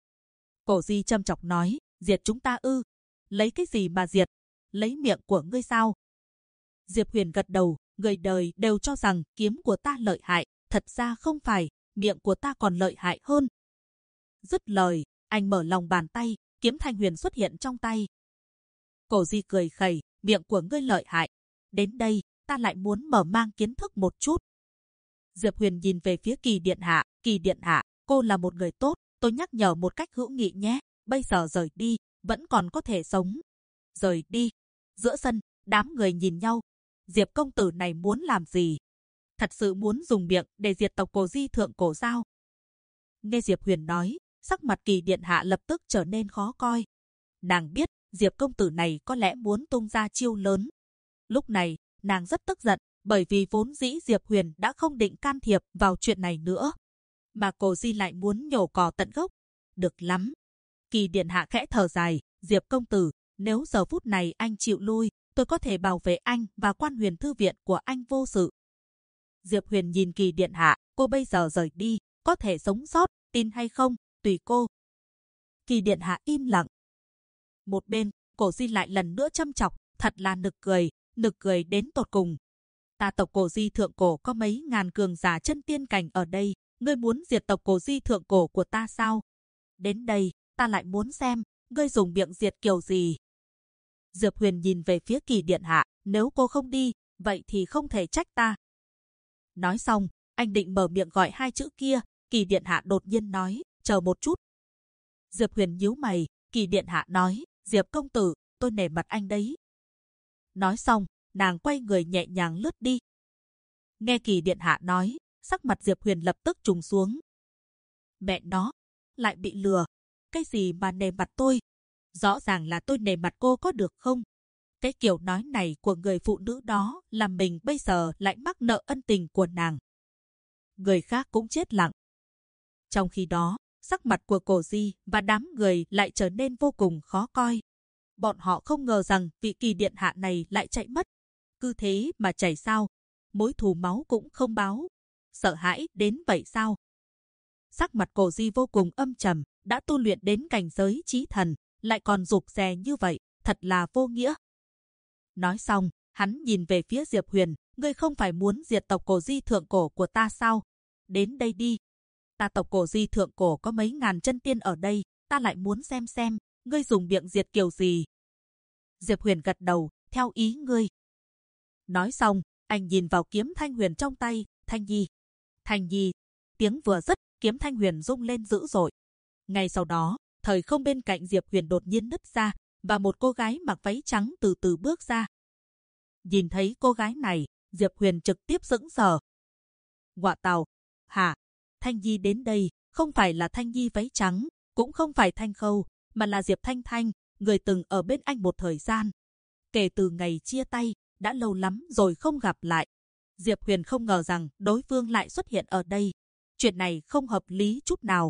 Cổ Di châm chọc nói, diệt chúng ta ư? Lấy cái gì mà diệt? Lấy miệng của ngươi sao? Diệp Huyền gật đầu, người đời đều cho rằng kiếm của ta lợi hại, thật ra không phải, miệng của ta còn lợi hại hơn. Dứt lời, anh mở lòng bàn tay, kiếm Thanh Huyền xuất hiện trong tay. Cổ Di cười khẩy, miệng của ngươi lợi hại. Đến đây, ta lại muốn mở mang kiến thức một chút. Diệp Huyền nhìn về phía Kỳ điện hạ, cô là một người tốt, tôi nhắc nhở một cách hữu nghị nhé, bây giờ rời đi, vẫn còn có thể sống. Rời đi. Giữa sân, đám người nhìn nhau. Diệp công tử này muốn làm gì? Thật sự muốn dùng miệng để diệt tộc Cổ Di thượng cổ sao? Nghe Diệp Huyền nói, sắc mặt Kỳ điện hạ lập tức trở nên khó coi. Nàng biết, Diệp công tử này có lẽ muốn tung ra chiêu lớn. Lúc này, nàng rất tức giận, bởi vì vốn dĩ Diệp Huyền đã không định can thiệp vào chuyện này nữa. Mà Cổ Di lại muốn nhổ cỏ tận gốc. Được lắm. Kỳ điện hạ khẽ thở dài, Diệp công tử, nếu giờ phút này anh chịu lui, tôi có thể bảo vệ anh và Quan Huyền thư viện của anh vô sự. Diệp Huyền nhìn Kỳ điện hạ, cô bây giờ rời đi, có thể sống sót, tin hay không, tùy cô. Kỳ điện hạ im lặng. Một bên, Cổ Di lại lần nữa châm chọc, thật là nực cười đến tột cùng. Ta tộc Cổ Di thượng cổ có mấy ngàn cường giả chân tiên cảnh ở đây, ngươi muốn diệt tộc Cổ Di thượng cổ của ta sao? Đến đây, ta lại muốn xem, ngươi dùng miệng diệt kiểu gì? Diệp Huyền nhìn về phía Kỳ điện hạ, nếu cô không đi, vậy thì không thể trách ta. Nói xong, anh định mở miệng gọi hai chữ kia, Kỳ điện hạ đột nhiên nói, chờ một chút. Diệp Huyền nhíu mày, Kỳ điện hạ nói, Diệp công tử, tôi nể mặt anh đấy. Nói xong, nàng quay người nhẹ nhàng lướt đi. Nghe Kỳ điện hạ nói, sắc mặt Diệp Huyền lập tức trùng xuống. Mẹ nó, lại bị lừa. Cái gì mà nể mặt tôi? Rõ ràng là tôi nể mặt cô có được không? Cái kiểu nói này của người phụ nữ đó làm mình bây giờ lại mắc nợ ân tình của nàng. Người khác cũng chết lặng. Trong khi đó, sắc mặt của Cổ Di và đám người lại trở nên vô cùng khó coi. Bọn họ không ngờ rằng vị Kỳ điện hạ này lại chạy mất. Cứ thế mà chạy sao? Mối thù máu cũng không báo. Sợ hãi đến vậy sao? Sắc mặt Cổ Di vô cùng âm trầm, đã tu luyện đến cảnh giới chí thần, lại còn rụt rè như vậy, thật là vô nghĩa. Nói xong, hắn nhìn về phía Diệp Huyền, ngươi không phải muốn diệt tộc Cổ Di thượng cổ của ta sao? Đến đây đi. Ta tộc Cổ Di thượng cổ có mấy ngàn chân tiên ở đây, ta lại muốn xem, ngươi dùng miệng diệt kiểu gì? Diệp Huyền gật đầu, theo ý ngươi. Nói xong, anh nhìn vào kiếm Thanh Huyền trong tay, Thanh Nhi. Thanh Nhi, tiếng vừa dứt, kiếm Thanh Huyền rung lên dữ dội. Ngay sau đó, thời không bên cạnh Diệp Huyền đột nhiên nứt ra, và một cô gái mặc váy trắng từ từ bước ra. Nhìn thấy cô gái này, Diệp Huyền trực tiếp sững sờ. Ngọa tào, hả? Thanh Nhi đến đây, không phải là Thanh Nhi váy trắng, cũng không phải Thanh Khâu, mà là Diệp Thanh Thanh, người từng ở bên anh một thời gian. Kể từ ngày chia tay, đã lâu lắm rồi không gặp lại. Diệp Huyền không ngờ rằng đối phương lại xuất hiện ở đây. Chuyện này không hợp lý chút nào.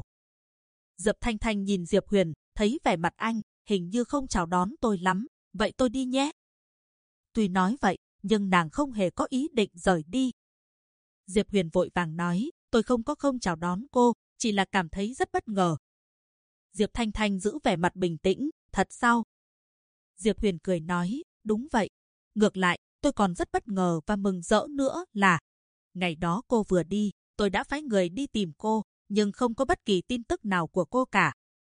Diệp Thanh Thanh nhìn Diệp Huyền, thấy vẻ mặt anh, hình như không chào đón tôi lắm, vậy tôi đi nhé. Tuy nói vậy, nhưng nàng không hề có ý định rời đi. Diệp Huyền vội vàng nói, tôi không chào đón cô, chỉ là cảm thấy rất bất ngờ. Diệp Thanh Thanh giữ vẻ mặt bình tĩnh, thật sao? Diệp Huyền cười nói, đúng vậy. Ngược lại, tôi còn rất bất ngờ và mừng rỡ nữa là ngày đó cô vừa đi, tôi đã phái người đi tìm cô, nhưng không có bất kỳ tin tức nào của cô cả.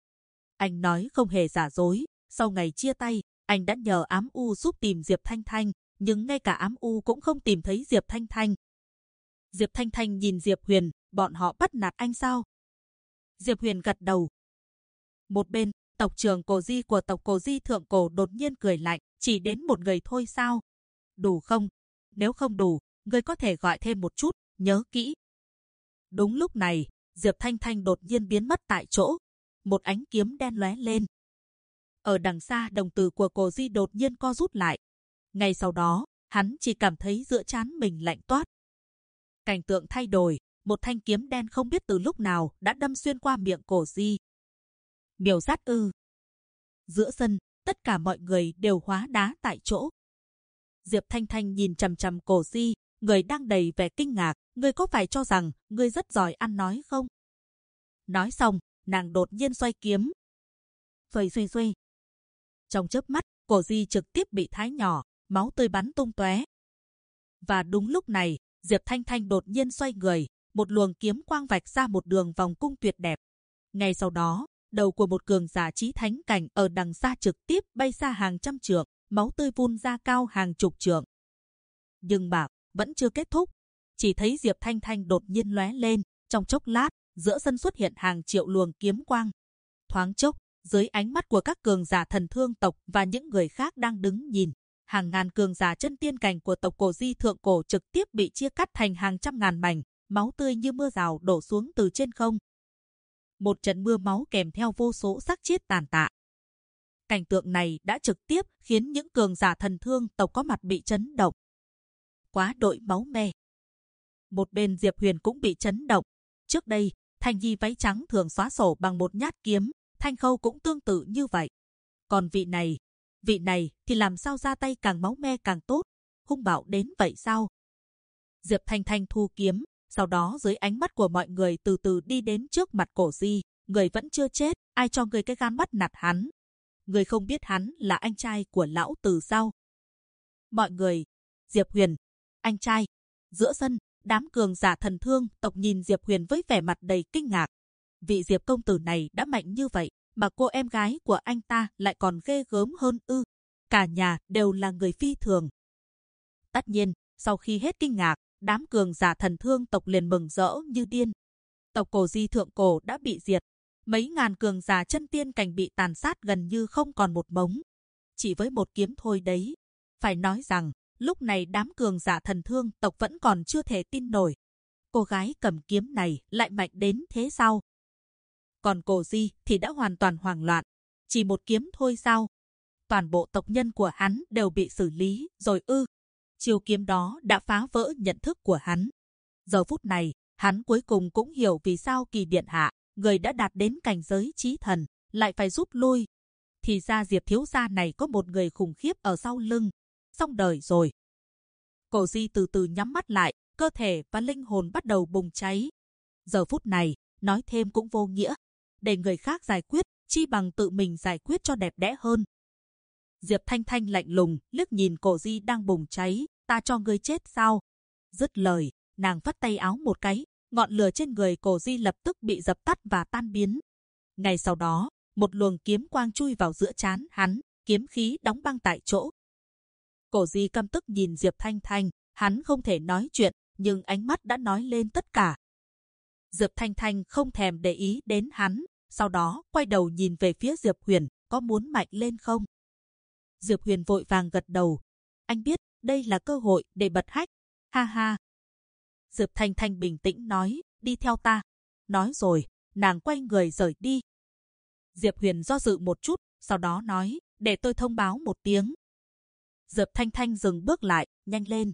Anh nói không hề giả dối, sau ngày chia tay, anh đã nhờ ám u giúp tìm Diệp Thanh Thanh, nhưng ngay cả ám u cũng không tìm thấy Diệp Thanh Thanh. Diệp Thanh Thanh nhìn Diệp Huyền, bọn họ bắt nạt anh sao? Diệp Huyền gật đầu. Một bên, tộc trưởng Cổ Di của tộc Cổ Di thượng cổ đột nhiên cười lạnh, chỉ đến một người thôi sao? Đủ không? Nếu không đủ, ngươi có thể gọi thêm một chút, nhớ kỹ. Đúng lúc này, Diệp Thanh Thanh đột nhiên biến mất tại chỗ. Một ánh kiếm đen lóe lên. Ở đằng xa, đồng tử của Cổ Di đột nhiên co rút lại. Ngay sau đó, hắn chỉ cảm thấy giữa trán mình lạnh toát. Cảnh tượng thay đổi, một thanh kiếm đen không biết từ lúc nào đã đâm xuyên qua miệng Cổ Di. Miểu sát ư? Giữa sân, tất cả mọi người đều hóa đá tại chỗ. Diệp Thanh Thanh nhìn chằm chằm Cổ Di, người đang đầy vẻ kinh ngạc. Ngươi có phải cho rằng ngươi rất giỏi ăn nói không? Nói xong, nàng đột nhiên xoay kiếm. Xoay. Trong chớp mắt, Cổ Di trực tiếp bị thái nhỏ, máu tươi bắn tung tóe. Và đúng lúc này, Diệp Thanh Thanh đột nhiên xoay người, một luồng kiếm quang vạch ra một đường vòng cung tuyệt đẹp. Ngay sau đó, đầu của một cường giả chí thánh cảnh ở đằng xa trực tiếp bay xa hàng trăm trượng, máu tươi vun ra cao hàng chục trượng. Nhưng mà vẫn chưa kết thúc, chỉ thấy Diệp Thanh Thanh đột nhiên lóe lên, trong chốc lát, giữa sân xuất hiện hàng triệu luồng kiếm quang. Thoáng chốc, dưới ánh mắt của các cường giả thần thương tộc và những người khác đang đứng nhìn, hàng ngàn cường giả chân tiên cảnh của tộc Cổ Di thượng cổ trực tiếp bị chia cắt thành hàng trăm ngàn mảnh, máu tươi như mưa rào đổ xuống từ trên không. Một trận mưa máu kèm theo vô số xác chết tàn tạ. Cảnh tượng này đã trực tiếp khiến những cường giả thần thương tộc có mặt bị chấn động. Quá đội máu me. Một bên Diệp Huyền cũng bị chấn động. Trước đây, Thanh Nhi váy trắng thường xóa sổ bằng một nhát kiếm, Thanh Khâu cũng tương tự như vậy. Còn vị này thì làm sao ra tay càng máu me càng tốt, hung bạo đến vậy sao? Diệp Thanh Thanh thu kiếm, sau đó dưới ánh mắt của mọi người từ từ đi đến trước mặt Cổ Di. Người vẫn chưa chết, ai cho người cái gan bắt nạt hắn? Người không biết hắn là anh trai của lão tử sao? Mọi người, Diệp Huyền, anh trai. Giữa sân, đám cường giả thần thương tộc nhìn Diệp Huyền với vẻ mặt đầy kinh ngạc. Vị Diệp công tử này đã mạnh như vậy, mà cô em gái của anh ta lại còn ghê gớm hơn ư? cả nhà đều là người phi thường. Tất nhiên, sau khi hết kinh ngạc, đám cường giả Thần Thương tộc liền mừng rỡ như điên. Tộc Cổ Di thượng cổ đã bị diệt, mấy ngàn cường giả chân tiên cảnh bị tàn sát gần như không còn một mống. Chỉ với một kiếm thôi đấy. Phải nói rằng, lúc này đám cường giả Thần Thương tộc vẫn còn chưa thể tin nổi. Cô gái cầm kiếm này lại mạnh đến thế sao? Còn Cổ Di thì đã hoàn toàn hoảng loạn. Chỉ một kiếm thôi sao? Toàn bộ tộc nhân của hắn đều bị xử lý rồi ư? Chiêu kiếm đó đã phá vỡ nhận thức của hắn. Giờ phút này, hắn cuối cùng cũng hiểu vì sao Kỳ điện hạ, người đã đạt đến cảnh giới chí thần, lại phải rút lui. Thì ra Diệp thiếu gia này có một người khủng khiếp ở sau lưng. Xong đời rồi. Cổ Di từ từ nhắm mắt lại, cơ thể và linh hồn bắt đầu bùng cháy. Giờ phút này, nói thêm cũng vô nghĩa. Để người khác giải quyết, chi bằng tự mình giải quyết cho đẹp đẽ hơn. Diệp Thanh Thanh lạnh lùng, liếc nhìn Cổ Di đang bùng cháy, ta cho ngươi chết sao? Dứt lời, nàng vắt tay áo một cái, ngọn lửa trên người Cổ Di lập tức bị dập tắt và tan biến. Ngay sau đó, một luồng kiếm quang chui vào giữa trán hắn, kiếm khí đóng băng tại chỗ. Cổ Di căm tức nhìn Diệp Thanh Thanh, hắn không thể nói chuyện, nhưng ánh mắt đã nói lên tất cả. Diệp Thanh Thanh không thèm để ý đến hắn, sau đó quay đầu nhìn về phía Diệp Huyền, có muốn mạnh lên không? Diệp Huyền vội vàng gật đầu. Anh biết, đây là cơ hội để bật hách. Ha ha. Diệp Thanh Thanh bình tĩnh nói, đi theo ta. Nói rồi, nàng quay người rời đi. Diệp Huyền do dự một chút, sau đó nói, để tôi thông báo một tiếng. Diệp Thanh Thanh dừng bước lại, nhanh lên.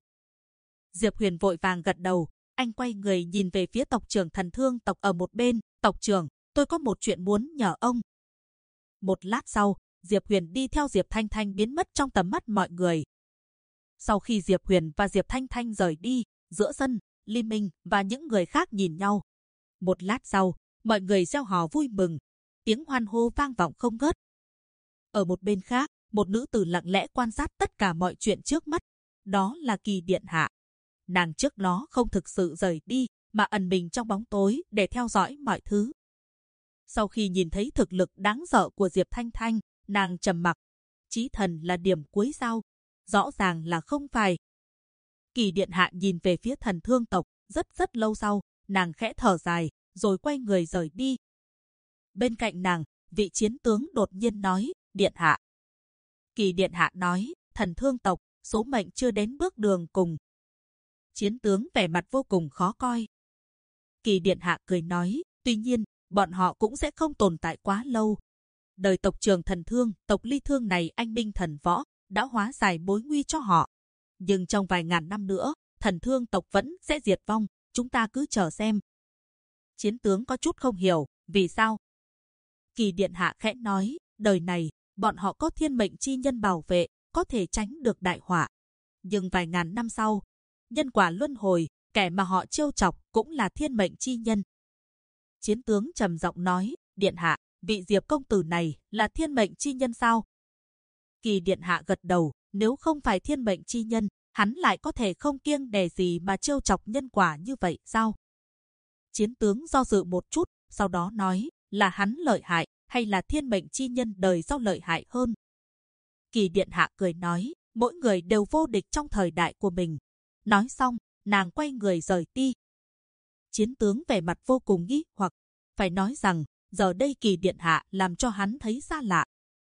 Diệp Huyền vội vàng gật đầu, anh quay người nhìn về phía tộc trưởng Thần Thương tộc ở một bên. Tộc trưởng, tôi có một chuyện muốn nhờ ông. Một lát sau, Diệp Huyền đi theo Diệp Thanh Thanh biến mất trong tầm mắt mọi người. Sau khi Diệp Huyền và Diệp Thanh Thanh rời đi, giữa sân, Ly Minh và những người khác nhìn nhau. Một lát sau, mọi người reo hò vui mừng, tiếng hoan hô vang vọng không ngớt. Ở một bên khác, một nữ tử lặng lẽ quan sát tất cả mọi chuyện trước mắt. Đó là Kỳ điện hạ. Nàng trước đó không thực sự rời đi, mà ẩn mình trong bóng tối để theo dõi mọi thứ. Sau khi nhìn thấy thực lực đáng sợ của Diệp Thanh Thanh, nàng trầm mặc. Chí thần là điểm cuối sao? Rõ ràng là không phải. Kỳ điện hạ nhìn về phía Thần Thương tộc, rất lâu sau, nàng khẽ thở dài, rồi quay người rời đi. Bên cạnh nàng, vị chiến tướng đột nhiên nói, điện hạ. Kỳ điện hạ nói, Thần Thương tộc, số mệnh chưa đến bước đường cùng. Chiến tướng vẻ mặt vô cùng khó coi. Kỳ điện hạ cười nói, tuy nhiên, bọn họ cũng sẽ không tồn tại quá lâu. Đời tộc trưởng Thần Thương, tộc Ly Thương này anh binh thần võ, đã hóa giải mối nguy cho họ. Nhưng trong vài ngàn năm nữa, Thần Thương tộc vẫn sẽ diệt vong, chúng ta cứ chờ xem. Chiến tướng có chút không hiểu, vì sao? Kỳ điện hạ khẽ nói, đời này, bọn họ có thiên mệnh chi nhân bảo vệ, có thể tránh được đại họa. Nhưng vài ngàn năm sau, nhân quả luân hồi, kẻ mà họ trêu chọc cũng là thiên mệnh chi nhân. Chiến tướng trầm giọng nói, điện hạ, vị Diệp công tử này là thiên mệnh chi nhân sao? Kỳ điện hạ gật đầu, nếu không phải thiên mệnh chi nhân, hắn lại có thể không kiêng dè gì mà trêu chọc nhân quả như vậy sao? Chiến tướng do dự một chút, sau đó nói, là hắn lợi hại, hay là thiên mệnh chi nhân đời sau lợi hại hơn? Kỳ điện hạ cười nói, mỗi người đều vô địch trong thời đại của mình. Nói xong, nàng quay người rời đi. Chiến tướng vẻ mặt vô cùng nghi hoặc, phải nói rằng, giờ đây Kỳ điện hạ làm cho hắn thấy xa lạ.